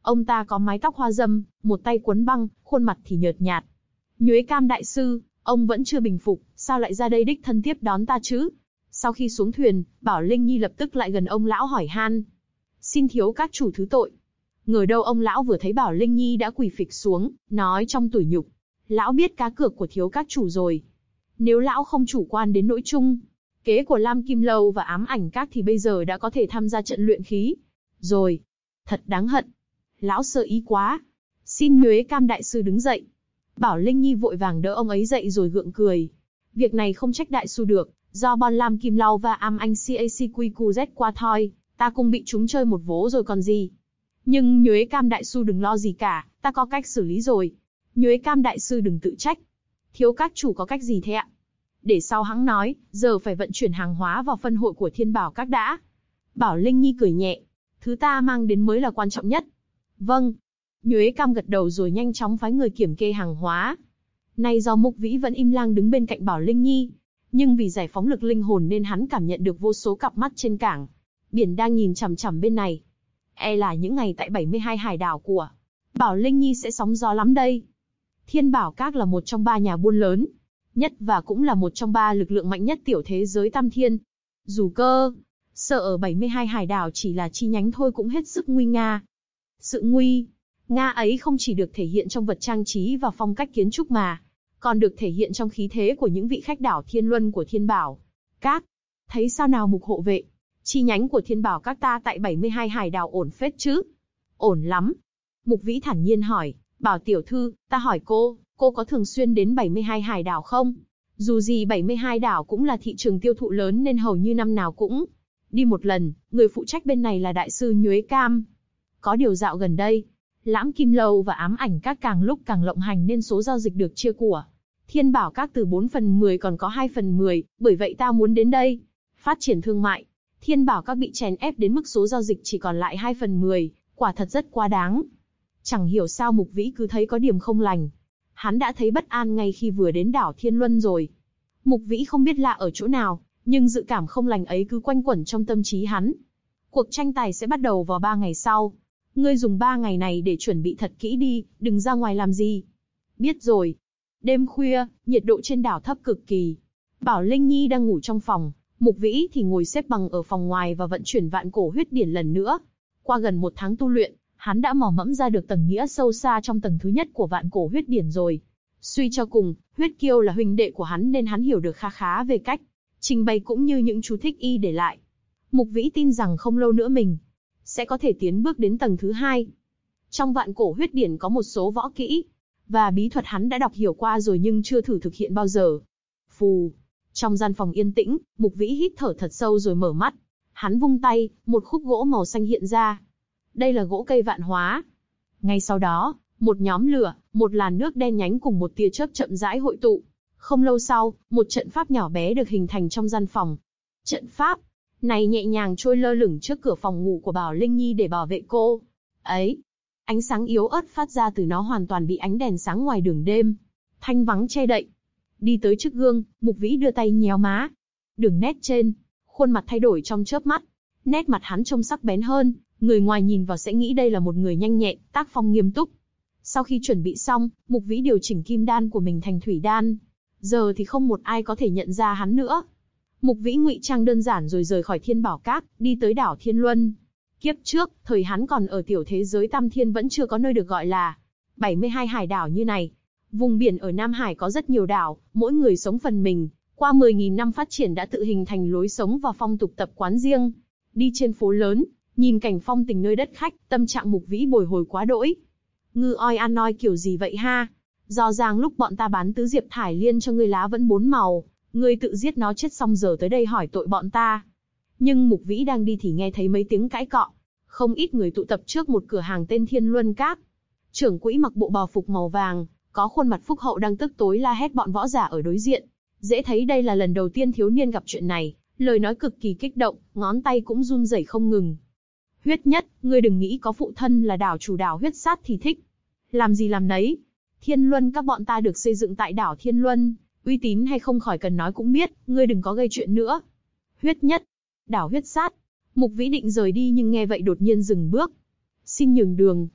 Ông ta có mái tóc hoa râm, một tay quấn băng, khuôn mặt thì nhợt nhạt. Nhuế Cam đại sư, ông vẫn chưa bình phục, sao lại ra đây đích thân tiếp đón ta chứ? Sau khi xuống thuyền, Bảo Linh Nhi lập tức lại gần ông lão hỏi han. Xin thiếu các chủ thứ tội. Ngờ đâu ông lão vừa thấy Bảo Linh Nhi đã quỳ phịch xuống, nói trong tủi nhục. Lão biết cá cược của thiếu các chủ rồi. Nếu lão không chủ quan đến nỗi chung kế của Lam Kim Lâu và Ám Ảnh Các thì bây giờ đã có thể tham gia trận luyện khí rồi. Thật đáng hận. Lão sơ ý quá. Xin Nhuế Cam đại sư đứng dậy. Bảo Linh Nhi vội vàng đỡ ông ấy dậy rồi gượng cười. Việc này không trách đại sư được, do bọn Lam Kim Lâu và Ám Ảnh CACQZ qua thôi, ta cũng bị chúng chơi một vố rồi còn gì. Nhưng Nhuế Cam đại sư đừng lo gì cả, ta có cách xử lý rồi. Nhuế Cam đại sư đừng tự trách. Thiếu các chủ có cách gì thế ạ? Để sau hãng nói, giờ phải vận chuyển hàng hóa vào phân hội của Thiên Bảo Các đã. Bảo Linh Nhi cười nhẹ. Thứ ta mang đến mới là quan trọng nhất. Vâng. Nhuế Cam gật đầu rồi nhanh chóng phái người kiểm kê hàng hóa. Nay do Mục Vĩ vẫn im lặng đứng bên cạnh Bảo Linh Nhi, nhưng vì giải phóng lực linh hồn nên hắn cảm nhận được vô số cặp mắt trên cảng biển đang nhìn chằm chằm bên này. E là những ngày tại 72 hải đảo của Bảo Linh Nhi sẽ sóng gió lắm đây. Thiên Bảo Các là một trong 3 nhà buôn lớn nhất và cũng là một trong 3 lực lượng mạnh nhất tiểu thế giới Tam Thiên. Dù cơ sở ở 72 hải đảo chỉ là chi nhánh thôi cũng hết sức nguy nga. Sự nguy nga ấy không chỉ được thể hiện trong vật trang trí và phong cách kiến trúc mà còn được thể hiện trong khí thế của những vị khách đảo Thiên Luân của Thiên Bảo Các. Thấy sao nào Mục hộ vệ? Chi nhánh của Thiên Bảo Các ta tại 72 hải đảo ổn phết chứ? Ổn lắm. Mục Vĩ thản nhiên hỏi. Bảo tiểu thư, ta hỏi cô có thường xuyên đến 72 hải đảo không? Dù gì 72 đảo cũng là thị trường tiêu thụ lớn nên hầu như năm nào cũng đi một lần. Người phụ trách bên này là đại sư Nhuế Cam. Có điều dạo gần đây, Lãm Kim Lâu và Ám Ảnh Các càng lúc càng lộng hành nên số giao dịch được chia của Thiên Bảo Các từ 4/10 còn có 2/10, bởi vậy ta muốn đến đây phát triển thương mại. Thiên Bảo Các bị chèn ép đến mức số giao dịch chỉ còn lại 2/10, quả thật rất quá đáng. Chẳng hiểu sao Mục Vĩ cứ thấy có điểm không lành. Hắn đã thấy bất an ngay khi vừa đến đảo Thiên Luân rồi. Mục Vĩ không biết lạ ở chỗ nào, nhưng dự cảm không lành ấy cứ quanh quẩn trong tâm trí hắn. Cuộc tranh tài sẽ bắt đầu vào 3 ngày sau. Ngươi dùng 3 ngày này để chuẩn bị thật kỹ đi, đừng ra ngoài làm gì. Biết rồi. Đêm khuya, nhiệt độ trên đảo thấp cực kỳ. Bảo Linh Nhi đang ngủ trong phòng, Mục Vĩ thì ngồi xếp bằng ở phòng ngoài và vận chuyển vạn cổ huyết điển lần nữa. Qua gần 1 tháng tu luyện, hắn đã mò mẫm ra được tầng nghĩa sâu xa trong tầng thứ nhất của vạn cổ huyết điển rồi. Suy cho cùng, huyết kiêu là huynh đệ của hắn nên hắn hiểu được khá khá về cách trình bày cũng như những chú thích y để lại. Mục Vĩ tin rằng không lâu nữa mình sẽ có thể tiến bước đến tầng thứ 2. Trong vạn cổ huyết điển có một số võ kỹ và bí thuật hắn đã đọc hiểu qua rồi nhưng chưa thử thực hiện bao giờ. Phù. Trong gian phòng yên tĩnh, Mục Vĩ hít thở thật sâu rồi mở mắt. Hắn vung tay, một khúc gỗ màu xanh hiện ra. Đây là gỗ cây vạn hóa. Ngay sau đó, một nhóm lửa, một làn nước đen nhánh cùng một tia chớp chậm rãi hội tụ. Không lâu sau, một trận pháp nhỏ bé được hình thành trong gian phòng. Trận pháp này nhẹ nhàng trôi lơ lửng trước cửa phòng ngủ của Bảo Linh Nhi để bảo vệ cô ấy. Ánh sáng yếu ớt phát ra từ nó hoàn toàn bị ánh đèn sáng ngoài đường đêm thanh vắng che đậy. Đi tới trước gương, Mục Vĩ đưa tay nhéo má. Đường nét trên khuôn mặt thay đổi trong chớp mắt. Nét mặt hắn trông sắc bén hơn, người ngoài nhìn vào sẽ nghĩ đây là một người nhanh nhẹn, tác phong nghiêm túc. Sau khi chuẩn bị xong, Mục Vĩ điều chỉnh kim đan của mình thành thủy đan. Giờ thì không một ai có thể nhận ra hắn nữa. Mục Vĩ ngụy trang đơn giản rồi rời khỏi Thiên Bảo Các, đi tới đảo Thiên Luân. Kiếp trước, thời hắn còn ở tiểu thế giới Tam Thiên vẫn chưa có nơi được gọi là 72 hải đảo như này. Vùng biển ở Nam Hải có rất nhiều đảo, mỗi người sống phần mình. Qua 10.000 năm phát triển đã tự hình thành lối sống và phong tục tập quán riêng. Đi trên phố lớn, nhìn cảnh phong tình nơi đất khách, tâm trạng Mục Vĩ bồi hồi quá đỗi. Ngư oi ăn noi kiểu gì vậy ha? Rõ ràng lúc bọn ta bán tứ diệp thải liên cho ngươi lá vẫn 4 màu, ngươi tự giết nó chết xong giờ tới đây hỏi tội bọn ta. Nhưng Mục Vĩ đang đi thì nghe thấy mấy tiếng cãi cọ. Không ít người tụ tập trước một cửa hàng tên Thiên Luân Các. Trưởng quỹ mặc bộ bào phục màu vàng, có khuôn mặt phúc hậu đang tức tối la hét bọn võ giả ở đối diện. Dễ thấy đây là lần đầu tiên thiếu niên gặp chuyện này, lời nói cực kỳ kích động, ngón tay cũng run rẩy không ngừng. Huyết Nhất, ngươi đừng nghĩ có phụ thân là đảo chủ đảo huyết sát thì thích. Làm gì làm nấy. Thiên Luân Các bọn ta được xây dựng tại đảo Thiên Luân, uy tín hay không khỏi cần nói cũng biết, ngươi đừng có gây chuyện nữa. Huyết Nhất, đảo huyết sát. Mục Vĩ định rời đi nhưng nghe vậy đột nhiên dừng bước. Xin nhường đường.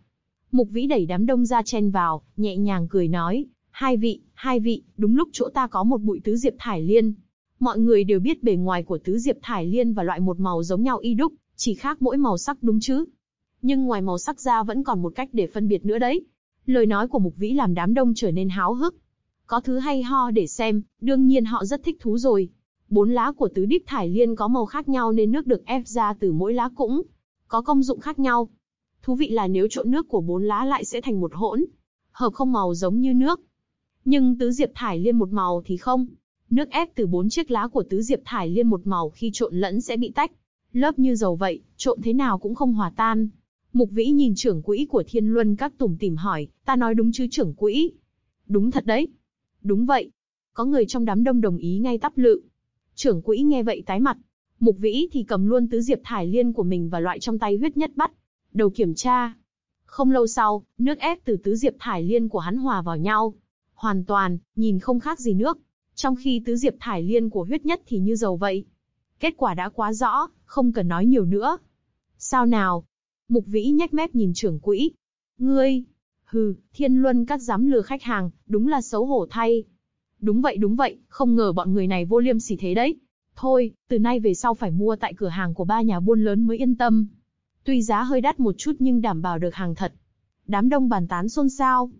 Mục Vĩ đẩy đám đông ra chen vào, nhẹ nhàng cười nói, hai vị, đúng lúc chỗ ta có một bụi tứ diệp thải liên. Mọi người đều biết bề ngoài của tứ diệp thải liên và loại một màu giống nhau y đúc, chỉ khác mỗi màu sắc đúng chứ. Nhưng ngoài màu sắc ra vẫn còn một cách để phân biệt nữa đấy. Lời nói của Mục Vĩ làm đám đông trở nên háo hức. Có thứ hay ho để xem, đương nhiên họ rất thích thú rồi. 4 lá của tứ điệp thải liên có màu khác nhau nên nước được ép ra từ mỗi lá cũng có công dụng khác nhau. Thú vị là nếu trộn nước của 4 lá lại sẽ thành một hỗn hợp không màu giống như nước. Nhưng tứ diệp thải liên một màu thì không. Nước ép từ 4 chiếc lá của tứ diệp thải liên một màu khi trộn lẫn sẽ bị tách lớp như dầu vậy, trộn thế nào cũng không hòa tan. Mục Vĩ nhìn trưởng quỹ của Thiên Luân Các tủm tỉm hỏi, ta nói đúng chứ trưởng quỹ? Đúng thật đấy. Đúng vậy. Có người trong đám đông đồng ý ngay tắp lự. Trưởng quỹ nghe vậy tái mặt. Mục Vĩ thì cầm luôn tứ diệp thải liên của mình và loại trong tay Huyết Nhất bắt đầu kiểm tra. Không lâu sau, nước ép từ tứ diệp thải liên của hắn hòa vào nhau. Hoàn toàn, nhìn không khác gì nước. Trong khi tứ diệp thải liên của Huyết Nhất thì như dầu vậy. Kết quả đã quá rõ, không cần nói nhiều nữa. Sao nào? Mục Vĩ nhếch mép nhìn trưởng quỹ. Ngươi, Thiên Luân Các dám lừa khách hàng, đúng là xấu hổ thay. Đúng vậy, không ngờ bọn người này vô liêm sỉ thế đấy. Thôi, từ nay về sau phải mua tại cửa hàng của 3 nhà buôn lớn mới yên tâm. Tuy giá hơi đắt một chút nhưng đảm bảo được hàng thật. Đám đông bàn tán xôn xao.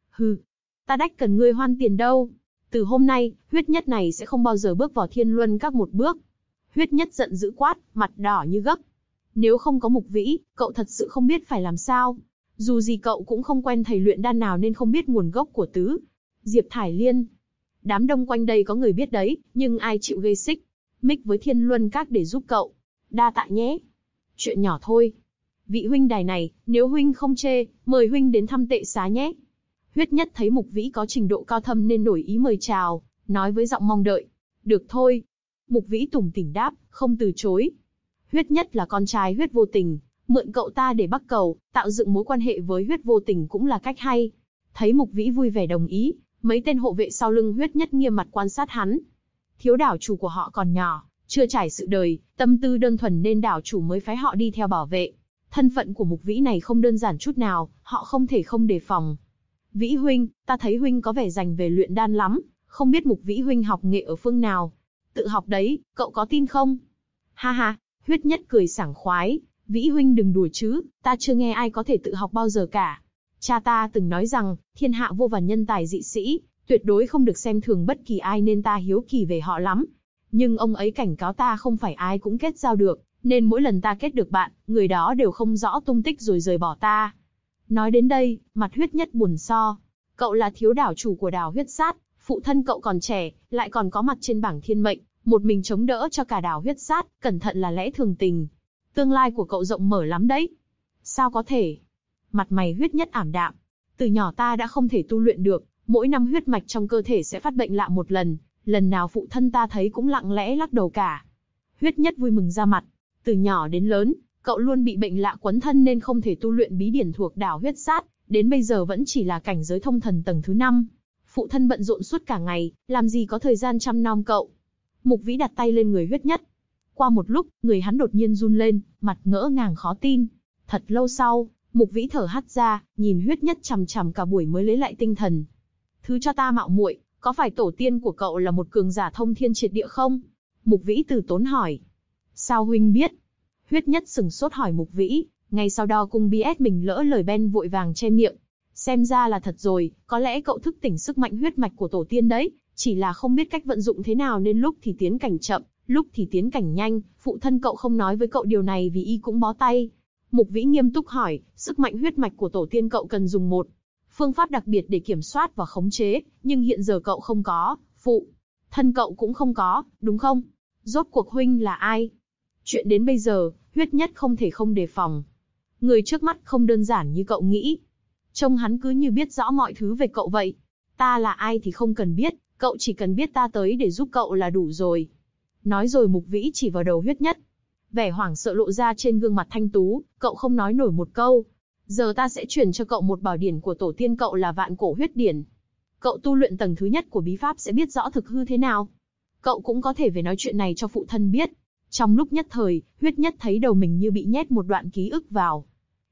Ta đách cần ngươi hoan tiền đâu. Từ hôm nay, Huyết Nhất này sẽ không bao giờ bước vào Thiên Luân Các một bước. Huyết Nhất giận dữ quát, mặt đỏ như gấc. Nếu không có Mục Vĩ, cậu thật sự không biết phải làm sao. Dù gì cậu cũng không quen thầy luyện đan nào nên không biết nguồn gốc của tứ diệp thải liên. Đám đông quanh đây có người biết đấy, nhưng ai chịu gây xích mích với Thiên Luân Các để giúp cậu. Đa tạ nhé. Chuyện nhỏ thôi. Vị huynh đài này, nếu huynh không chê, mời huynh đến thăm tệ xá nhé. Huyết Nhất thấy Mục Vĩ có trình độ cao thâm nên đổi ý mời chào, nói với giọng mong đợi. Được thôi. Mục Vĩ tủm tỉm đáp, không từ chối. Huyết Nhất là con trai Huyết Vô Tình, mượn cậu ta để bắc cầu, tạo dựng mối quan hệ với Huyết Vô Tình cũng là cách hay. Thấy Mục Vĩ vui vẻ đồng ý, mấy tên hộ vệ sau lưng Huyết Nhất nghiêm mặt quan sát hắn. Thiếu đảo chủ của họ còn nhỏ, chưa trải sự đời, tâm tư đơn thuần nên đảo chủ mới phái họ đi theo bảo vệ. Thân phận của Mục Vĩ này không đơn giản chút nào, họ không thể không đề phòng. Vĩ huynh, ta thấy huynh có vẻ dành về luyện đan lắm, không biết Mục Vĩ huynh học nghệ ở phương nào? Tự học đấy, cậu có tin không? Ha ha, Huyết Nhất cười sảng khoái, Vĩ huynh đừng đùa chứ, ta chưa nghe ai có thể tự học bao giờ cả. Cha ta từng nói rằng, thiên hạ vô vàn nhân tài dị sĩ, tuyệt đối không được xem thường bất kỳ ai nên ta hiếu kỳ về họ lắm. Nhưng ông ấy cảnh cáo ta không phải ai cũng kết giao được, nên mỗi lần ta kết được bạn, người đó đều không rõ tung tích rồi rời bỏ ta. Nói đến đây, mặt Huyết Nhất buồn so. Cậu là thiếu đảo chủ của đảo Huyết Sát, phụ thân cậu còn trẻ, lại còn có mặt trên bảng thiên mệnh, một mình chống đỡ cho cả đảo Huyết Sát, cẩn thận là lẽ thường tình. Tương lai của cậu rộng mở lắm đấy. Sao có thể? Mặt mày Huyết Nhất ảm đạm. Từ nhỏ ta đã không thể tu luyện được, mỗi năm huyết mạch trong cơ thể sẽ phát bệnh lạ một lần, lần nào phụ thân ta thấy cũng lặng lẽ lắc đầu cả. Huyết Nhất vui mừng ra mặt. Từ nhỏ đến lớn, cậu luôn bị bệnh lạ quấn thân nên không thể tu luyện bí điển thuộc đảo Huyết Sát, đến bây giờ vẫn chỉ là cảnh giới thông thần tầng thứ 5. Phụ thân bận rộn suốt cả ngày, làm gì có thời gian chăm nom cậu. Mục Vĩ đặt tay lên người Huyết Nhất. Qua một lúc, người hắn đột nhiên run lên, mặt ngỡ ngàng khó tin. Thật lâu sau, Mục Vĩ thở hắt ra, nhìn Huyết Nhất chằm chằm cả buổi mới lấy lại tinh thần. Thứ cho ta mạo muội, có phải tổ tiên của cậu là một cường giả thông thiên triệt địa không? Mục Vĩ từ tốn hỏi. Sao huynh biết? Huyết Nhất sừng sốt hỏi Mục Vĩ, ngay sau đó cung BS mình lỡ lời Ben vội vàng che miệng. Xem ra là thật rồi, có lẽ cậu thức tỉnh sức mạnh huyết mạch của tổ tiên đấy, chỉ là không biết cách vận dụng thế nào nên lúc thì tiến cảnh chậm, lúc thì tiến cảnh nhanh, phụ thân cậu không nói với cậu điều này vì y cũng bó tay. Mục Vĩ nghiêm túc hỏi, sức mạnh huyết mạch của tổ tiên cậu cần dùng một phương pháp đặc biệt để kiểm soát và khống chế, nhưng hiện giờ cậu không có, phụ thân cậu cũng không có, đúng không? Rốt cuộc huynh là ai? Chuyện đến bây giờ, Huyết Nhất không thể không đề phòng. Người trước mắt không đơn giản như cậu nghĩ. Trông hắn cứ như biết rõ mọi thứ về cậu vậy. Ta là ai thì không cần biết, cậu chỉ cần biết ta tới để giúp cậu là đủ rồi. Nói rồi Mục Vĩ chỉ vào đầu Huyết Nhất. Vẻ hoảng sợ lộ ra trên gương mặt thanh tú, cậu không nói nổi một câu. Giờ ta sẽ truyền cho cậu một bảo điển của tổ tiên cậu là Vạn Cổ Huyết Điển. Cậu tu luyện tầng thứ nhất của bí pháp sẽ biết rõ thực hư thế nào. Cậu cũng có thể về nói chuyện này cho phụ thân biết. Trong lúc nhất thời, Huyết Nhất thấy đầu mình như bị nhét một đoạn ký ức vào.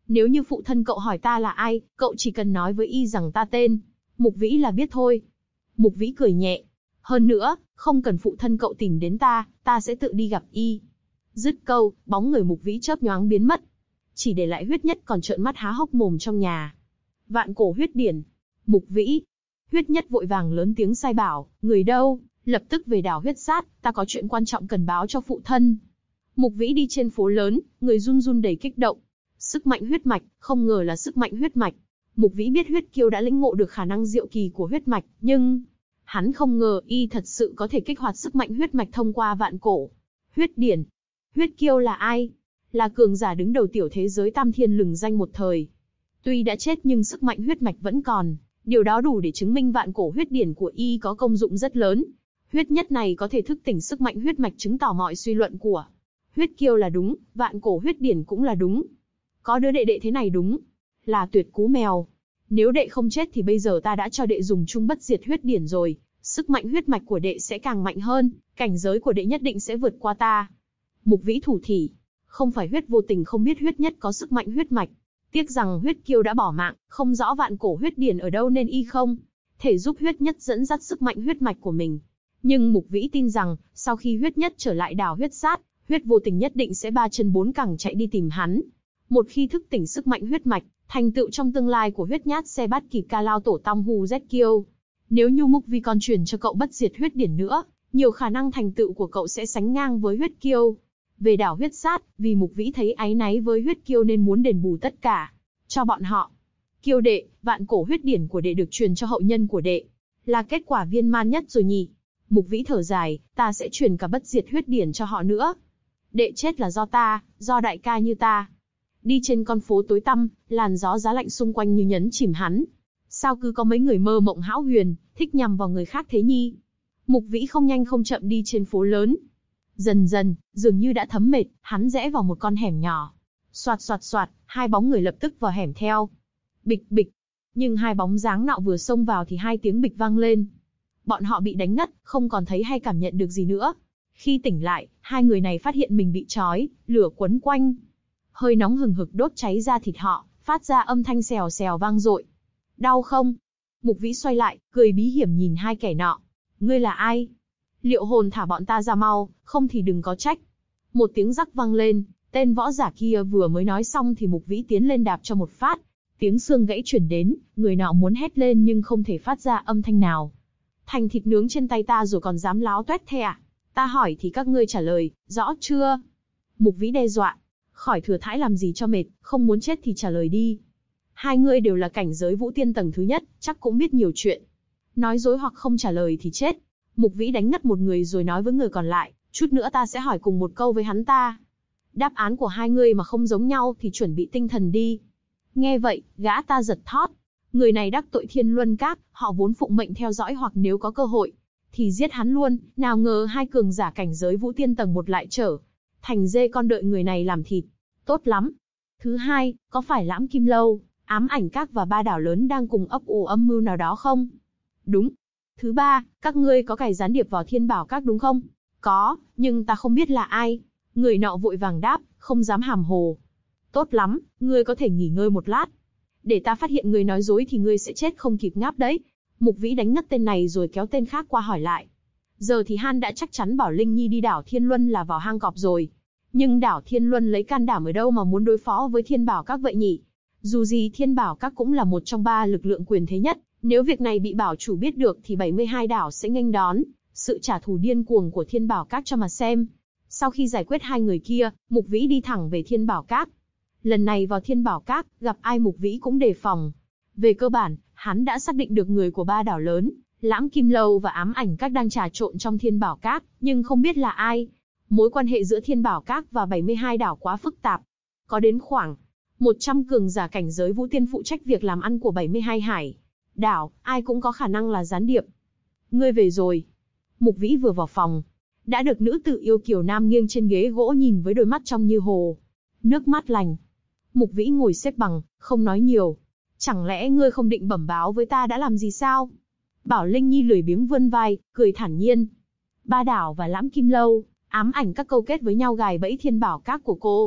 Nếu như phụ thân cậu hỏi ta là ai, cậu chỉ cần nói với y rằng ta tên Mục Vĩ là biết thôi. Mục Vĩ cười nhẹ. Hơn nữa, không cần phụ thân cậu tìm đến ta sẽ tự đi gặp y. Dứt câu, bóng người Mục Vĩ chớp nhoáng biến mất. Chỉ để lại Huyết Nhất còn trợn mắt há hốc mồm trong nhà. Vạn cổ huyết điển. Mục Vĩ. Huyết Nhất vội vàng lớn tiếng sai bảo, người đâu, lập tức về đảo Huyết Sát, ta có chuyện quan trọng cần báo cho phụ thân. Mục Vĩ đi trên phố lớn, người run run đầy kích động. Sức mạnh huyết mạch, không ngờ là sức mạnh huyết mạch. Mục Vĩ biết Huyết Kiêu đã lĩnh ngộ được khả năng diệu kỳ của huyết mạch, nhưng hắn không ngờ y thật sự có thể kích hoạt sức mạnh huyết mạch thông qua vạn cổ huyết điển. Huyết Kiêu là ai? Là cường giả đứng đầu tiểu thế giới Tam Thiên lừng danh một thời. Tuy đã chết nhưng sức mạnh huyết mạch vẫn còn, điều đó đủ để chứng minh vạn cổ huyết điển của y có công dụng rất lớn. Huyết Nhất này có thể thức tỉnh sức mạnh huyết mạch, chứng tỏ mọi suy luận của Huyết Kiêu là đúng, vạn cổ huyết điển cũng là đúng. Có đứa đệ đệ thế này đúng là tuyệt cú mèo. Nếu đệ không chết thì bây giờ ta đã cho đệ dùng chung bất diệt huyết điển rồi, sức mạnh huyết mạch của đệ sẽ càng mạnh hơn, cảnh giới của đệ nhất định sẽ vượt qua ta. Mục Vĩ thủ thỉ, không phải Huyết Vô Tình không biết Huyết Nhất có sức mạnh huyết mạch, tiếc rằng Huyết Kiêu đã bỏ mạng, không rõ vạn cổ huyết điển ở đâu nên y không thể giúp Huyết Nhất dẫn dắt sức mạnh huyết mạch của mình. Nhưng Mục Vĩ tin rằng, sau khi Huyết Nhất trở lại đảo Huyết Sát, Huyết Vô Tình nhất định sẽ ba chân bốn cẳng chạy đi tìm hắn. Một khi thức tỉnh sức mạnh huyết mạch, thành tựu trong tương lai của Huyết Nhát sẽ bắt kịp Ca Lao Tổ Tông Hu Z Kiêu. Nếu Nhu Mục Vi còn truyền cho cậu bất diệt huyết điển nữa, nhiều khả năng thành tựu của cậu sẽ sánh ngang với Huyết Kiêu. Về đảo Huyết Sát, vì Mục Vĩ thấy áy náy với Huyết Kiêu nên muốn đền bù tất cả cho bọn họ. Kiêu đệ, vạn cổ huyết điển của đệ được truyền cho hậu nhân của đệ, là kết quả viên man nhất rồi nhỉ? Mục Vĩ thở dài, ta sẽ truyền cả bất diệt huyết điển cho họ nữa. Đệ chết là do ta, do đại ca như ta. Đi trên con phố tối tăm, làn gió giá lạnh xung quanh như nhấn chìm hắn. Sao cứ có mấy người mơ mộng hão huyền, thích nhằm vào người khác thế nhi? Mục Vĩ không nhanh không chậm đi trên phố lớn. Dần dần, dường như đã thấm mệt, hắn rẽ vào một con hẻm nhỏ. Soạt soạt soạt, hai bóng người lập tức vào hẻm theo. Bịch bịch. Nhưng hai bóng dáng nọ vừa xông vào thì hai tiếng bịch vang lên. Bọn họ bị đánh ngất, không còn thấy hay cảm nhận được gì nữa. Khi tỉnh lại, hai người này phát hiện mình bị trói, lửa quấn quanh. Hơi nóng hừng hực đốt cháy da thịt họ, phát ra âm thanh xèo xèo vang dội. Đau không? Mục Vĩ xoay lại, cười bí hiểm nhìn hai kẻ nọ. Ngươi là ai? Liệu hồn thả bọn ta ra mau, không thì đừng có trách. Một tiếng rắc vang lên, tên võ giả kia vừa mới nói xong thì Mục Vĩ tiến lên đạp cho một phát. Tiếng xương gãy chuyển đến, người nọ muốn hét lên nhưng không thể phát ra âm thanh nào. Thành thịt nướng trên tay ta rồi còn dám láo toét thế à? Ta hỏi thì các ngươi trả lời, rõ chưa? Mục Vĩ đe dọa. Khỏi thừa thãi làm gì cho mệt, không muốn chết thì trả lời đi. Hai ngươi đều là cảnh giới vũ tiên tầng thứ nhất, chắc cũng biết nhiều chuyện. Nói dối hoặc không trả lời thì chết. Mục Vĩ đánh ngất một người rồi nói với người còn lại, chút nữa ta sẽ hỏi cùng một câu với hắn ta. Đáp án của hai ngươi mà không giống nhau thì chuẩn bị tinh thần đi. Nghe vậy, gã ta giật thót. Người này đắc tội Thiên Luân Các, họ vốn phụng mệnh theo dõi hoặc nếu có cơ hội thì giết hắn luôn, nào ngờ hai cường giả cảnh giới vũ tiên tầng 1 lại trở thành dê con đợi người này làm thịt. Tốt lắm. Thứ hai, có phải Lãm Kim Lâu, Ám Ảnh Các và ba đảo lớn đang cùng ấp ủ âm mưu nào đó không? Đúng. Thứ ba, các ngươi có cài gián điệp vào Thiên Bảo Các đúng không? Có, nhưng ta không biết là ai. Người nọ vội vàng đáp, không dám hàm hồ. Tốt lắm, ngươi có thể nghỉ ngơi một lát. Để ta phát hiện ngươi nói dối thì ngươi sẽ chết không kịp ngáp đấy. Mục Vĩ đánh ngất tên này rồi kéo tên khác qua hỏi lại. Giờ thì Han đã chắc chắn bảo Linh Nhi đi đảo Thiên Luân là vào hang cọp rồi. Nhưng đảo Thiên Luân lấy can đảm ở đâu mà muốn đối phó với Thiên Bảo Các vậy nhỉ? Dù gì Thiên Bảo Các cũng là một trong ba lực lượng quyền thế nhất. Nếu việc này bị bảo chủ biết được thì 72 đảo sẽ nghênh đón sự trả thù điên cuồng của Thiên Bảo Các cho mà xem. Sau khi giải quyết hai người kia, Mục Vĩ đi thẳng về Thiên Bảo Các. Lần này vào Thiên Bảo Các, gặp ai Mục Vĩ cũng đề phòng. Về cơ bản, hắn đã xác định được người của ba đảo lớn, Lãm Kim Lâu và Ám Ảnh Các đang trà trộn trong Thiên Bảo Các, nhưng không biết là ai. Mối quan hệ giữa Thiên Bảo Các và 72 đảo quá phức tạp. Có đến khoảng 100 cường giả cảnh giới vũ tiên phụ trách việc làm ăn của 72 hải đảo, ai cũng có khả năng là gián điệp. Ngươi về rồi. Mục Vĩ vừa vào phòng, đã được nữ tử yêu kiều nam nghiêng trên ghế gỗ nhìn với đôi mắt trong như hồ nước mát lành. Mục Vĩ ngồi xếp bằng, không nói nhiều. Chẳng lẽ ngươi không định bẩm báo với ta đã làm gì sao? Bảo Linh Nhi lười biếng vươn vai, cười thản nhiên. Ba đảo và Lãm Kim Lâu, Ám Ảnh Các câu kết với nhau gài bẫy Thiên Bảo Các của cô.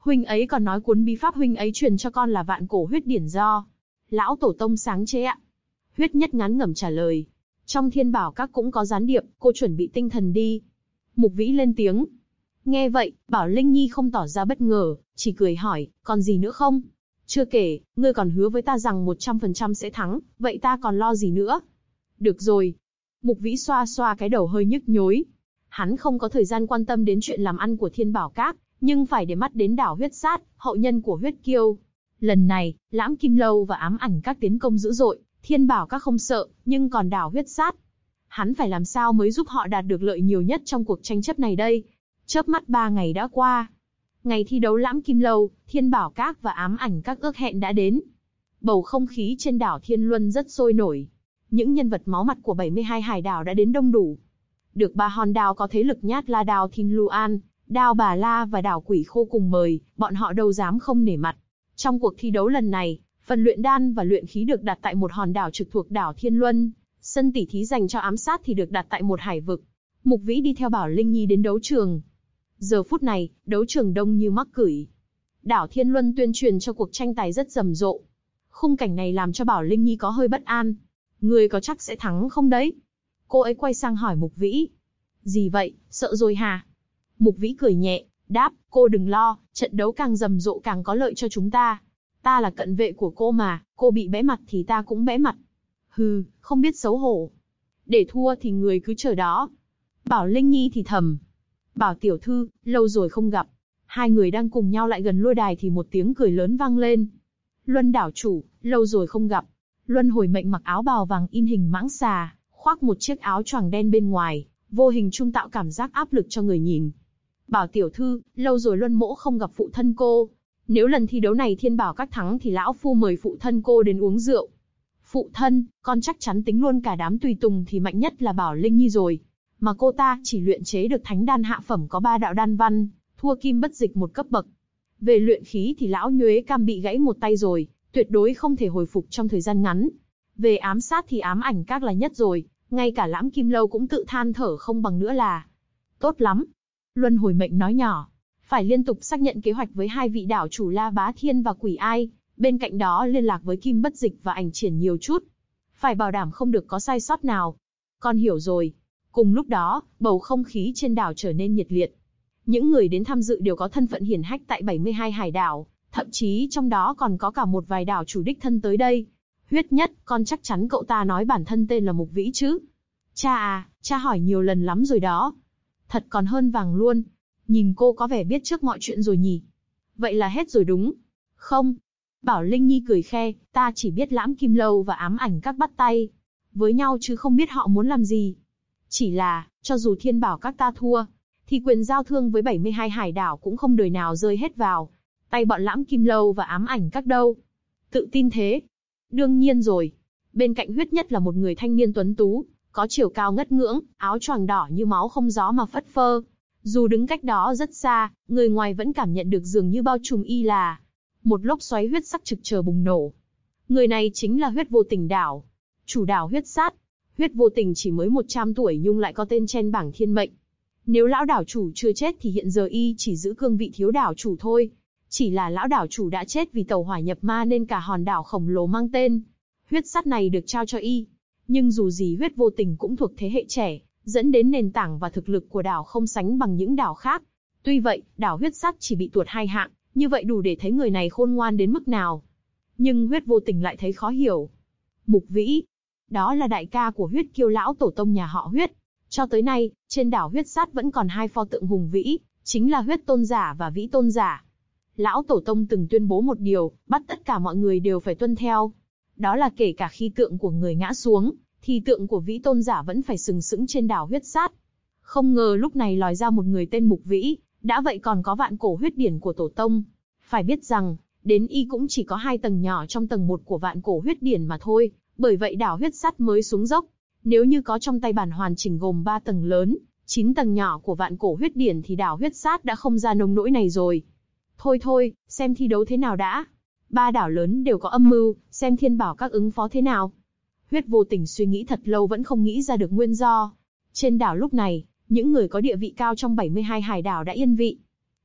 Huynh ấy còn nói cuốn bí pháp huynh ấy truyền cho con là vạn cổ huyết điển do lão tổ tông sáng chế ạ. Huyết Nhất ngán ngẩm trả lời. Trong Thiên Bảo Các cũng có gián điệp, cô chuẩn bị tinh thần đi. Mục Vĩ lên tiếng. Nghe vậy, Bảo Linh Nhi không tỏ ra bất ngờ, chỉ cười hỏi, còn gì nữa không? Chưa kể, ngươi còn hứa với ta rằng 100% sẽ thắng, vậy ta còn lo gì nữa? Được rồi. Mục Vĩ xoa xoa cái đầu hơi nhức nhối. Hắn không có thời gian quan tâm đến chuyện làm ăn của Thiên Bảo Các, nhưng phải để mắt đến đảo huyết sát, hậu nhân của huyết kiêu. Lần này, Lãm Kim Lâu và Ám Ảnh Các tiến công dữ dội, Thiên Bảo Các không sợ, nhưng còn đảo huyết sát. Hắn phải làm sao mới giúp họ đạt được lợi nhiều nhất trong cuộc tranh chấp này đây? Chớp mắt 3 ngày đã qua. Ngày thi đấu Lãm Kim Lâu, Thiên Bảo Các và Ám Ảnh Các ước hẹn đã đến. Bầu không khí trên đảo Thiên Luân rất sôi nổi. Những nhân vật máu mặt của 72 hải đảo đã đến đông đủ. Được 3 hòn đảo có thế lực Nhát La Đao Thiên Luan, Đao Bà La và đảo Quỷ Khô cùng mời, bọn họ đâu dám không nể mặt. Trong cuộc thi đấu lần này, phần luyện đan và luyện khí được đặt tại một hòn đảo trực thuộc đảo Thiên Luân, sân tỉ thí dành cho ám sát thì được đặt tại một hải vực. Mục Vĩ đi theo Bảo Linh Nhi đến đấu trường. Giờ phút này, đấu trường đông như mắc cửi. Đảo Thiên Luân tuyên truyền cho cuộc tranh tài rất rầm rộ. Khung cảnh này làm cho Bảo Linh Nhi có hơi bất an. Người có chắc sẽ thắng không đấy? Cô ấy quay sang hỏi Mục Vĩ. Gì vậy, sợ rồi hả? Mục Vĩ cười nhẹ, đáp, cô đừng lo, trận đấu càng rầm rộ càng có lợi cho chúng ta. Ta là cận vệ của cô mà, cô bị bẽ mặt thì ta cũng bẽ mặt. Hừ, không biết xấu hổ. Để thua thì người cứ chờ đó. Bảo Linh Nhi thì thầm. Bảo tiểu thư, lâu rồi không gặp. Hai người đang cùng nhau lại gần lôi đài thì một tiếng cười lớn vang lên. Luân đảo chủ, lâu rồi không gặp. Luân Hồi Mệnh mặc áo bào vàng in hình mãng xà, khoác một chiếc áo choàng đen bên ngoài, vô hình trung tạo cảm giác áp lực cho người nhìn. Bảo tiểu thư, lâu rồi Luân mỗ không gặp phụ thân cô. Nếu lần thi đấu này Thiên Bảo Các thắng thì lão phu mời phụ thân cô đến uống rượu. Phụ thân, con chắc chắn tính luôn cả đám tùy tùng thì mạnh nhất là Bảo Linh Nhi rồi. Mà cô ta chỉ luyện chế được thánh đan hạ phẩm có 3 đạo đan văn, thua Kim Bất Dịch một cấp bậc. Về luyện khí thì lão Nhuế Cam bị gãy một tay rồi, tuyệt đối không thể hồi phục trong thời gian ngắn. Về ám sát thì Ám Ảnh Các là nhất rồi, ngay cả Lãm Kim Lâu cũng tự than thở không bằng nữa là. Tốt lắm. Luân Hồi Mệnh nói nhỏ. Phải liên tục xác nhận kế hoạch với hai vị đảo chủ La Bá Thiên và Quỷ Ai, bên cạnh đó liên lạc với Kim Bất Dịch và Ảnh Triển nhiều chút. Phải bảo đảm không được có sai sót nào. Con hiểu rồi. Cùng lúc đó, bầu không khí trên đảo trở nên nhiệt liệt. Những người đến tham dự đều có thân phận hiển hách tại 72 hải đảo, thậm chí trong đó còn có cả một vài đảo chủ đích thân tới đây. Huyết Nhất, con chắc chắn cậu ta nói bản thân tên là Mục Vĩ chứ? Cha à, cha hỏi nhiều lần lắm rồi đó. Thật còn hơn vàng luôn. Nhìn cô có vẻ biết trước mọi chuyện rồi nhỉ? Vậy là hết rồi đúng? Không. Bảo Linh Nhi cười khe, ta chỉ biết Lãm Kim Lâu và Ám Ảnh Các bắt tay với nhau chứ không biết họ muốn làm gì. Chỉ là, cho dù Thiên Bảo Các ta thua, thì quyền giao thương với 72 hải đảo cũng không đời nào rơi hết vào tay bọn Lãm Kim Lâu và Ám Ảnh Các đâu. Tự tin thế? Đương nhiên rồi. Bên cạnh Huyết Nhất là một người thanh niên tuấn tú, có chiều cao ngất ngưỡng, áo choàng đỏ như máu không gió mà phất phơ. Dù đứng cách đó rất xa, người ngoài vẫn cảm nhận được dường như bao trùm y là một lốc xoáy huyết sắc trực chờ bùng nổ. Người này chính là Huyết Vô Tình đảo, chủ đảo huyết sát. Huyết Vô Tình chỉ mới 100 tuổi nhưng lại có tên trên bảng thiên mệnh. Nếu lão đảo chủ chưa chết thì hiện giờ y chỉ giữ cương vị thiếu đảo chủ thôi. Chỉ là lão đảo chủ đã chết vì tẩu hỏa nhập ma nên cả hòn đảo khổng lồ mang tên huyết sắt này được trao cho y. Nhưng dù gì Huyết Vô Tình cũng thuộc thế hệ trẻ, dẫn đến nền tảng và thực lực của đảo không sánh bằng những đảo khác. Tuy vậy, đảo huyết sắt chỉ bị tuột 2 hạng, như vậy đủ để thấy người này khôn ngoan đến mức nào. Nhưng Huyết Vô Tình lại thấy khó hiểu. Mục Vĩ, đó là đại ca của Huyết Kiêu lão tổ tông nhà họ Huyết. Cho tới nay, trên đảo huyết sát vẫn còn 2 pho tượng hùng vĩ, chính là Huyết Tôn Giả và Vĩ Tôn Giả. Lão tổ tông từng tuyên bố một điều, bắt tất cả mọi người đều phải tuân theo. Đó là kể cả khi tượng của người ngã xuống, thì tượng của Vĩ Tôn Giả vẫn phải sừng sững trên đảo huyết sát. Không ngờ lúc này lòi ra một người tên Mục Vĩ, đã vậy còn có vạn cổ huyết điển của tổ tông. Phải biết rằng, đến y cũng chỉ có 2 tầng nhỏ trong tầng 1 của vạn cổ huyết điển mà thôi, bởi vậy đảo huyết sát mới xuống dốc. Nếu như có trong tay bản hoàn chỉnh gồm 3 tầng lớn, 9 tầng nhỏ của vạn cổ huyết điển thì đảo huyết sát đã không ra nông nỗi này rồi. Thôi, xem thi đấu thế nào đã. 3 đảo lớn đều có âm mưu, xem Thiên Bảo Các ứng phó thế nào. Huyết Vô Tình suy nghĩ thật lâu vẫn không nghĩ ra được nguyên do. Trên đảo lúc này, những người có địa vị cao trong 72 hải đảo đã yên vị.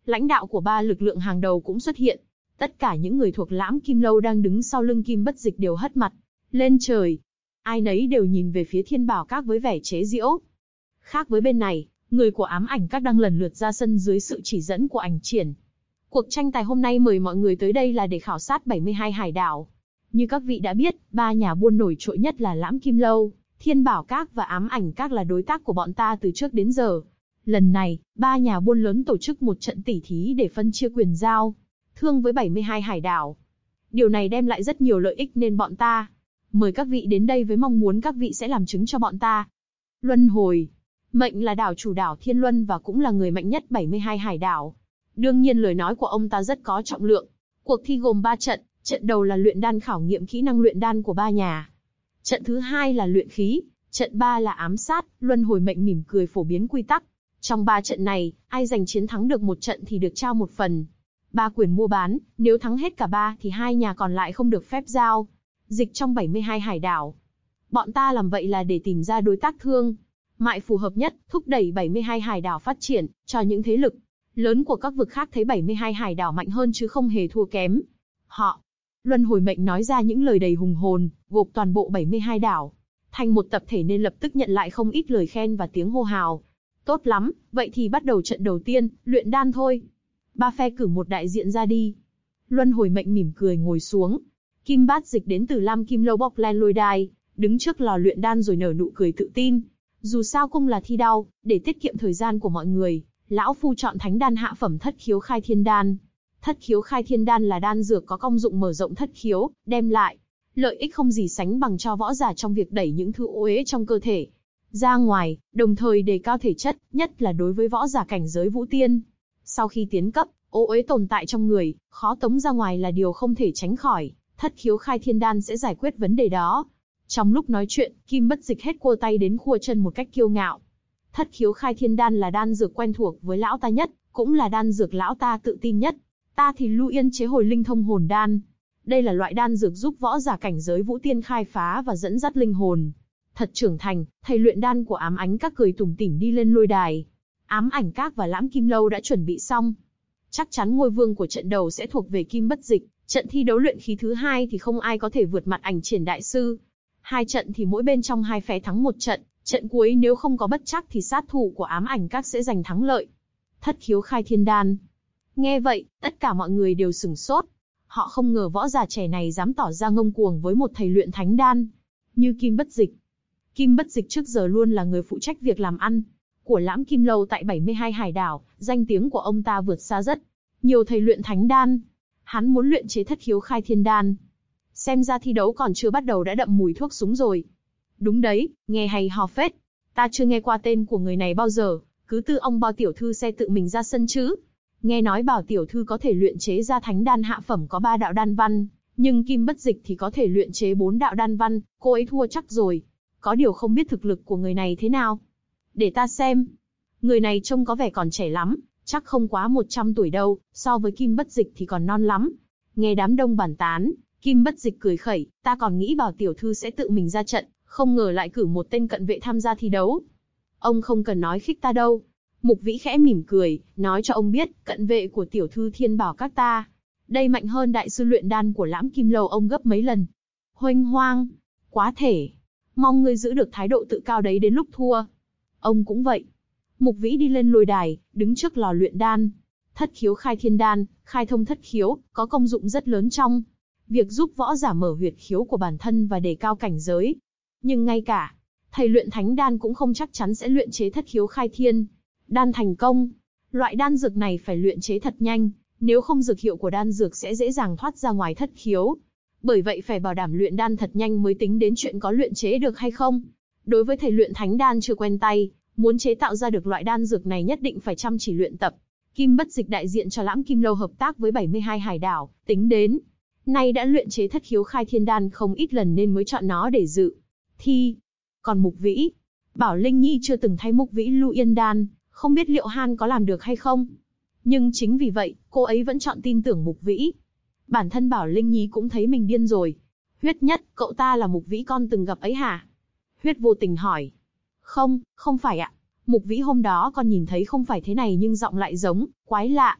Lãnh đạo của 3 lực lượng hàng đầu cũng xuất hiện. Tất cả những người thuộc Lãm Kim Lâu đang đứng sau lưng Kim Bất Dịch đều hất mặt lên trời. Ai nấy đều nhìn về phía Thiên Bảo Các với vẻ chế giễu. Khác với bên này, người của Ám Ảnh Các đang lần lượt ra sân dưới sự chỉ dẫn của Ảnh Triển. Cuộc tranh tài hôm nay mời mọi người tới đây là để khảo sát 72 hải đảo. Như các vị đã biết, 3 nhà buôn nổi trội nhất là Lãm Kim Lâu, Thiên Bảo Các và Ám Ảnh Các là đối tác của bọn ta từ trước đến giờ. Lần này, 3 nhà buôn lớn tổ chức một trận tỉ thí để phân chia quyền giao thương với 72 hải đảo. Điều này đem lại rất nhiều lợi ích nên bọn ta mời các vị đến đây với mong muốn các vị sẽ làm chứng cho bọn ta. Luân Hồi, mệnh là đảo chủ đảo Thiên Luân và cũng là người mạnh nhất 72 hải đảo. Đương nhiên lời nói của ông ta rất có trọng lượng. Cuộc thi gồm 3 trận, trận đầu là luyện đan khảo nghiệm kỹ năng luyện đan của 3 nhà. Trận thứ 2 là luyện khí, trận 3 là ám sát. Luân Hồi mệnh mỉm cười phổ biến quy tắc. Trong 3 trận này, ai giành chiến thắng được một trận thì được trao một phần 3 quyền mua bán, nếu thắng hết cả 3 thì 2 nhà còn lại không được phép giao dịch trong 72 hải đảo. Bọn ta làm vậy là để tìm ra đối tác thương mại phù hợp nhất, thúc đẩy 72 hải đảo phát triển, cho những thế lực lớn của các vực khác thấy 72 hải đảo mạnh hơn chứ không hề thua kém họ. Luân Hồi mệnh nói ra những lời đầy hùng hồn, gộp toàn bộ 72 đảo thành một tập thể nên lập tức nhận lại không ít lời khen và tiếng hô hào. Tốt lắm, vậy thì bắt đầu trận đầu tiên, luyện đan thôi. 3 phe cử một đại diện ra đi. Luân Hồi mệnh mỉm cười ngồi xuống. Kim Bát Dịch đến từ Lam Kim Lâu bọc len lôi đài, đứng trước lò luyện đan rồi nở nụ cười tự tin. Dù sao cũng là thi đao, để tiết kiệm thời gian của mọi người, lão phu chọn thánh đan hạ phẩm Thất Khiếu Khai Thiên Đan. Thất Khiếu Khai Thiên Đan là đan dược có công dụng mở rộng thất khiếu, đem lại lợi ích không gì sánh bằng cho võ giả trong việc đẩy những thứ ô uế trong cơ thể ra ngoài, đồng thời đề cao thể chất, nhất là đối với võ giả cảnh giới vũ tiên. Sau khi tiến cấp, ô uế tồn tại trong người, khó tống ra ngoài là điều không thể tránh khỏi. Thất Khiếu Khai Thiên Đan sẽ giải quyết vấn đề đó. Trong lúc nói chuyện, Kim Bất Dịch hết cua tay đến khua chân một cách kiêu ngạo. Thất Khiếu Khai Thiên Đan là đan dược quen thuộc với lão ta nhất, cũng là đan dược lão ta tự tin nhất. Ta thì Lưu Yên chế hồi linh thông hồn đan. Đây là loại đan dược giúp võ giả cảnh giới vũ tiên khai phá và dẫn dắt linh hồn thật trưởng thành. Thầy luyện đan của Ám Ảnh Các cười tủm tỉm đi lên lôi đài. Ám Ảnh Các và Lãm Kim Lâu đã chuẩn bị xong. Chắc chắn ngôi vương của trận đầu sẽ thuộc về Kim Bất Dịch. Trận thi đấu luyện khí thứ 2 thì không ai có thể vượt mặt Ảnh Triển đại sư. 2 trận thì mỗi bên trong 2 phe thắng 1 trận. Trận cuối nếu không có bất trắc thì sát thủ của Ám Ảnh Các sẽ giành thắng lợi. Thất Khiếu Khai Thiên Đan. Nghe vậy, tất cả mọi người đều sửng sốt. Họ không ngờ võ giả trẻ này dám tỏ ra ngông cuồng với một thầy luyện thánh đan như Kim Bất Dịch. Kim Bất Dịch trước giờ luôn là người phụ trách việc làm ăn của Lãm Kim Lâu tại 72 hải đảo, danh tiếng của ông ta vượt xa rất nhiều thầy luyện thánh đan. Hắn muốn luyện chế Thất Khiếu Khai Thiên Đan. Xem ra thi đấu còn chưa bắt đầu đã đậm mùi thuốc súng rồi. Đúng đấy, nghe hay ho phết. Ta chưa nghe qua tên của người này bao giờ, cứ tư ông Bao tiểu thư sẽ tự mình ra sân chứ. Nghe nói Bảo tiểu thư có thể luyện chế ra thánh đan hạ phẩm có 3 đạo đan văn, nhưng Kim Bất Dịch thì có thể luyện chế 4 đạo đan văn, cô ấy thua chắc rồi. Có điều không biết thực lực của người này thế nào. Để ta xem. Người này trông có vẻ còn trẻ lắm, chắc không quá 100 tuổi đâu, so với Kim Bất Dịch thì còn non lắm. Nghe đám đông bàn tán, Kim Bất Dịch cười khẩy, ta còn nghĩ Bảo tiểu thư sẽ tự mình ra trận, không ngờ lại cử một tên cận vệ tham gia thi đấu. Ông không cần nói khích ta đâu. Mục Vĩ khẽ mỉm cười, nói cho ông biết, cận vệ của tiểu thư Thiên Bảo Các ta, đây mạnh hơn đại sư luyện đan của Lãm Kim Lâu ông gấp mấy lần. Huênh hoang, quá thể. Mong ngươi giữ được thái độ tự cao đấy đến lúc thua. Ông cũng vậy. Mục Vĩ đi lên lôi đài, đứng trước lò luyện đan. Thất Khiếu Khai Thiên Đan, khai thông thất khiếu, có công dụng rất lớn trong việc giúp võ giả mở huyệt khiếu của bản thân và đề cao cảnh giới. Nhưng ngay cả thầy luyện thánh đan cũng không chắc chắn sẽ luyện chế Thất Khiếu Khai Thiên Đan thành công. Loại đan dược này phải luyện chế thật nhanh, nếu không dược hiệu của đan dược sẽ dễ dàng thoát ra ngoài thất khiếu. Bởi vậy phải bảo đảm luyện đan thật nhanh mới tính đến chuyện có luyện chế được hay không. Đối với thầy luyện thánh đan chưa quen tay, muốn chế tạo ra được loại đan dược này nhất định phải chăm chỉ luyện tập. Kim Bất Dịch đại diện cho Lãm Kim Lâu hợp tác với 72 hải đảo, tính đến nay đã luyện chế Thất Khiếu Khai Thiên Đan không ít lần nên mới chọn nó để dự thi. Còn Mục Vĩ, Bảo Linh Nhi chưa từng thay Mục Vĩ Lưu Yên Đan, không biết liệu Han có làm được hay không. Nhưng chính vì vậy, cô ấy vẫn chọn tin tưởng Mục Vĩ. Bản thân Bảo Linh Nhi cũng thấy mình điên rồi. Huyết Nhất, cậu ta là Mục Vĩ con từng gặp ấy hả? Huyết vô tình hỏi. Không, không phải ạ. Mục Vĩ hôm đó con nhìn thấy không phải thế này nhưng giọng lại giống, quái lạ.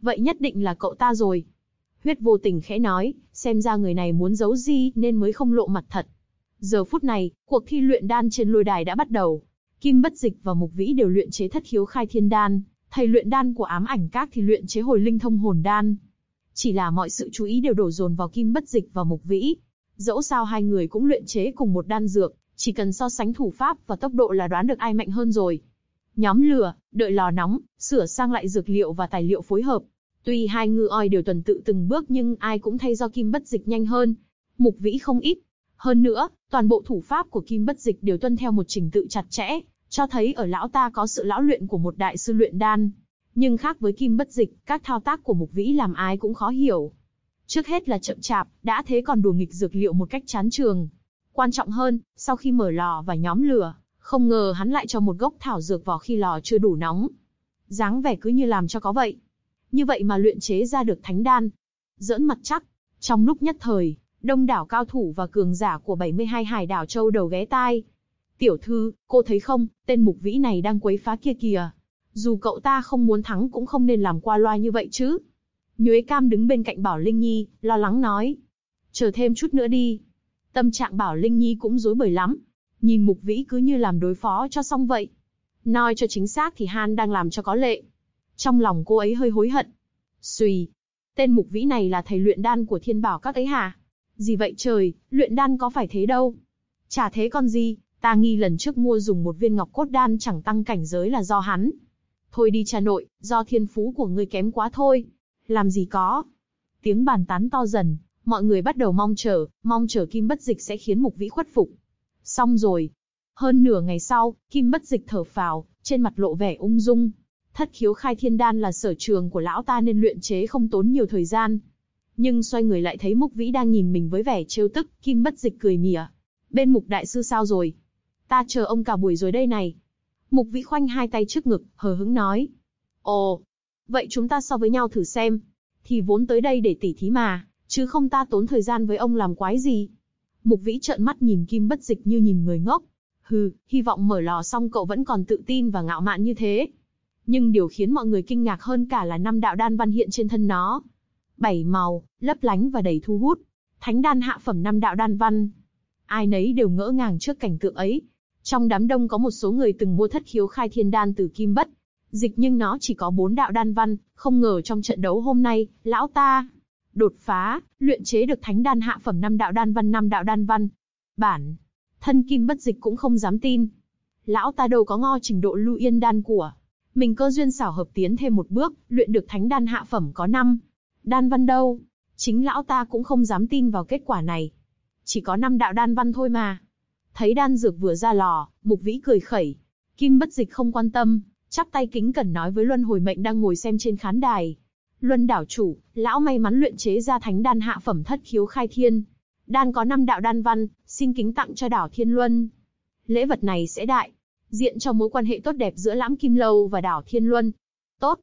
Vậy nhất định là cậu ta rồi. Huyết vô tình khẽ nói, xem ra người này muốn giấu gì nên mới không lộ mặt thật. Giờ phút này, cuộc thi luyện đan trên lôi đài đã bắt đầu. Kim Bất Dịch và Mục Vĩ đều luyện chế Thất Khiếu Khai Thiên Đan, thầy luyện đan của Ám Ảnh Các thì luyện chế Hồi Linh Thông Hồn Đan. Chỉ là mọi sự chú ý đều đổ dồn vào Kim Bất Dịch và Mục Vĩ. Dẫu sao hai người cũng luyện chế cùng một đan dược, chỉ cần so sánh thủ pháp và tốc độ là đoán được ai mạnh hơn rồi. Nhóm lửa, đợi lò nóng, sửa sang lại dược liệu và tài liệu phối hợp. Tuy hai ngư oi đều tuần tự từng bước nhưng ai cũng thay do Kim Bất Dịch nhanh hơn. Mục Vĩ không ít. Hơn nữa, toàn bộ thủ pháp của Kim Bất Dịch đều tuân theo một trình tự chặt chẽ, cho thấy ở lão ta có sự lão luyện của một đại sư luyện đan. Nhưng khác với Kim Bất Dịch, các thao tác của Mục Vĩ làm ai cũng khó hiểu. Trước hết là chậm chạp, đã thế còn đùa nghịch dược liệu một cách chán chường. Quan trọng hơn, sau khi mở lò và nhóm lửa, không ngờ hắn lại cho một gốc thảo dược vào khi lò chưa đủ nóng. Dáng vẻ cứ như làm cho có vậy. Như vậy mà luyện chế ra được thánh đan. Giỡn mặt chắc. Trong lúc nhất thời, đông đảo cao thủ và cường giả của 72 hải đảo châu đầu ghé tai. Tiểu thư, cô thấy không, tên Mục Vĩ này đang quấy phá kia kìa. Dù cậu ta không muốn thắng cũng không nên làm qua loa như vậy chứ. Nhuế Cam đứng bên cạnh Bảo Linh Nhi, lo lắng nói. Chờ thêm chút nữa đi. Tâm trạng Bảo Linh Nhi cũng rối bời lắm. Nhìn Mục Vĩ cứ như làm đối phó cho xong vậy. Nói cho chính xác thì Han đang làm cho có lệ. Trong lòng cô ấy hơi hối hận. Xùy. Tên Mục Vĩ này là thầy luyện đan của Thiên Bảo Các ấy hả? Gì vậy trời, luyện đan có phải thế đâu. Chả thế con gì, ta nghi lần trước mua dùng một viên ngọc cốt đan chẳng tăng cảnh giới là do hắn. Thôi đi cha nội, do thiên phú của ngươi kém quá thôi. Làm gì có. Tiếng bàn tán to dần, mọi người bắt đầu mong chờ Kim Bất Dịch sẽ khiến Mục Vĩ khuất phục. Xong rồi. Hơn nửa ngày sau, Kim Bất Dịch thở phào, trên mặt lộ vẻ ung dung. Thất Khiếu Khai Thiên Đan là sở trường của lão ta nên luyện chế không tốn nhiều thời gian. Nhưng xoay người lại thấy Mục Vĩ đang nhìn mình với vẻ trêu tức, Kim Bất Dịch cười mỉa. Bên Mục đại sư sao rồi? Ta chờ ông cả buổi rồi đây này. Mục Vĩ khoanh hai tay trước ngực, hờ hững nói. Ồ, vậy chúng ta so với nhau thử xem. Thì vốn tới đây để tỉ thí mà, chứ không ta tốn thời gian với ông làm quái gì. Mục Vĩ trợn mắt nhìn Kim Bất Dịch như nhìn người ngốc. Hừ, hy vọng mở lò xong cậu vẫn còn tự tin và ngạo mạn như thế. Nhưng điều khiến mọi người kinh ngạc hơn cả là 5 đạo đan văn hiện trên thân nó. 7 màu, lấp lánh và đầy thu hút. Thánh đan hạ phẩm 5 đạo đan văn. Ai nấy đều ngỡ ngàng trước cảnh tượng ấy. Trong đám đông có một số người từng mua Thất Khiếu Khai Thiên Đan từ Kim Bất Dịch nhưng nó chỉ có 4 đạo đan văn, không ngờ trong trận đấu hôm nay, lão ta đột phá, luyện chế được thánh đan hạ phẩm 5 đạo đan văn 5 đạo đan văn. Bản thân Kim Bất Dịch cũng không dám tin. Lão ta đâu có ngó trình độ Lưu Yên đan của mình, cơ duyên xảo hợp tiến thêm một bước, luyện được thánh đan hạ phẩm có 5 đan văn đâu. Chính lão ta cũng không dám tin vào kết quả này. Chỉ có 5 đạo đan văn thôi mà. Thấy đan dược vừa ra lò, Mục Vĩ cười khẩy. Kim Bất Dịch không quan tâm, chắp tay kính cẩn nói với Luân Hồi Mệnh đang ngồi xem trên khán đài. Luân đảo chủ, lão may mắn luyện chế ra thánh đan hạ phẩm Thất Khiếu Khai Thiên Đan có 5 đạo đan văn, xin kính tặng cho đảo Thiên Luân. Lễ vật này sẽ đại diện cho mối quan hệ tốt đẹp giữa Lãm Kim Lâu và đảo Thiên Luân. Tốt,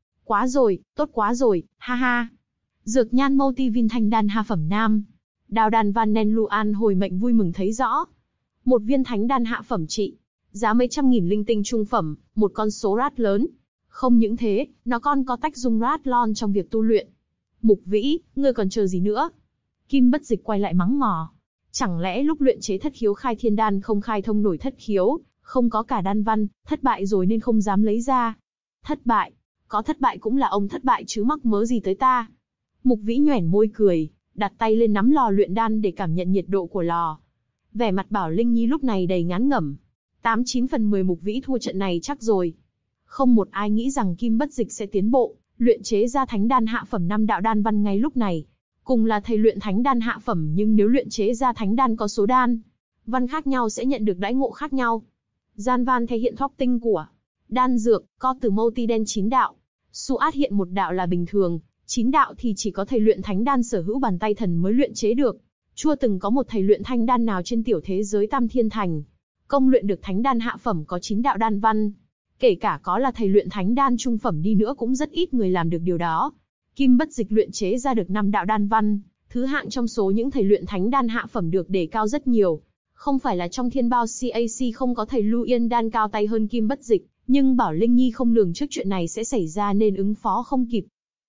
tốt quá rồi, ha ha. Dược nhan multivin thanh đan hạ phẩm nam. Đào đan van nen Luan Hồi Mệnh vui mừng thấy rõ. Một viên thánh đan hạ phẩm trị, giá mấy trăm nghìn linh tinh trung phẩm, một con số rát lớn. Không những thế, nó còn có tách dung rát lon trong việc tu luyện. Mục Vĩ, ngươi còn chờ gì nữa? Kim Bất Dịch quay lại mắng mỏ. Chẳng lẽ lúc luyện chế Thất Khiếu Khai Thiên Đan không khai thông nổi thất khiếu, không có cả đan văn, thất bại rồi nên không dám lấy ra. Thất bại? Có thất bại cũng là ông thất bại chứ mắc mớ gì tới ta. Mục Vĩ nhoẻn môi cười, đặt tay lên nắm lò luyện đan để cảm nhận nhiệt độ của lò. Vẻ mặt Bảo Linh Nhi lúc này đầy ngán ngẩm. 89 phần 10 Mục Vĩ thua trận này chắc rồi. Không một ai nghĩ rằng Kim Bất Dịch sẽ tiến bộ, luyện chế ra thánh đan hạ phẩm 5 đạo đan văn ngay lúc này. Cùng là thầy luyện thánh đan hạ phẩm nhưng nếu luyện chế ra thánh đan có số đan văn khác nhau sẽ nhận được đãi ngộ khác nhau. Gian van thể hiện top tinh của đan dược, co từ multi đen 9 đạo. Suat hiện 1 đạo là bình thường, 9 đạo thì chỉ có thầy luyện thánh đan sở hữu bàn tay thần mới luyện chế được. Chưa từng có một thầy luyện thanh đan nào trên tiểu thế giới Tam Thiên Thành công luyện được thánh đan hạ phẩm có 9 đạo đan văn. Kể cả có là thầy luyện thánh đan trung phẩm đi nữa cũng rất ít người làm được điều đó. Kim Bất Dịch luyện chế ra được 5 đạo đan văn, thứ hạng trong số những thầy luyện thánh đan hạ phẩm được đề cao rất nhiều. Không phải là trong thiên bao CAC không có thầy Lưu Yên đan cao tay hơn Kim Bất Dịch, nhưng Bảo Linh Nhi không lường trước chuyện này sẽ xảy ra nên ứng phó không kịp.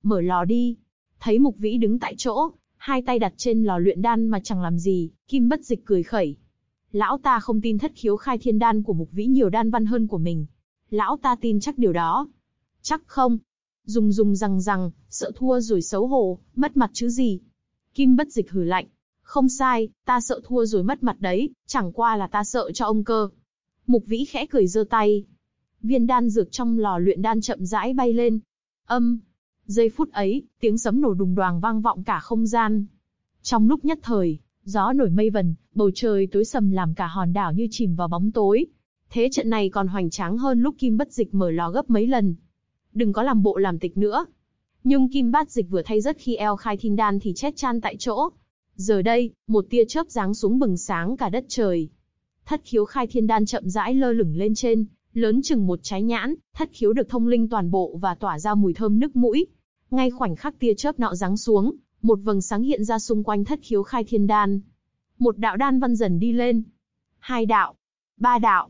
mở lò đi. Thấy Mục Vĩ đứng tại chỗ, hai tay đặt trên lò luyện đan mà chẳng làm gì, Kim Bất Dịch cười khẩy. Lão ta không tin thất khiếu khai thiên đan của Mục Vĩ nhiều đan văn hơn của mình. Lão ta tin chắc điều đó. Chắc không? Dùng rằng, sợ thua rồi xấu hổ, mất mặt chứ gì. Kim Bất Dịch hừ lạnh. Không sai, ta sợ thua rồi mất mặt đấy, chẳng qua là ta sợ cho ông cơ. Mục Vĩ khẽ cười giơ tay. Viên đan dược trong lò luyện đan chậm rãi bay lên. Giây phút ấy, tiếng sấm nổ đùng đoàng vang vọng cả không gian. Trong lúc nhất thời, gió nổi mây vần, bầu trời tối sầm làm cả hòn đảo như chìm vào bóng tối. Thế trận này còn hoành tráng hơn lúc Kim Bất Dịch mở lò gấp mấy lần. Đừng có làm bộ làm tịch nữa. Nhưng Kim Bất Dịch vừa thay rất khi eo khai thiên đan thì chết chan tại chỗ. Giờ đây, một tia chớp giáng xuống bừng sáng cả đất trời. Thất khiếu khai thiên đan chậm rãi lơ lửng lên trên, lớn chừng một trái nhãn, thất khiếu được thông linh toàn bộ và tỏa ra mùi thơm nức mũi. Ngay khoảnh khắc tia chớp nọ giáng xuống, một vầng sáng hiện ra xung quanh thất khiếu khai thiên đan. Một đạo đan văn dần đi lên. 2 đạo. 3 đạo.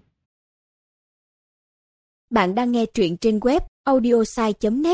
Bạn đang nghe truyện trên web audiosai.net.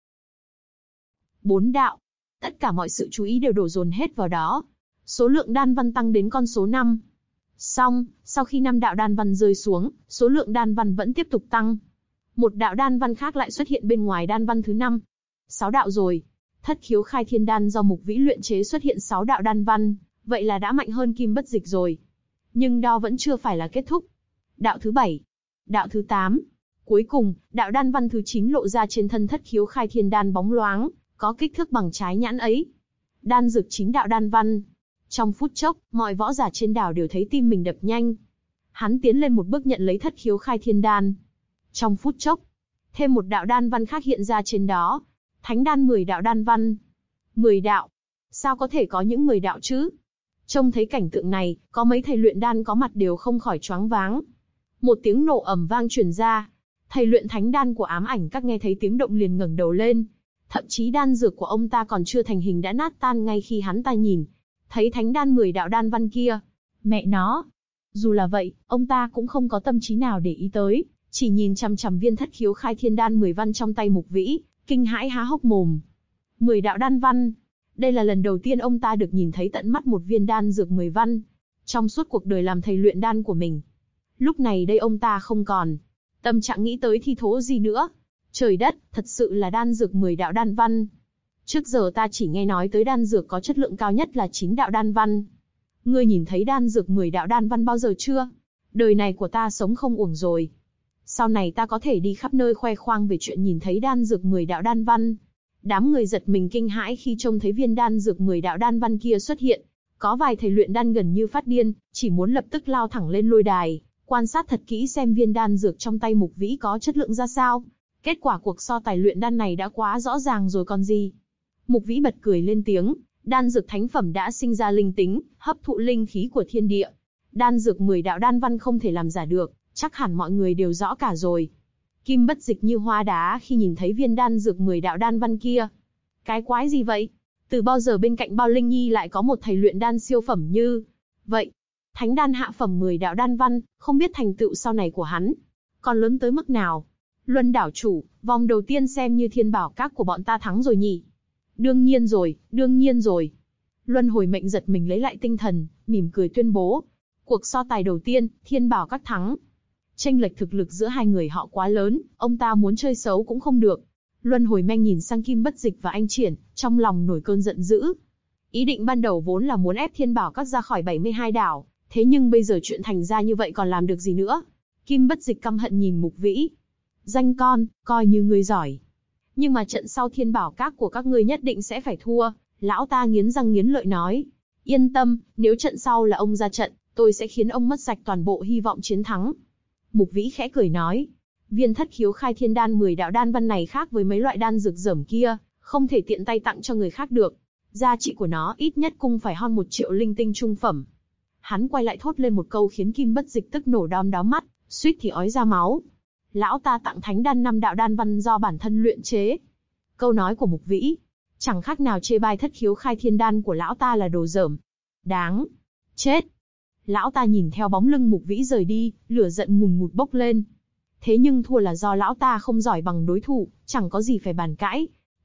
4 đạo. Tất cả mọi sự chú ý đều đổ dồn hết vào đó. Số lượng đan văn tăng đến con số 5. Xong, sau khi 5 đạo đan văn rơi xuống, số lượng đan văn vẫn tiếp tục tăng. Một đạo đan văn khác lại xuất hiện bên ngoài đan văn thứ 5. 6 đạo rồi. Thất khiếu khai thiên đan do Mục Vĩ luyện chế xuất hiện 6 đạo đan văn, vậy là đã mạnh hơn Kim Bất Dịch rồi. Nhưng đó vẫn chưa phải là kết thúc. Đạo thứ 7. Đạo thứ 8. Cuối cùng, đạo đan văn thứ 9 lộ ra trên thân thất khiếu khai thiên đan bóng loáng, có kích thước bằng trái nhãn ấy. Đan dược 9 đạo đan văn. Trong phút chốc, mọi võ giả trên đảo đều thấy tim mình đập nhanh. Hắn tiến lên một bước nhận lấy thất khiếu khai thiên đan. Trong phút chốc, thêm một đạo đan văn khác hiện ra trên đó. Thánh đan 10 đạo đan văn. 10 đạo. Sao có thể có những 10 đạo chứ? Trông thấy cảnh tượng này, có mấy thầy luyện đan có mặt đều không khỏi choáng váng. Một tiếng nổ ầm vang truyền ra. Thầy luyện thánh đan của Ám Ảnh Các nghe thấy tiếng động liền ngẩng đầu lên. Thậm chí đan dược của ông ta còn chưa thành hình đã nát tan ngay khi hắn ta nhìn thấy thánh đan 10 đạo đan văn kia. Mẹ nó! Dù là vậy, ông ta cũng không có tâm trí nào để ý tới, chỉ nhìn chằm chằm viên thất khiếu khai thiên đan 10 văn trong tay Mục Vĩ, kinh hãi há hốc mồm. 10 đạo đan văn. Đây là lần đầu tiên ông ta được nhìn thấy tận mắt một viên đan dược 10 văn. Trong suốt cuộc đời làm thầy luyện đan của mình. Lúc này đây ông ta không còn tâm trạng nghĩ tới thi thố gì nữa. Trời đất, thật sự là đan dược 10 đạo đan văn. Trước giờ ta chỉ nghe nói tới đan dược có chất lượng cao nhất là 9 đạo đan văn. Ngươi nhìn thấy đan dược 10 đạo đan văn bao giờ chưa? Đời này của ta sống không uổng rồi. Sau này ta có thể đi khắp nơi khoe khoang về chuyện nhìn thấy đan dược 10 đạo đan văn. Đám người giật mình kinh hãi khi trông thấy viên đan dược 10 đạo đan văn kia xuất hiện. Có vài thầy luyện đan gần như phát điên, chỉ muốn lập tức lao thẳng lên lôi đài, quan sát thật kỹ xem viên đan dược trong tay Mục Vĩ có chất lượng ra sao. Kết quả cuộc so tài luyện đan này đã quá rõ ràng rồi còn gì. Mục Vĩ bật cười lên tiếng, đan dược thánh phẩm đã sinh ra linh tính, hấp thụ linh khí của thiên địa. Đan dược 10 đạo đan văn không thể làm giả được, chắc hẳn mọi người đều rõ cả rồi. Kim Bất Dịch như hoa đá khi nhìn thấy viên đan dược 10 đạo đan văn kia. Cái quái gì vậy? Từ bao giờ bên cạnh Bao Linh Nhi lại có một thầy luyện đan siêu phẩm như vậy? Thánh đan hạ phẩm 10 đạo đan văn, không biết thành tựu sau này của hắn còn lớn tới mức nào. Luân đảo chủ, vòng đầu tiên xem như Thiên Bảo Các của bọn ta thắng rồi nhỉ? Đương nhiên rồi, đương nhiên rồi. Luân Hồi Mệnh giật mình lấy lại tinh thần, mỉm cười tuyên bố. Cuộc so tài đầu tiên, Thiên Bảo Các thắng. Chênh lệch thực lực giữa hai người họ quá lớn, ông ta muốn chơi xấu cũng không được. Luân Hồi Mệnh nhìn sang Kim Bất Dịch và Anh Triển, trong lòng nổi cơn giận dữ. Ý định ban đầu vốn là muốn ép Thiên Bảo Các ra khỏi 72 đảo, thế nhưng bây giờ chuyện thành ra như vậy còn làm được gì nữa? Kim Bất Dịch căm hận nhìn Mục Vĩ. Danh con, coi như ngươi giỏi. Nhưng mà trận sau Thiên Bảo Các của các ngươi nhất định sẽ phải thua. Lão ta nghiến răng nghiến lợi nói. Yên tâm, nếu trận sau là ông ra trận, tôi sẽ khiến ông mất sạch toàn bộ hy vọng chiến thắng. Mục Vĩ khẽ cười nói. Viên thất khiếu khai thiên đan 10 đạo đan văn này khác với mấy loại đan dược dởm kia, không thể tiện tay tặng cho người khác được. Giá trị của nó ít nhất cũng phải hơn 1 triệu linh tinh trung phẩm. Hắn quay lại thốt lên một câu khiến Kim Bất Dịch tức nổ đom đóm mắt, suýt thì ói ra máu. Lão ta tặng thánh đan 5 đạo đan văn do bản thân luyện chế. Câu nói của Mục Vĩ chẳng khác nào chê bai thất khiếu khai thiên đan của lão ta là đồ dởm. Đáng chết. Lão ta nhìn theo bóng lưng Mục Vĩ rời đi, lửa giận ngùn ngụt bốc lên. Thế nhưng thua là do lão ta không giỏi bằng đối thủ, chẳng có gì phải bàn cãi.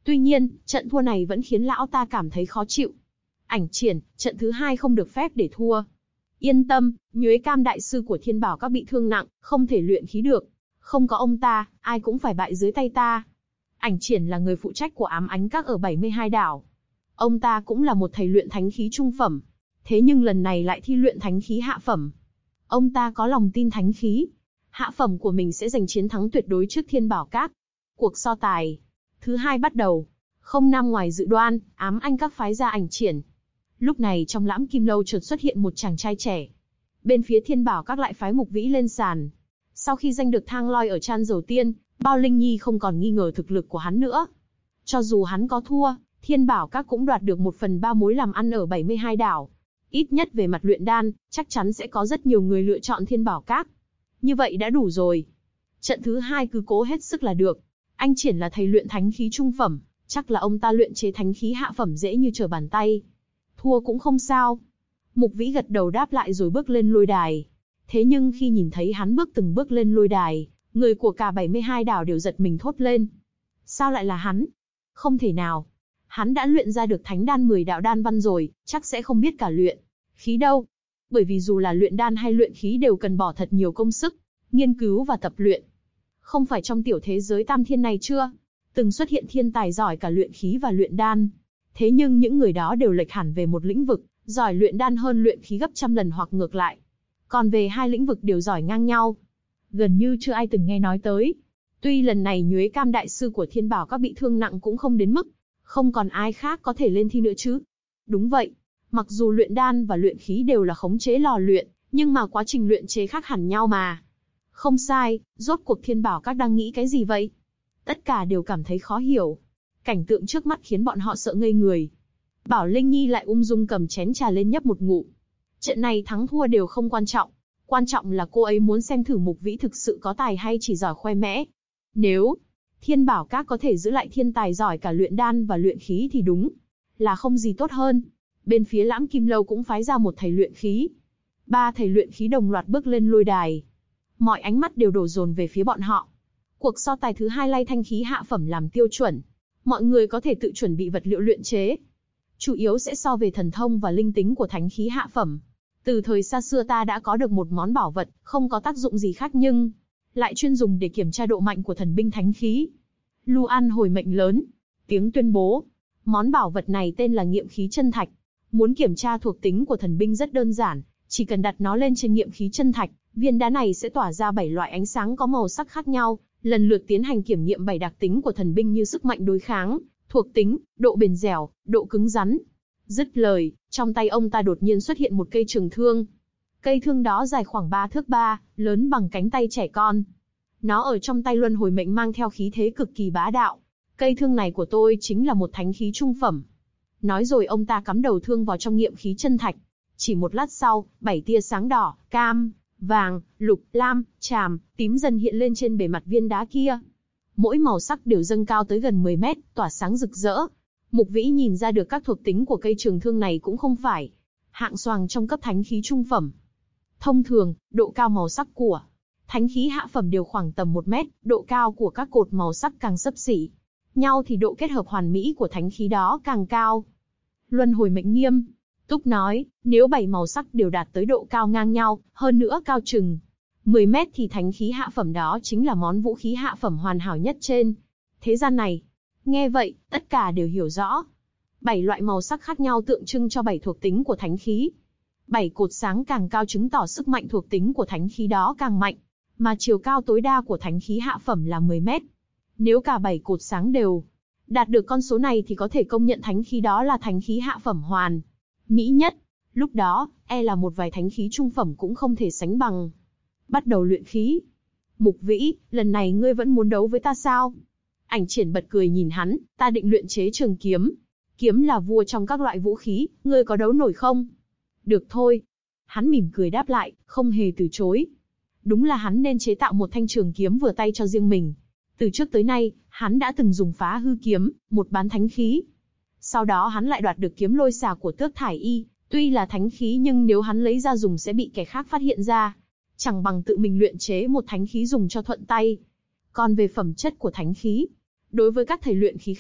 Tuy nhiên, trận thua này vẫn khiến lão ta cảm thấy khó chịu. Ảnh Triển, trận thứ 2 không được phép để thua. Yên tâm, Nhuế Cam đại sư của Thiên Bảo Các bị thương nặng, không thể luyện khí được. Không có ông ta, ai cũng phải bại dưới tay ta. Ảnh Triển là người phụ trách của Ám Ánh Các ở 72 đảo. Ông ta cũng là một thầy luyện thánh khí trung phẩm. Thế nhưng lần này lại thi luyện thánh khí hạ phẩm. Ông ta có lòng tin thánh khí hạ phẩm của mình sẽ giành chiến thắng tuyệt đối trước Thiên Bảo Các. Cuộc so tài thứ 2 bắt đầu. Không nằm ngoài dự đoán, Ám Anh Các phái ra Ảnh Triển. Lúc này trong Lãm Kim Lâu chợt xuất hiện một chàng trai trẻ. Bên phía Thiên Bảo Các lại phái Mục Vĩ lên sàn. Sau khi giành được thang loi ở Chan Dầu Tiên, Bao Linh Nhi không còn nghi ngờ thực lực của hắn nữa. Cho dù hắn có thua, Thiên Bảo Các cũng đoạt được 1/3 mối làm ăn ở 72 đảo. Ít nhất về mặt luyện đan, chắc chắn sẽ có rất nhiều người lựa chọn Thiên Bảo Các. Như vậy đã đủ rồi. Trận thứ 2 cứ cố hết sức là được. Anh Triển là thầy luyện thánh khí trung phẩm, chắc là ông ta luyện chế thánh khí hạ phẩm dễ như trở bàn tay. Thua cũng không sao. Mục Vĩ gật đầu đáp lại rồi bước lên lôi đài. Thế nhưng khi nhìn thấy hắn từng bước lên lôi đài, người của cả 72 đảo đều giật mình thốt lên. Sao lại là hắn? Không thể nào. Hắn đã luyện ra được thánh đan 10 đạo đan văn rồi, chắc sẽ không biết cả luyện khí đâu. Bởi vì dù là luyện đan hay luyện khí đều cần bỏ thật nhiều công sức, nghiên cứu và tập luyện. Không phải trong tiểu thế giới tam thiên này chưa? Từng xuất hiện thiên tài giỏi cả luyện khí và luyện đan. Thế nhưng những người đó đều lệch hẳn về một lĩnh vực, giỏi luyện đan hơn luyện khí gấp trăm lần hoặc ngược lại. Còn về hai lĩnh vực đều giỏi ngang nhau. Gần như chưa ai từng nghe nói tới. Tuy lần này Nhuế Cam đại sư của Thiên Bảo Các bị thương nặng cũng không đến mức không còn ai khác có thể lên thi nữa chứ. Đúng vậy, mặc dù luyện đan và luyện khí đều là khống chế lò luyện, nhưng mà quá trình luyện chế khác hẳn nhau mà. Không sai, rốt cuộc Thiên Bảo Các đang nghĩ cái gì vậy? Tất cả đều cảm thấy khó hiểu. Cảnh tượng trước mắt khiến bọn họ sợ ngây người. Bảo Linh Nhi lại ung dung cầm chén trà lên nhấp một ngụm. Trận này thắng thua đều không quan trọng. Quan trọng là cô ấy muốn xem thử Mục Vĩ thực sự có tài hay chỉ giỏi khoe mẽ. Nếu Thiên Bảo Các có thể giữ lại thiên tài giỏi cả luyện đan và luyện khí thì đúng là không gì tốt hơn. Bên phía Lãm Kim Lâu cũng phái ra một thầy luyện khí. 3 thầy luyện khí đồng loạt bước lên lôi đài. Mọi ánh mắt đều đổ dồn về phía bọn họ. Cuộc so tài thứ 2 lấy thanh khí hạ phẩm làm tiêu chuẩn. Mọi người có thể tự chuẩn bị vật liệu luyện chế. Chủ yếu sẽ so về thần thông và linh tính của thánh khí hạ phẩm. Từ thời xa xưa ta đã có được một món bảo vật, không có tác dụng gì khác nhưng lại chuyên dùng để kiểm tra độ mạnh của thần binh thánh khí. Lu An hồi mệnh lớn, tiếng tuyên bố. Món bảo vật này tên là nghiệm khí chân thạch. Muốn kiểm tra thuộc tính của thần binh rất đơn giản, chỉ cần đặt nó lên trên nghiệm khí chân thạch, viên đá này sẽ tỏa ra 7 loại ánh sáng có màu sắc khác nhau, lần lượt tiến hành kiểm nghiệm 7 đặc tính của thần binh như sức mạnh đối kháng, thuộc tính, độ bền dẻo, độ cứng rắn. Dứt lời, trong tay ông ta đột nhiên xuất hiện một cây trường thương. Cây thương đó dài khoảng 3 thước 3, lớn bằng cánh tay trẻ con. Nó ở trong tay Luân Hồi Mệnh mang theo khí thế cực kỳ bá đạo. Cây thương này của tôi chính là một thánh khí trung phẩm. Nói rồi ông ta cắm đầu thương vào trong nghiệm khí chân thạch. Chỉ một lát sau, 7 tia sáng đỏ, cam, vàng, lục, lam, tràm, tím dần hiện lên trên bề mặt viên đá kia. Mỗi màu sắc đều dâng cao tới gần 10 mét, tỏa sáng rực rỡ. Mục Vĩ nhìn ra được các thuộc tính của cây trường thương này cũng không phải hạng xoàng trong cấp thánh khí trung phẩm. Thông thường, độ cao màu sắc của thánh khí hạ phẩm đều khoảng tầm 1 mét, độ cao của các cột màu sắc càng xấp xỉ nhau thì độ kết hợp hoàn mỹ của thánh khí đó càng cao. Luân Hồi Mệnh nghiêm túc nói, nếu 7 màu sắc đều đạt tới độ cao ngang nhau, hơn nữa cao chừng 10 mét thì thánh khí hạ phẩm đó chính là món vũ khí hạ phẩm hoàn hảo nhất trên thế gian này. Nghe vậy, tất cả đều hiểu rõ. 7 loại màu sắc khác nhau tượng trưng cho 7 thuộc tính của thánh khí. 7 cột sáng càng cao chứng tỏ sức mạnh thuộc tính của thánh khí đó càng mạnh, mà chiều cao tối đa của thánh khí hạ phẩm là 10 mét. Nếu cả 7 cột sáng đều đạt được con số này thì có thể công nhận thánh khí đó là thánh khí hạ phẩm hoàn mỹ nhất. Lúc đó, là một vài thánh khí trung phẩm cũng không thể sánh bằng. Bắt đầu luyện khí. Mục Vĩ, lần này ngươi vẫn muốn đấu với ta sao? Ảnh Triển bật cười nhìn hắn, ta định luyện chế trường kiếm. Kiếm là vua trong các loại vũ khí, ngươi có đấu nổi không? Được thôi. Hắn mỉm cười đáp lại, không hề từ chối. Đúng là hắn nên chế tạo một thanh trường kiếm vừa tay cho riêng mình. Từ trước tới nay, hắn đã từng dùng Phá Hư kiếm, một bán thánh khí. Sau đó hắn lại đoạt được kiếm Lôi Xà của Tước Thải Y, tuy là thánh khí nhưng nếu hắn lấy ra dùng sẽ bị kẻ khác phát hiện ra. Chẳng bằng tự mình luyện chế một thánh khí dùng cho thuận tay. Còn về phẩm chất của thánh khí, đối với các thầy luyện khí khác,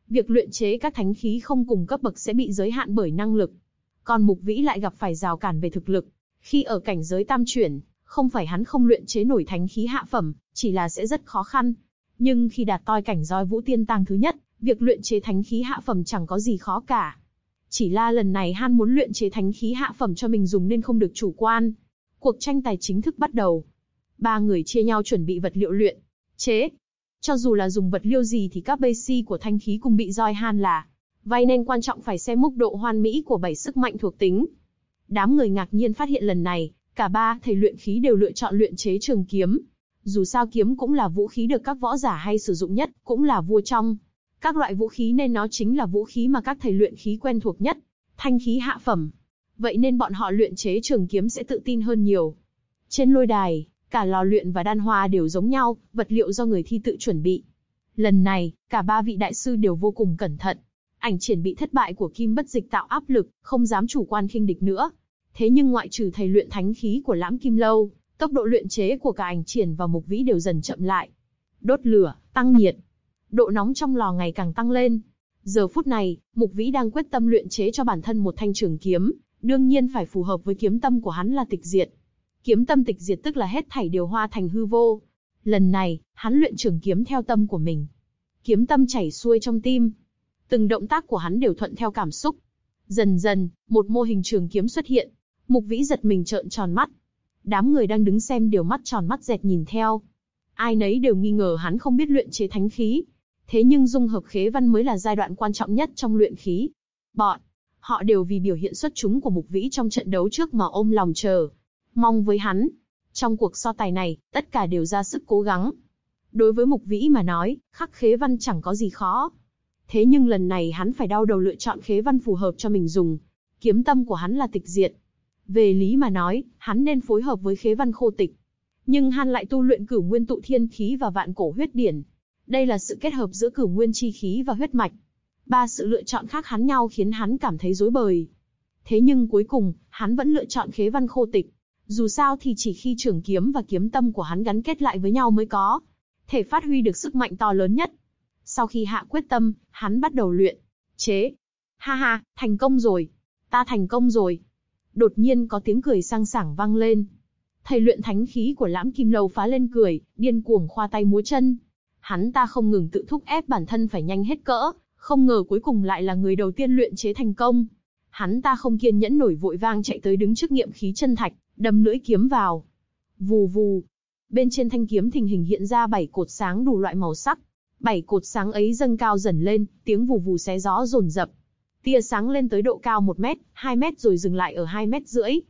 Việc luyện chế các thánh khí không cùng cấp bậc sẽ bị giới hạn bởi năng lực. Còn Mục Vĩ lại gặp phải rào cản về thực lực. Khi ở cảnh giới tam chuyển, không phải hắn không luyện chế nổi thánh khí hạ phẩm, chỉ là sẽ rất khó khăn. Nhưng khi đạt toi cảnh giới Vũ Tiên Tang thứ nhất, việc luyện chế thánh khí hạ phẩm chẳng có gì khó cả. Chỉ là lần này hắn muốn luyện chế thánh khí hạ phẩm cho mình dùng nên không được chủ quan. Cuộc tranh tài chính thức bắt đầu. Ba người chia nhau chuẩn bị vật liệu luyện chế. Cho dù là dùng vật liệu gì thì các basic của thanh khí cùng bị roi han là vậy, nên quan trọng phải xem mức độ hoàn mỹ của 7 sức mạnh thuộc tính. Đám người ngạc nhiên phát hiện lần này, cả ba thầy luyện khí đều lựa chọn luyện chế trường kiếm. Dù sao kiếm cũng là vũ khí được các võ giả hay sử dụng nhất, cũng là vua trong các loại vũ khí nên nó chính là vũ khí mà các thầy luyện khí quen thuộc nhất, thanh khí hạ phẩm. Vậy nên bọn họ luyện chế trường kiếm sẽ tự tin hơn nhiều. Trên lôi đài, cả lò luyện và đan hoa đều giống nhau, vật liệu do người thi tự chuẩn bị. Lần này, cả ba vị đại sư đều vô cùng cẩn thận. Ảnh Triển bị thất bại của Kim Bất Dịch tạo áp lực, không dám chủ quan khinh địch nữa. Thế nhưng ngoại trừ thầy luyện thánh khí của Lãm Kim Lâu, tốc độ luyện chế của cả Ảnh Triển và Mục Vĩ đều dần chậm lại. Đốt lửa, tăng nhiệt. Độ nóng trong lò ngày càng tăng lên. Giờ phút này, Mục Vĩ đang quyết tâm luyện chế cho bản thân một thanh trường kiếm, đương nhiên phải phù hợp với kiếm tâm của hắn là tịch diệt. Kiếm tâm tịch diệt tức là hết thảy đều hóa thành hư vô. Lần này, hắn luyện trường kiếm theo tâm của mình. Kiếm tâm chảy xuôi trong tim. Từng động tác của hắn đều thuận theo cảm xúc. Dần dần, một mô hình trường kiếm xuất hiện. Mục Vĩ giật mình trợn tròn mắt. Đám người đang đứng xem đều mắt tròn mắt dẹt nhìn theo. Ai nấy đều nghi ngờ hắn không biết luyện chế thánh khí. Thế nhưng dung hợp khế văn mới là giai đoạn quan trọng nhất trong luyện khí. Họ đều vì biểu hiện xuất chúng của Mục Vĩ trong trận đấu trước mà ôm lòng chờ mong với hắn. Trong cuộc so tài này, tất cả đều ra sức cố gắng. Đối với Mục Vĩ mà nói, khắc khế văn chẳng có gì khó. Thế nhưng lần này hắn phải đau đầu lựa chọn khế văn phù hợp cho mình dùng. Kiếm tâm của hắn là tịch diệt. Về lý mà nói, hắn nên phối hợp với khế văn khô tịch. Nhưng hắn lại tu luyện Cửu Nguyên Tụ Thiên khí và Vạn Cổ Huyết Điển. Đây là sự kết hợp giữa Cửu Nguyên chi khí và huyết mạch. Ba sự lựa chọn khác hắn nhau khiến hắn cảm thấy rối bời. Thế nhưng cuối cùng, hắn vẫn lựa chọn khế văn khô tịch. Dù sao thì chỉ khi trường kiếm và kiếm tâm của hắn gắn kết lại với nhau mới có thể phát huy được sức mạnh to lớn nhất. Sau khi hạ quyết tâm, hắn bắt đầu luyện chế. Ha ha, thành công rồi. Ta thành công rồi. Đột nhiên có tiếng cười sang sảng vang lên. Thầy luyện thánh khí của Lãm Kim Lâu phá lên cười, điên cuồng khoa tay múa chân. Hắn ta không ngừng tự thúc ép bản thân phải nhanh hết cỡ, không ngờ cuối cùng lại là người đầu tiên luyện chế thành công. Hắn ta không kiên nhẫn nổi vội vang chạy tới đứng trước nghiệm khí chân thạch, đâm lưỡi kiếm vào. Vù vù. Bên trên thanh kiếm thình lình hiện ra 7 cột sáng đủ loại màu sắc. 7 cột sáng ấy dâng cao dần lên, tiếng vù vù xé gió dồn dập. Tia sáng lên tới độ cao 1 mét, 2 mét rồi dừng lại ở 2,5 mét.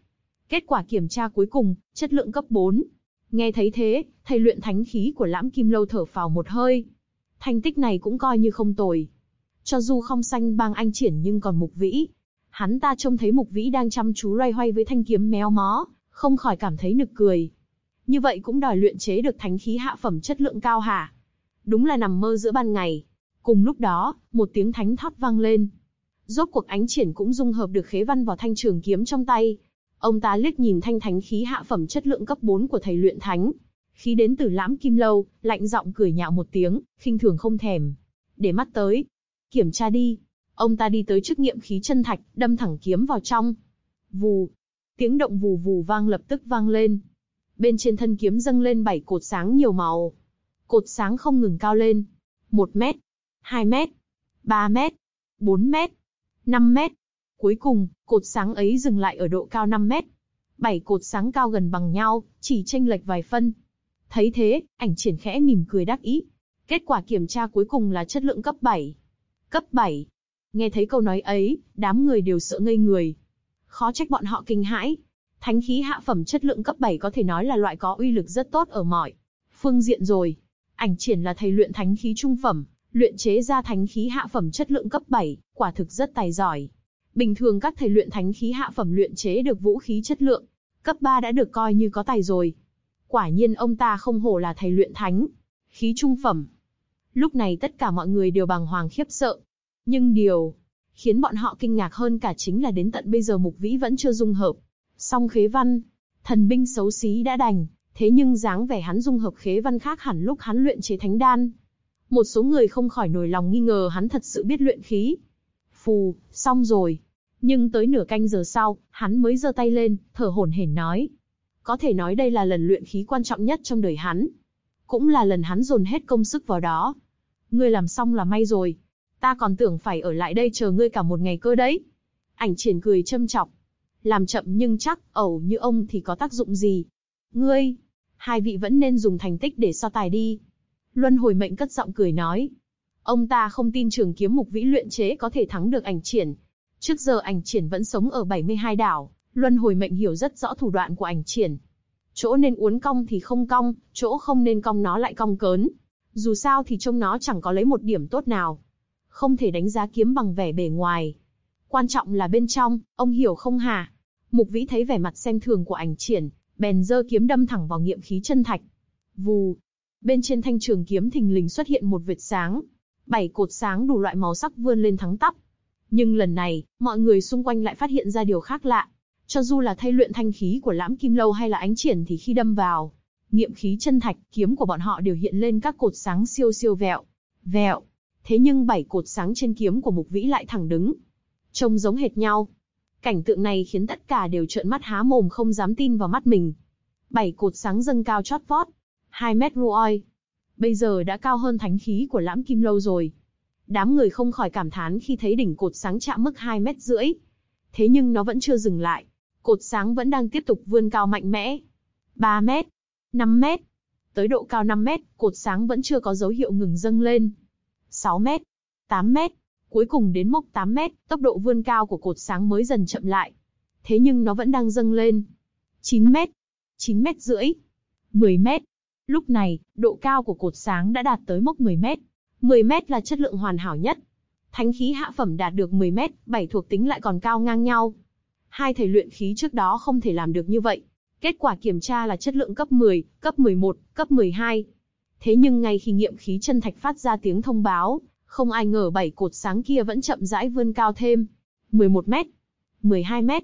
Kết quả kiểm tra cuối cùng, chất lượng cấp 4. Nghe thấy thế, thầy luyện thánh khí của Lãm Kim Lâu thở phào một hơi. Thành tích này cũng coi như không tồi. Cho dù không sánh bằng Anh Triển nhưng còn Mục Vĩ. Hắn ta trông thấy Mục Vĩ đang chăm chú loay hoay với thanh kiếm méo mó, không khỏi cảm thấy nực cười. Như vậy cũng đòi luyện chế được thánh khí hạ phẩm chất lượng cao hả? Đúng là nằm mơ giữa ban ngày. Cùng lúc đó, một tiếng thánh thót vang lên. Rốt cuộc Ánh Triển cũng dung hợp được khế văn vào thanh trường kiếm trong tay. Ông ta liếc nhìn thanh thánh khí hạ phẩm chất lượng cấp 4 của thầy luyện thánh khí đến từ Lãm Kim Lâu, lạnh giọng cười nhạo một tiếng, khinh thường không thèm để mắt tới. Kiểm tra đi. Ông ta đi tới trước nghiệm khí chân thạch, đâm thẳng kiếm vào trong. Vù. Tiếng động vù vù vang lập tức vang lên. Bên trên thân kiếm dâng lên 7 cột sáng nhiều màu. Cột sáng không ngừng cao lên. 1 mét, 2 mét, 3 mét, 4 mét, 5 mét. Cuối cùng, cột sáng ấy dừng lại ở độ cao 5 mét. 7 cột sáng cao gần bằng nhau, chỉ chênh lệch vài phân. Thấy thế, Ảnh Triển khẽ mỉm cười đắc ý. Kết quả kiểm tra cuối cùng là chất lượng cấp 7. Cấp 7. Nghe thấy câu nói ấy, đám người đều sợ ngây người. Khó trách bọn họ kinh hãi. Thánh khí hạ phẩm chất lượng cấp 7 có thể nói là loại có uy lực rất tốt ở mọi phương diện rồi. Ảnh Triển là thầy luyện thánh khí trung phẩm, luyện chế ra thánh khí hạ phẩm chất lượng cấp 7, quả thực rất tài giỏi. Bình thường các thầy luyện thánh khí hạ phẩm luyện chế được vũ khí chất lượng cấp 3 đã được coi như có tài rồi. Quả nhiên ông ta không hổ là thầy luyện thánh khí trung phẩm. Lúc này tất cả mọi người đều bàng hoàng khiếp sợ. Nhưng điều khiến bọn họ kinh ngạc hơn cả chính là đến tận bây giờ Mục Vĩ vẫn chưa dung hợp xong khế văn. Thần binh xấu xí đã đành, thế nhưng dáng vẻ hắn dung hợp khế văn khác hẳn lúc hắn luyện chế thánh đan. Một số người không khỏi nổi lòng nghi ngờ hắn thật sự biết luyện khí. Phù, xong rồi. Nhưng tới nửa canh giờ sau, hắn mới giơ tay lên, thở hổn hển nói. Có thể nói đây là lần luyện khí quan trọng nhất trong đời hắn. Cũng là lần hắn dồn hết công sức vào đó. Ngươi làm xong là may rồi. Ta còn tưởng phải ở lại đây chờ ngươi cả một ngày cơ đấy. Ảnh Triển cười châm chọc. Làm chậm nhưng chắc, ẩu như ông thì có tác dụng gì. Ngươi, hai vị vẫn nên dùng thành tích để so tài đi. Luân Hồi Mệnh cất giọng cười nói. Ông ta không tin trường kiếm Mục Vĩ luyện chế có thể thắng được Ảnh Triển. Trước giờ Ảnh Triển vẫn sống ở 72 đảo, Luân Hồi Mệnh hiểu rất rõ thủ đoạn của Ảnh Triển. Chỗ nên uốn cong thì không cong, chỗ không nên cong nó lại cong cớn. Dù sao thì trông nó chẳng có lấy một điểm tốt nào. Không thể đánh giá kiếm bằng vẻ bề ngoài. Quan trọng là bên trong, ông hiểu không hả? Mục Vĩ thấy vẻ mặt xem thường của Ảnh Triển, bèn giơ kiếm đâm thẳng vào nghiệm khí chân thạch. Vù! Bên trên thanh trường kiếm thình lình xuất hiện một vệt sáng. 7 cột sáng đủ loại màu sắc vươn lên thẳng tắp. Nhưng lần này, mọi người xung quanh lại phát hiện ra điều khác lạ. Cho dù là thay luyện thanh khí của Lãm Kim Lâu hay là Ánh Triển thì khi đâm vào nghiệm khí chân thạch, kiếm của bọn họ đều hiện lên các cột sáng siêu siêu vẹo, vẹo. Thế nhưng 7 cột sáng trên kiếm của Mục Vĩ lại thẳng đứng, trông giống hệt nhau. Cảnh tượng này khiến tất cả đều trợn mắt há mồm không dám tin vào mắt mình. 7 cột sáng dâng cao chót vót, 2 mét ruoi. Bây giờ đã cao hơn thánh khí của Lãm Kim Lâu rồi. Đám người không khỏi cảm thán khi thấy đỉnh cột sáng chạm mức 2,5 mét. Thế nhưng nó vẫn chưa dừng lại. Cột sáng vẫn đang tiếp tục vươn cao mạnh mẽ. 3 mét, 5 mét. Tới độ cao 5 mét, cột sáng vẫn chưa có dấu hiệu ngừng dâng lên. 6 mét, 8 mét. Cuối cùng đến mốc 8 mét, tốc độ vươn cao của cột sáng mới dần chậm lại. Thế nhưng nó vẫn đang dâng lên. 9 mét, 9,5 mét, 10 mét. Lúc này, độ cao của cột sáng đã đạt tới mốc 10 mét. 10 mét là chất lượng hoàn hảo nhất. Thánh khí hạ phẩm đạt được 10 mét, 7 thuộc tính lại còn cao ngang nhau. Hai thầy luyện khí trước đó không thể làm được như vậy. Kết quả kiểm tra là chất lượng cấp 10, cấp 11, cấp 12. Thế nhưng ngay khi nghiệm khí chân thạch phát ra tiếng thông báo, không ai ngờ 7 cột sáng kia vẫn chậm rãi vươn cao thêm. 11 mét, 12 mét,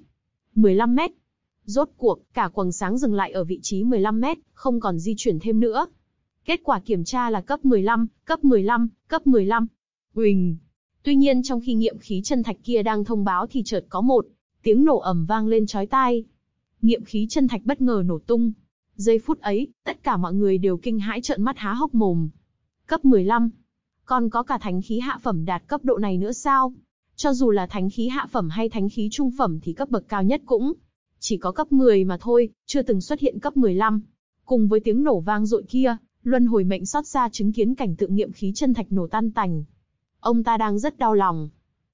15 mét. Rốt cuộc, cả quầng sáng dừng lại ở vị trí 15 mét, không còn di chuyển thêm nữa. Kết quả kiểm tra là cấp 15, cấp 15, cấp 15. Uỳnh! Tuy nhiên trong khi nghiệm khí chân thạch kia đang thông báo thì chợt có một tiếng nổ ầm vang lên chói tai. Nghiệm khí chân thạch bất ngờ nổ tung. Giây phút ấy, tất cả mọi người đều kinh hãi trợn mắt há hốc mồm. Cấp 15. Còn có cả thánh khí hạ phẩm đạt cấp độ này nữa sao? Cho dù là thánh khí hạ phẩm hay thánh khí trung phẩm thì cấp bậc cao nhất cũng chỉ có cấp 10 mà thôi, chưa từng xuất hiện cấp 15. Cùng với tiếng nổ vang dội kia, Luân Hồi Mệnh xót xa chứng kiến cảnh tượng nghiệm khí chân thạch nổ tan tành. Ông ta đang rất đau lòng.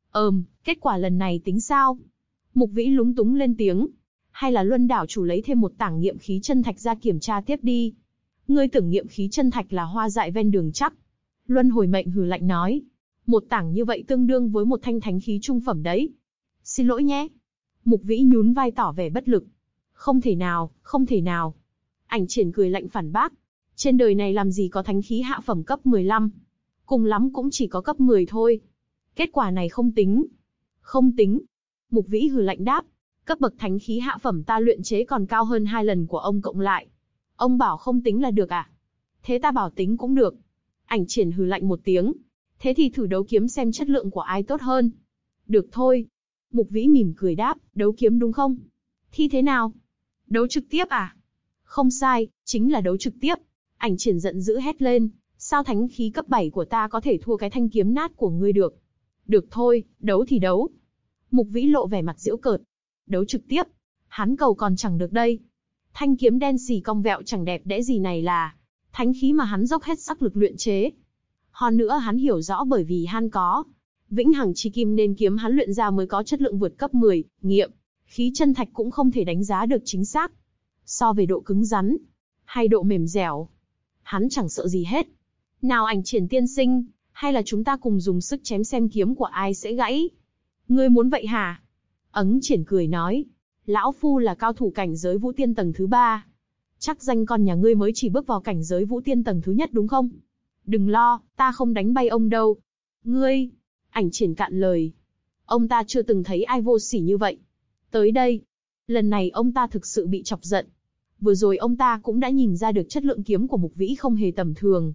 Kết quả lần này tính sao? Mục Vĩ lúng túng lên tiếng. Hay là Luân đảo chủ lấy thêm một tảng nghiệm khí chân thạch ra kiểm tra tiếp đi. Ngươi tưởng nghiệm khí chân thạch là hoa dại ven đường chắc. Luân Hồi Mệnh hừ lạnh nói. Một tảng như vậy tương đương với một thanh thánh khí trung phẩm đấy. Xin lỗi nhé. Mục Vĩ nhún vai tỏ vẻ bất lực. Không thể nào, không thể nào. Ảnh Triển cười lạnh phản bác. Trên đời này làm gì có thánh khí hạ phẩm cấp 15. Cùng lắm cũng chỉ có cấp 10 thôi. Kết quả này không tính. Không tính. Mục Vĩ hừ lạnh đáp. Cấp bậc thánh khí hạ phẩm ta luyện chế còn cao hơn 2 lần của ông cộng lại. Ông bảo không tính là được à? Thế ta bảo tính cũng được. Ảnh Triển hừ lạnh một tiếng. Thế thì thử đấu kiếm xem chất lượng của ai tốt hơn. Được thôi. Mục Vĩ mỉm cười đáp, đấu kiếm đúng không? Thi thế nào? Đấu trực tiếp à? Không sai, chính là đấu trực tiếp. Ảnh Triển giận dữ hét lên, sao thánh khí cấp 7 của ta có thể thua cái thanh kiếm nát của ngươi được? Được thôi, đấu thì đấu. Mục Vĩ lộ vẻ mặt giễu cợt. Đấu trực tiếp? Hắn cầu còn chẳng được đây. Thanh kiếm đen xì cong vẹo chẳng đẹp đẽ gì này là thánh khí mà hắn dốc hết sắc lực luyện chế. Hơn nữa hắn hiểu rõ bởi vì hắn có Vĩnh Hằng Chi Kim nên kiếm hắn luyện ra mới có chất lượng vượt cấp 10, nghiệm khí chân thạch cũng không thể đánh giá được chính xác. So về độ cứng rắn hay độ mềm dẻo, hắn chẳng sợ gì hết. Nào Ảnh Triển tiên sinh, hay là chúng ta cùng dùng sức chém xem kiếm của ai sẽ gãy? Ngươi muốn vậy hả? Ấn Triển cười nói, lão phu là cao thủ cảnh giới Vũ Tiên tầng thứ 3. Chắc danh con nhà ngươi mới chỉ bước vào cảnh giới Vũ Tiên tầng thứ nhất đúng không? Đừng lo, ta không đánh bay ông đâu. Ngươi... Ảnh Triển cạn lời. Ông ta chưa từng thấy ai vô sỉ như vậy. Tới đây, lần này ông ta thực sự bị chọc giận. Vừa rồi ông ta cũng đã nhìn ra được chất lượng kiếm của Mục Vĩ không hề tầm thường.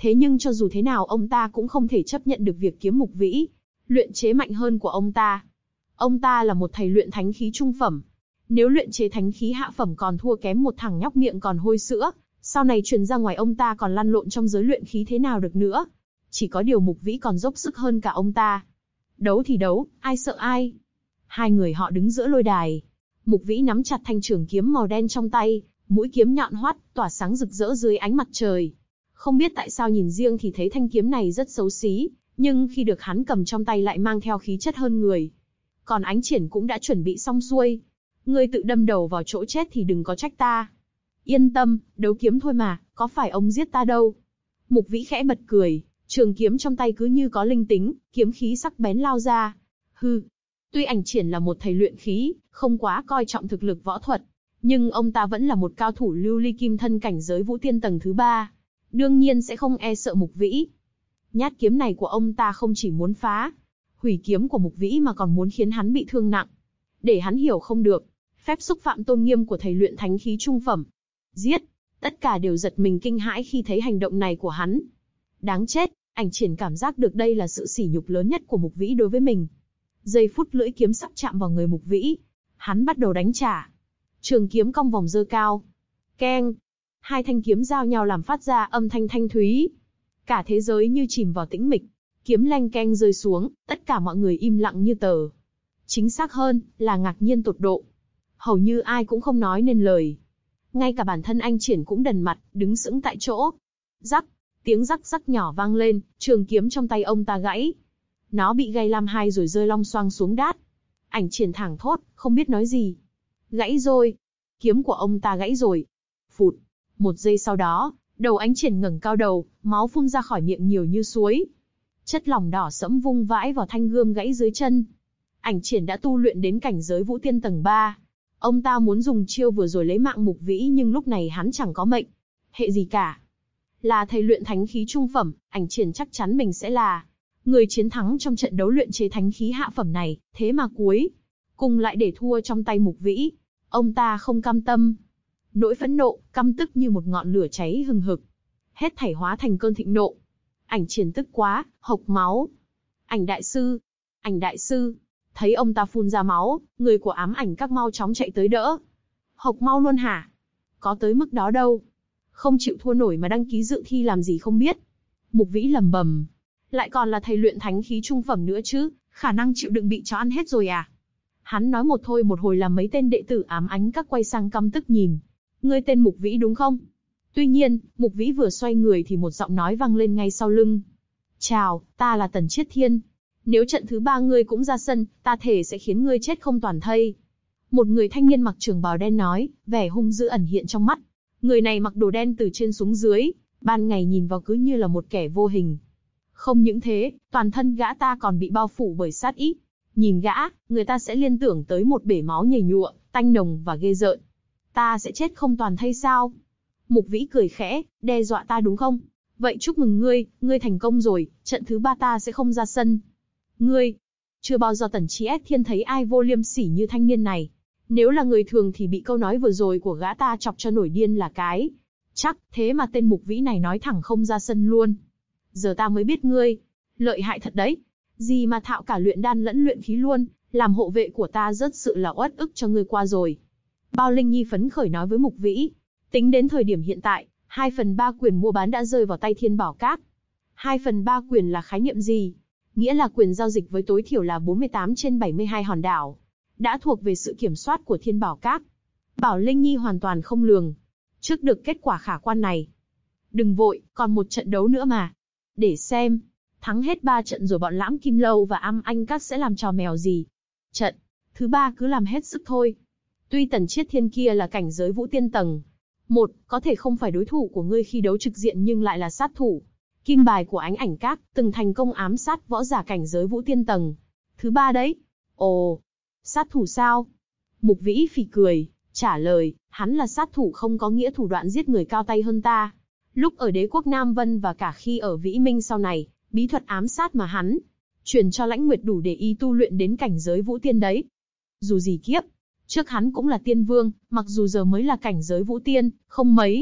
Thế nhưng cho dù thế nào ông ta cũng không thể chấp nhận được việc kiếm Mục Vĩ luyện chế mạnh hơn của ông ta. Ông ta là một thầy luyện thánh khí trung phẩm. Nếu luyện chế thánh khí hạ phẩm còn thua kém một thằng nhóc miệng còn hôi sữa, sau này truyền ra ngoài ông ta còn lăn lộn trong giới luyện khí thế nào được nữa. Chỉ có điều Mục Vĩ còn dốc sức hơn cả ông ta. Đấu thì đấu, ai sợ ai. Hai người họ đứng giữa lôi đài. Mục Vĩ nắm chặt thanh trường kiếm màu đen trong tay, mũi kiếm nhọn hoắt, tỏa sáng rực rỡ dưới ánh mặt trời. Không biết tại sao nhìn riêng thì thấy thanh kiếm này rất xấu xí, nhưng khi được hắn cầm trong tay lại mang theo khí chất hơn người. Còn Ánh Triển cũng đã chuẩn bị xong xuôi. Ngươi tự đâm đầu vào chỗ chết thì đừng có trách ta. Yên tâm, đấu kiếm thôi mà, có phải ông giết ta đâu. Mục Vĩ khẽ bật cười, trường kiếm trong tay cứ như có linh tính, kiếm khí sắc bén lao ra. Hừ, tuy Ảnh Triển là một thầy luyện khí, không quá coi trọng thực lực võ thuật, nhưng ông ta vẫn là một cao thủ lưu ly kim thân cảnh giới vũ tiên tầng thứ 3. Đương nhiên sẽ không e sợ Mục Vĩ. Nhát kiếm này của ông ta không chỉ muốn phá hủy kiếm của Mục Vĩ mà còn muốn khiến hắn bị thương nặng. Để hắn hiểu không được, phép xúc phạm tôn nghiêm của thầy luyện thánh khí trung phẩm. Giết! Tất cả đều giật mình kinh hãi khi thấy hành động này của hắn. Đáng chết, Ảnh Triển cảm giác được đây là sự sỉ nhục lớn nhất của Mục Vĩ đối với mình. Giây phút lưỡi kiếm sắp chạm vào người Mục Vĩ, hắn bắt đầu đánh trả. Trường kiếm cong vòng giơ cao. Keng! Hai thanh kiếm giao nhau làm phát ra âm thanh thanh thúy. Cả thế giới như chìm vào tĩnh mịch. Kiếm leng keng rơi xuống, tất cả mọi người im lặng như tờ. Chính xác hơn, là ngạc nhiên tột độ. Hầu như ai cũng không nói nên lời. Ngay cả bản thân Anh Triển cũng đần mặt, đứng sững tại chỗ. Rắc, tiếng rắc rắc nhỏ vang lên, trường kiếm trong tay ông ta gãy. Nó bị gãy làm hai rồi rơi long xoang xuống đát. Ảnh Triển thảng thốt, không biết nói gì. Gãy rồi. Kiếm của ông ta gãy rồi. Phụt. Một giây sau đó, đầu Ánh Triển ngẩng cao đầu, máu phun ra khỏi miệng nhiều như suối. Chất lỏng đỏ sẫm vung vãi vào thanh gươm gãy dưới chân. Ảnh Triển đã tu luyện đến cảnh giới vũ tiên tầng 3. Ông ta muốn dùng chiêu vừa rồi lấy mạng Mục Vĩ nhưng lúc này hắn chẳng có mệnh hệ gì cả. Là thầy luyện thánh khí trung phẩm, Ảnh Triển chắc chắn mình sẽ là người chiến thắng trong trận đấu luyện chế thánh khí hạ phẩm này, thế mà cuối cùng lại để thua trong tay Mục Vĩ. Ông ta không cam tâm. Nỗi phẫn nộ, căm tức như một ngọn lửa cháy hừng hực. Hết thảy hóa thành cơn thịnh nộ. Ảnh Triển tức quá, hộc máu. Ảnh đại sư! Ảnh đại sư! Thấy ông ta phun ra máu, người của Ám Ảnh Các mau chóng chạy tới đỡ. Hộc mau luôn hả? Có tới mức đó đâu. Không chịu thua nổi mà đăng ký dự thi làm gì không biết. Mục Vĩ lầm bầm. Lại còn là thầy luyện thánh khí trung phẩm nữa chứ, khả năng chịu đựng bị chó ăn hết rồi à? Hắn nói một thôi một hồi làm mấy tên đệ tử Ám Ảnh Các quay sang căm tức nhìn. Ngươi tên Mục Vĩ đúng không? Tuy nhiên, Mục Vĩ vừa xoay người thì một giọng nói vang lên ngay sau lưng. Chào, ta là Tần Chiết Thiên. Nếu trận thứ 3 ngươi cũng ra sân, ta thề sẽ khiến ngươi chết không toàn thây. Một người thanh niên mặc trường bào đen nói, vẻ hung dữ ẩn hiện trong mắt. Người này mặc đồ đen từ trên xuống dưới, ban ngày nhìn vào cứ như là một kẻ vô hình. Không những thế, toàn thân gã ta còn bị bao phủ bởi sát ý. Nhìn gã, người ta sẽ liên tưởng tới một bể máu nhầy nhụa, tanh nồng và ghê rợn. Ta sẽ chết không toàn thây sao? Mục Vĩ cười khẽ, đe dọa ta đúng không? Vậy chúc mừng ngươi, ngươi thành công rồi, trận thứ 3 ta sẽ không ra sân. Ngươi, chưa bao giờ Tần Chiết Thiên thấy ai vô liêm sỉ như thanh niên này. Nếu là người thường thì bị câu nói vừa rồi của gã ta chọc cho nổi điên là cái. Chắc, thế mà tên Mục Vĩ này nói thẳng không ra sân luôn. Giờ ta mới biết ngươi, lợi hại thật đấy. Gì mà thạo cả luyện đan lẫn luyện khí luôn, làm hộ vệ của ta rất sự là uất ức cho ngươi qua rồi. Bao Linh Nhi phấn khởi nói với Mục Vĩ. Tính đến thời điểm hiện tại, 2/3 quyền mua bán đã rơi vào tay Thiên Bảo Các. 2/3 quyền là khái niệm gì? Nghĩa là quyền giao dịch với tối thiểu là 48 trên 72 hòn đảo. Đã thuộc về sự kiểm soát của Thiên Bảo Các. Bảo Linh Nhi hoàn toàn không lường trước được kết quả khả quan này. Đừng vội, còn một trận đấu nữa mà. Để xem, thắng hết 3 trận rồi bọn Lãm Kim Lâu và Ám Ảnh Các sẽ làm trò mèo gì. Trận thứ 3 cứ làm hết sức thôi. Tuy Tần Chiết Thiên kia là cảnh giới vũ tiên tầng 1, có thể không phải đối thủ của ngươi khi đấu trực diện nhưng lại là sát thủ. Kim bài của Ánh Ảnh Các, từng thành công ám sát võ giả cảnh giới vũ tiên tầng thứ 3 đấy. Ồ, sát thủ sao? Mục Vĩ phì cười, trả lời, hắn là sát thủ không có nghĩa thủ đoạn giết người cao tay hơn ta. Lúc ở đế quốc Nam Vân và cả khi ở Vĩ Minh sau này, bí thuật ám sát mà hắn truyền cho Lãnh Nguyệt đủ để y tu luyện đến cảnh giới vũ tiên đấy. Dù gì kiếp, trước hắn cũng là tiên vương, mặc dù giờ mới là cảnh giới vũ tiên, không mấy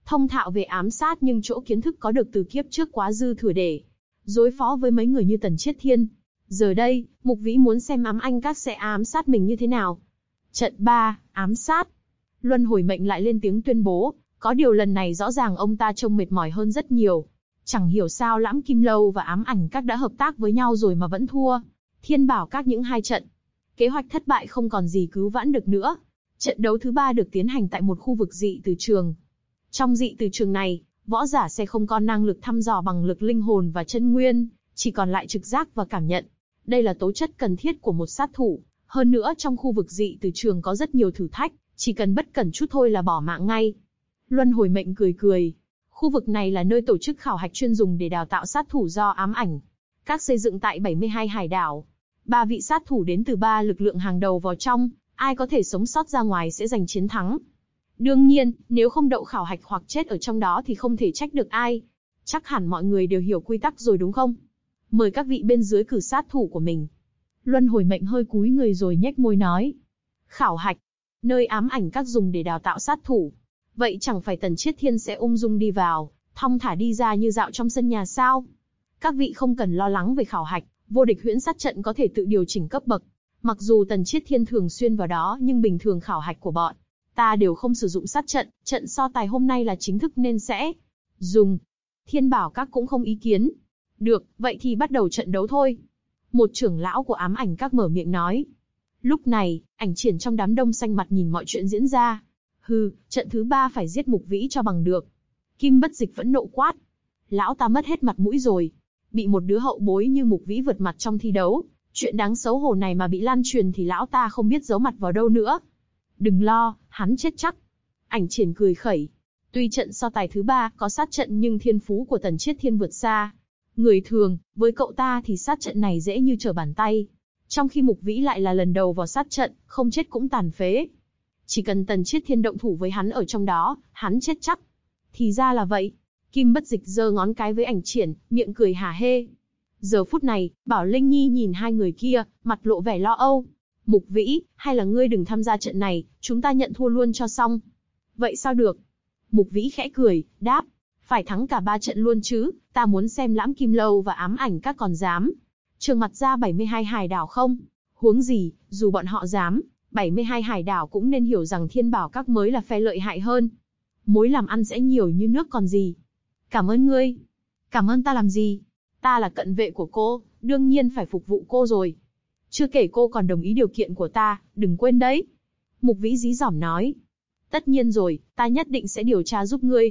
thông thạo về ám sát nhưng chỗ kiến thức có được từ kiếp trước quá dư thừa để đối phó với mấy người như Tần Chiết Thiên. Giờ đây, Mục Vĩ muốn xem ám anh các sẽ ám sát mình như thế nào. Trận 3, ám sát. Luân Hồi Mệnh lại lên tiếng tuyên bố, có điều lần này rõ ràng ông ta trông mệt mỏi hơn rất nhiều. Chẳng hiểu sao Lãm Kim Lâu và ám ảnh các đã hợp tác với nhau rồi mà vẫn thua. Thiên Bảo các những 2 trận. Kế hoạch thất bại không còn gì cứu vãn được nữa. Trận đấu thứ 3 được tiến hành tại một khu vực dị từ trường. Trong dị từ trường này, võ giả sẽ không còn năng lực thăm dò bằng lực linh hồn và chân nguyên, chỉ còn lại trực giác và cảm nhận. Đây là tố chất cần thiết của một sát thủ. Hơn nữa trong khu vực dị từ trường có rất nhiều thử thách, chỉ cần bất cẩn chút thôi là bỏ mạng ngay. Luân Hồi Mệnh cười cười. Khu vực này là nơi tổ chức khảo hạch chuyên dùng để đào tạo sát thủ do ám ảnh. Các xây dựng tại 72 hải đảo. 3 vị sát thủ đến từ 3 lực lượng hàng đầu vào trong, ai có thể sống sót ra ngoài sẽ giành chiến thắng. Đương nhiên, nếu không đậu khảo hạch hoặc chết ở trong đó thì không thể trách được ai. Chắc hẳn mọi người đều hiểu quy tắc rồi đúng không? Mời các vị bên dưới cử sát thủ của mình. Luân Hồi Mệnh hơi cúi người rồi nhếch môi nói. Khảo hạch, nơi ám ảnh các dùng để đào tạo sát thủ. Vậy chẳng phải Tần Chiết Thiên sẽ ung dung đi vào, thong thả đi ra như dạo trong sân nhà sao? Các vị không cần lo lắng về khảo hạch, vô địch huyễn sát trận có thể tự điều chỉnh cấp bậc. Mặc dù Tần Chiết Thiên thường xuyên vào đó nhưng bình thường khảo hạch của bọn ta đều không sử dụng sát trận, trận so tài hôm nay là chính thức nên sẽ dùng. Thiên Bảo các cũng không ý kiến. Được, vậy thì bắt đầu trận đấu thôi. Một trưởng lão của ám ảnh các mở miệng nói. Lúc này, Ảnh Triển trong đám đông xanh mặt nhìn mọi chuyện diễn ra. Hừ, trận thứ 3 phải giết Mục Vĩ cho bằng được. Kim Bất Dịch vẫn nộ quát. Lão ta mất hết mặt mũi rồi. Bị một đứa hậu bối như Mục Vĩ vượt mặt trong thi đấu. Chuyện đáng xấu hổ này mà bị lan truyền thì lão ta không biết giấu mặt vào đâu nữa. Đừng lo, hắn chết chắc. Ảnh Triển cười khẩy. Tuy trận so tài thứ 3 có sát trận nhưng thiên phú của Tần Chiết Thiên vượt xa người thường, với cậu ta thì sát trận này dễ như trở bàn tay. Trong khi Mục Vĩ lại là lần đầu vào sát trận, không chết cũng tàn phế. Chỉ cần Tần Chiết Thiên động thủ với hắn ở trong đó, hắn chết chắc. Thì ra là vậy. Kim Bất Dịch giơ ngón cái với Ảnh Triển, miệng cười hả hê. Giờ phút này, Bảo Linh Nhi nhìn hai người kia, mặt lộ vẻ lo âu. Mục Vĩ, hay là ngươi đừng tham gia trận này, chúng ta nhận thua luôn cho xong. Vậy sao được? Mục Vĩ khẽ cười, đáp. Phải thắng cả 3 trận luôn chứ, ta muốn xem Lãm Kim Lâu và ám ảnh các còn dám trường mặt ra 72 hải đảo không? Huống gì, dù bọn họ dám, 72 hải đảo cũng nên hiểu rằng Thiên Bảo các mới là phe lợi hại hơn. Mối làm ăn sẽ nhiều như nước còn gì. Cảm ơn ngươi. Cảm ơn ta làm gì? Ta là cận vệ của cô, đương nhiên phải phục vụ cô rồi. Chưa kể cô còn đồng ý điều kiện của ta, đừng quên đấy. Mục Vĩ dí dỏm nói. Tất nhiên rồi, ta nhất định sẽ điều tra giúp ngươi.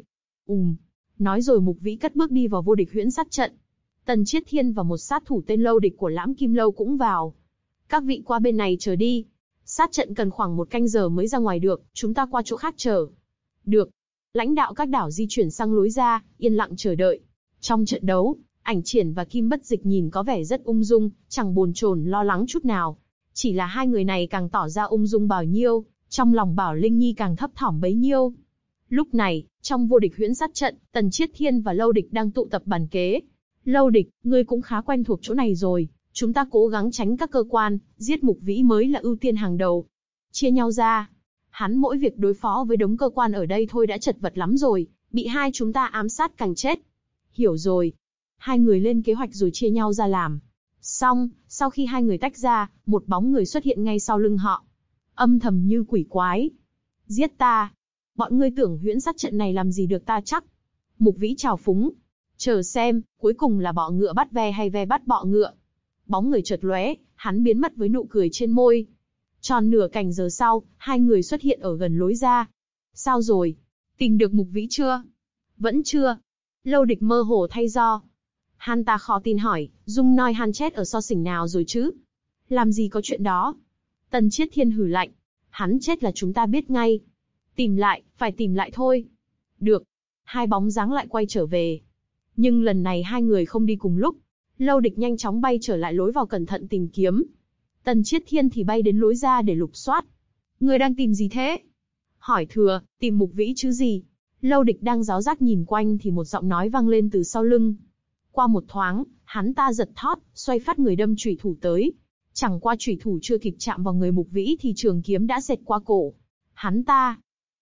Nói rồi Mục Vĩ cất bước đi vào vô địch huyễn sát trận. Tần Chiết Thiên và một sát thủ tên Lâu Địch của Lãm Kim Lâu cũng vào. Các vị qua bên này chờ đi. Sát trận cần khoảng 1 canh giờ mới ra ngoài được, chúng ta qua chỗ khác chờ. Được. Lãnh đạo các đảo di chuyển sang lối ra, yên lặng chờ đợi. Trong trận đấu, Ảnh Triển và Kim Bất Dịch nhìn có vẻ rất ung dung, chẳng bồn chồn lo lắng chút nào. Chỉ là hai người này càng tỏ ra ung dung bao nhiêu, trong lòng Bảo Linh Nhi càng thấp thỏm bấy nhiêu. Lúc này, trong vô địch huyễn sát trận, Tần Chiết Thiên và Lâu Địch đang tụ tập bàn kế. Lâu Địch, ngươi cũng khá quen thuộc chỗ này rồi, chúng ta cố gắng tránh các cơ quan, giết Mục Vĩ mới là ưu tiên hàng đầu. Chia nhau ra. Hắn mỗi việc đối phó với đống cơ quan ở đây thôi đã chật vật lắm rồi, bị hai chúng ta ám sát càng chết. Hiểu rồi. Hai người lên kế hoạch rồi chia nhau ra làm. Xong, sau khi hai người tách ra, một bóng người xuất hiện ngay sau lưng họ. Âm thầm như quỷ quái. Giết ta. Bọn ngươi tưởng huyễn sát trận này làm gì được ta chắc. Mục Vĩ trào phúng. Chờ xem, cuối cùng là bọ ngựa bắt ve hay ve bắt bọ ngựa. Bóng người chợt lóe, hắn biến mất với nụ cười trên môi. Tròn nửa canh giờ sau, hai người xuất hiện ở gần lối ra. Sao rồi? Tìm được Mục Vĩ chưa? Vẫn chưa. Lâu Địch mơ hồ thay do. Hắn ta khó tin hỏi, Dung nói hắn chết ở so sình nào rồi chứ? Làm gì có chuyện đó? Tần Chiết Thiên hừ lạnh. Hắn chết là chúng ta biết ngay. Tìm lại, phải tìm lại thôi. Được. Hai bóng dáng lại quay trở về. Nhưng lần này hai người không đi cùng lúc. Lâu Địch nhanh chóng bay trở lại lối vào cẩn thận tìm kiếm. Tần Chiết Thiên thì bay đến lối ra để lục soát. Người đang tìm gì thế? Hỏi thừa, tìm Mục Vĩ chứ gì? Lâu Địch đang giáo giác nhìn quanh thì một giọng nói vang lên từ sau lưng. Qua một thoáng, hắn ta giật thót, xoay phát người đâm chủy thủ tới. Chẳng qua chủy thủ chưa kịp chạm vào người Mục Vĩ thì trường kiếm đã xẹt qua cổ. Hắn ta.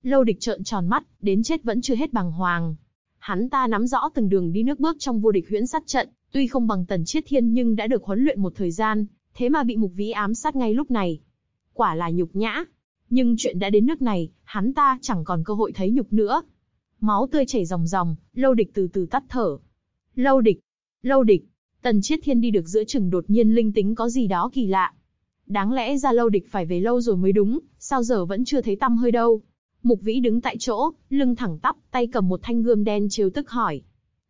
Lâu Địch trợn tròn mắt, đến chết vẫn chưa hết bàng hoàng. Hắn ta nắm rõ từng đường đi nước bước trong vô địch huyễn sát trận, tuy không bằng Tần Chiết Thiên nhưng đã được huấn luyện một thời gian, thế mà bị Mục Vĩ ám sát ngay lúc này. Quả là nhục nhã. Nhưng chuyện đã đến nước này, hắn ta chẳng còn cơ hội thấy nhục nữa. Máu tươi chảy ròng ròng, Lâu Địch từ từ tắt thở. Lâu Địch, Lâu Địch. Tần Chiết Thiên đi được giữa chừng đột nhiên linh tính có gì đó kỳ lạ. Đáng lẽ ra Lâu Địch phải về lâu rồi mới đúng, sao giờ vẫn chưa thấy tăm hơi đâu. Mục Vĩ đứng tại chỗ, lưng thẳng tắp, tay cầm một thanh gươm đen trêu tức hỏi.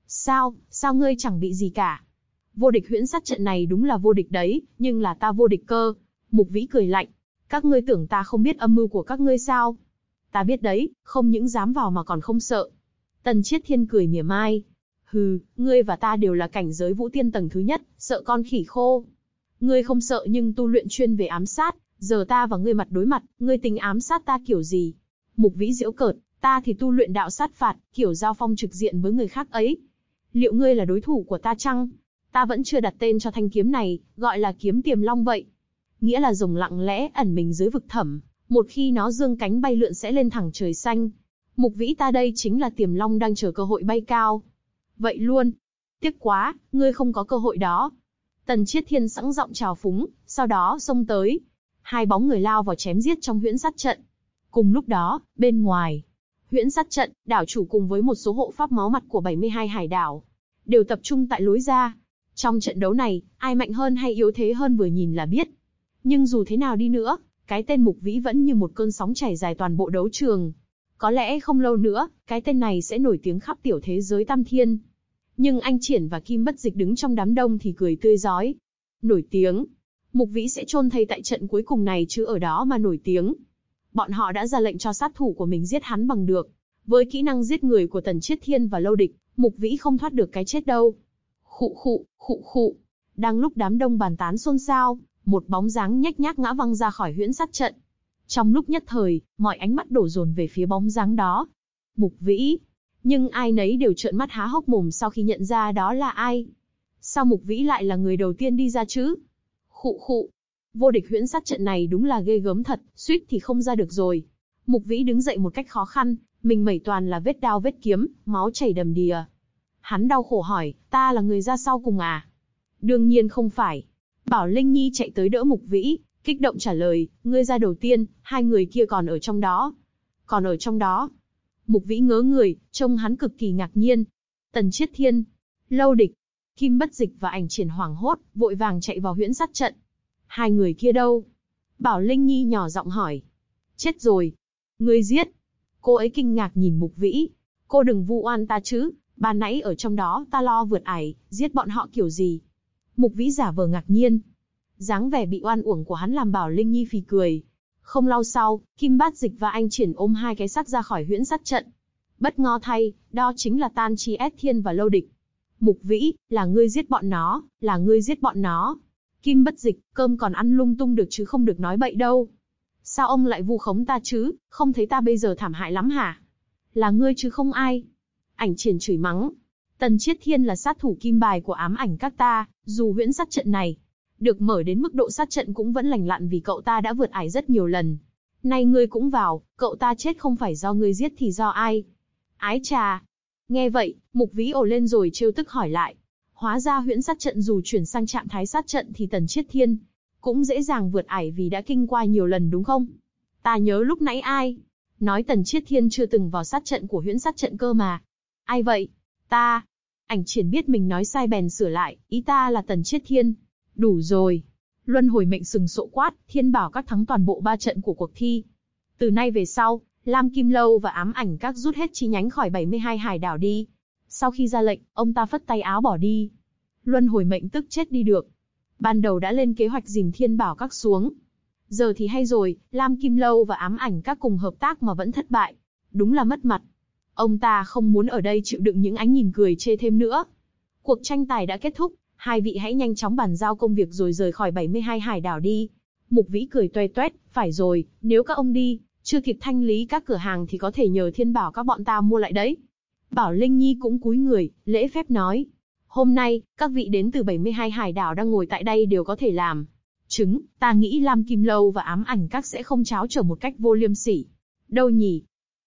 Sao ngươi chẳng bị gì cả? Vô địch huyễn sát trận này đúng là vô địch đấy, nhưng là ta vô địch cơ. Mục Vĩ cười lạnh. Các ngươi tưởng ta không biết âm mưu của các ngươi sao? Ta biết đấy, không những dám vào mà còn không sợ. Tần Chiết Thiên cười mỉa mai. Hừ, ngươi và ta đều là cảnh giới vũ tiên tầng thứ nhất, sợ con khỉ khô. Ngươi không sợ nhưng tu luyện chuyên về ám sát, giờ ta và ngươi mặt đối mặt, ngươi tính ám sát ta kiểu gì? Mục Vĩ giễu cợt, ta thì tu luyện đạo sát phạt, kiểu giao phong trực diện với người khác ấy. Liệu ngươi là đối thủ của ta chăng? Ta vẫn chưa đặt tên cho thanh kiếm này, gọi là kiếm Tiềm Long vậy. Nghĩa là rồng lặng lẽ ẩn mình dưới vực thẳm, một khi nó giương cánh bay lượn sẽ lên thẳng trời xanh. Mục Vĩ ta đây chính là Tiềm Long đang chờ cơ hội bay cao. Vậy luôn. Tiếc quá, ngươi không có cơ hội đó. Tần Chiết Thiên sẵn giọng trào phúng, sau đó xông tới. Hai bóng người lao vào chém giết trong huyễn sát trận. Cùng lúc đó, bên ngoài huyễn sát trận, đảo chủ cùng với một số hộ pháp máu mặt của 72 hải đảo đều tập trung tại lối ra. Trong trận đấu này, ai mạnh hơn hay yếu thế hơn vừa nhìn là biết. Nhưng dù thế nào đi nữa, cái tên Mục Vĩ vẫn như một cơn sóng chảy dài toàn bộ đấu trường. Có lẽ không lâu nữa, cái tên này sẽ nổi tiếng khắp tiểu thế giới tam thiên. Nhưng anh Triển và Kim Bất Dịch đứng trong đám đông thì cười tươi rói. Nổi tiếng. Mục Vĩ sẽ chôn thây tại trận cuối cùng này chứ ở đó mà nổi tiếng. Bọn họ đã ra lệnh cho sát thủ của mình giết hắn bằng được. Với kỹ năng giết người của Tần Chiết Thiên và Lâu Địch, Mục Vĩ không thoát được cái chết đâu. Khụ khụ, khụ khụ. Đang lúc đám đông bàn tán xôn xao, một bóng dáng nhếch nhác ngã văng ra khỏi huyễn sát trận. Trong lúc nhất thời, mọi ánh mắt đổ dồn về phía bóng dáng đó. Mục Vĩ. Nhưng ai nấy đều trợn mắt há hốc mồm sau khi nhận ra đó là ai. Sao Mục Vĩ lại là người đầu tiên đi ra chứ? Khụ khụ. Vô địch huyễn sát trận này đúng là ghê gớm thật, suýt thì không ra được rồi. Mục Vĩ đứng dậy một cách khó khăn, mình mẩy toàn là vết đao vết kiếm, máu chảy đầm đìa. Hắn đau khổ hỏi, ta là người ra sau cùng à? Đương nhiên không phải. Bảo Linh Nhi chạy tới đỡ Mục Vĩ, kích động trả lời, ngươi ra đầu tiên, hai người kia còn ở trong đó. Còn ở trong đó. Mục Vĩ ngớ người, trông hắn cực kỳ ngạc nhiên. Tần Chiết Thiên, Lâu Địch, Kim Bất Dịch và Ảnh Triển hoảng hốt, vội vàng chạy vào huyễn sát trận. Hai người kia đâu? Bảo Linh Nhi nhỏ giọng hỏi. Chết rồi. Ngươi giết. Cô ấy kinh ngạc nhìn Mục Vĩ. Cô đừng vu oan ta chứ, ban nãy ở trong đó ta lo vượt ải, giết bọn họ kiểu gì? Mục Vĩ giả vờ ngạc nhiên. Dáng vẻ bị oan uổng của hắn làm Bảo Linh Nhi phì cười. Không lâu sau, Kim Bát Dịch và Anh Triển ôm hai cái xác ra khỏi huyễn sát trận. Bất ngờ thay, đó chính là Tan Chi Ét Thiên và Lâu Địch. Mục Vĩ, là ngươi giết bọn nó, là ngươi giết bọn nó. Kim Bất Dịch, cơm còn ăn lung tung được chứ không được nói bậy đâu. Sao ông lại vu khống ta chứ, không thấy ta bây giờ thảm hại lắm hả? Là ngươi chứ không ai. Ảnh Triển chửi mắng. Tần Chiết Thiên là sát thủ kim bài của ám ảnh các ta, dù huyễn sát trận này được mở đến mức độ sát trận cũng vẫn lành lặn vì cậu ta đã vượt ải rất nhiều lần. Nay ngươi cũng vào, cậu ta chết không phải do ngươi giết thì do ai? Ái chà. Nghe vậy, Mục Vĩ ồ lên rồi trêu tức hỏi lại. Hóa ra huyễn sát trận dù chuyển sang trạng thái sát trận thì Tần Chiết Thiên cũng dễ dàng vượt ải vì đã kinh qua nhiều lần đúng không? Ta nhớ lúc nãy ai nói Tần Chiết Thiên chưa từng vào sát trận của huyễn sát trận cơ mà. Ai vậy? Ta. Ảnh Triển biết mình nói sai bèn sửa lại, ý ta là Tần Chiết Thiên. Đủ rồi. Luân Hồi Mệnh sừng sộ quát, Thiên bảo các thắng toàn bộ 3 trận của cuộc thi. Từ nay về sau, Lam Kim Lâu và ám ảnh các rút hết chi nhánh khỏi 72 hải đảo đi. Sau khi ra lệnh, ông ta phất tay áo bỏ đi. Luân Hồi Mệnh tức chết đi được. Ban đầu đã lên kế hoạch dìm Thiên bảo các xuống. Giờ thì hay rồi, Lam Kim Lâu và ám ảnh các cùng hợp tác mà vẫn thất bại. Đúng là mất mặt. Ông ta không muốn ở đây chịu đựng những ánh nhìn cười chê thêm nữa. Cuộc tranh tài đã kết thúc, hai vị hãy nhanh chóng bàn giao công việc rồi rời khỏi 72 hải đảo đi. Mục Vĩ cười toe toét, phải rồi, nếu các ông đi, chưa kịp thanh lý các cửa hàng thì có thể nhờ Thiên bảo các bọn ta mua lại đấy. Bảo Linh Nhi cũng cúi người, lễ phép nói. Hôm nay, các vị đến từ 72 hải đảo đang ngồi tại đây đều có thể làm chứng, ta nghĩ Lam Kim Lâu và ám ảnh các sẽ không tráo trở một cách vô liêm sỉ. Đâu nhỉ?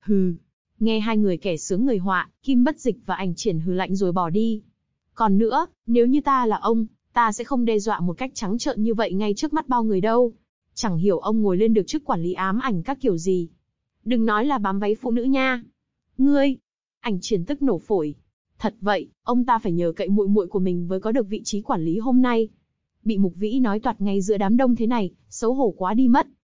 Hừ. Nghe hai người kẻ sướng người họa, Kim Bất Dịch và Ảnh Triển hừ lạnh rồi bỏ đi. Còn nữa, nếu như ta là ông, ta sẽ không đe dọa một cách trắng trợn như vậy ngay trước mắt bao người đâu. Chẳng hiểu ông ngồi lên được chức quản lý ám ảnh các kiểu gì. Đừng nói là bám váy phụ nữ nha. Ngươi! Ảnh Triển tức nổ phổi. Thật vậy, ông ta phải nhờ cậy muội muội của mình mới có được vị trí quản lý hôm nay. Bị Mục Vĩ nói toạc ngay giữa đám đông thế này, xấu hổ quá đi mất.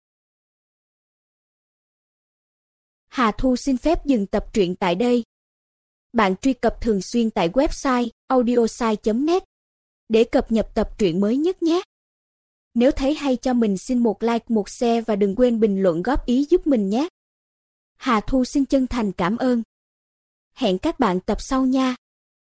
Hà Thu xin phép dừng tập truyện tại đây. Bạn truy cập thường xuyên tại website audiosai.net để cập nhật tập truyện mới nhất nhé. Nếu thấy hay cho mình xin một like, một share và đừng quên bình luận góp ý giúp mình nhé. Hà Thu xin chân thành cảm ơn. Hẹn các bạn tập sau nha.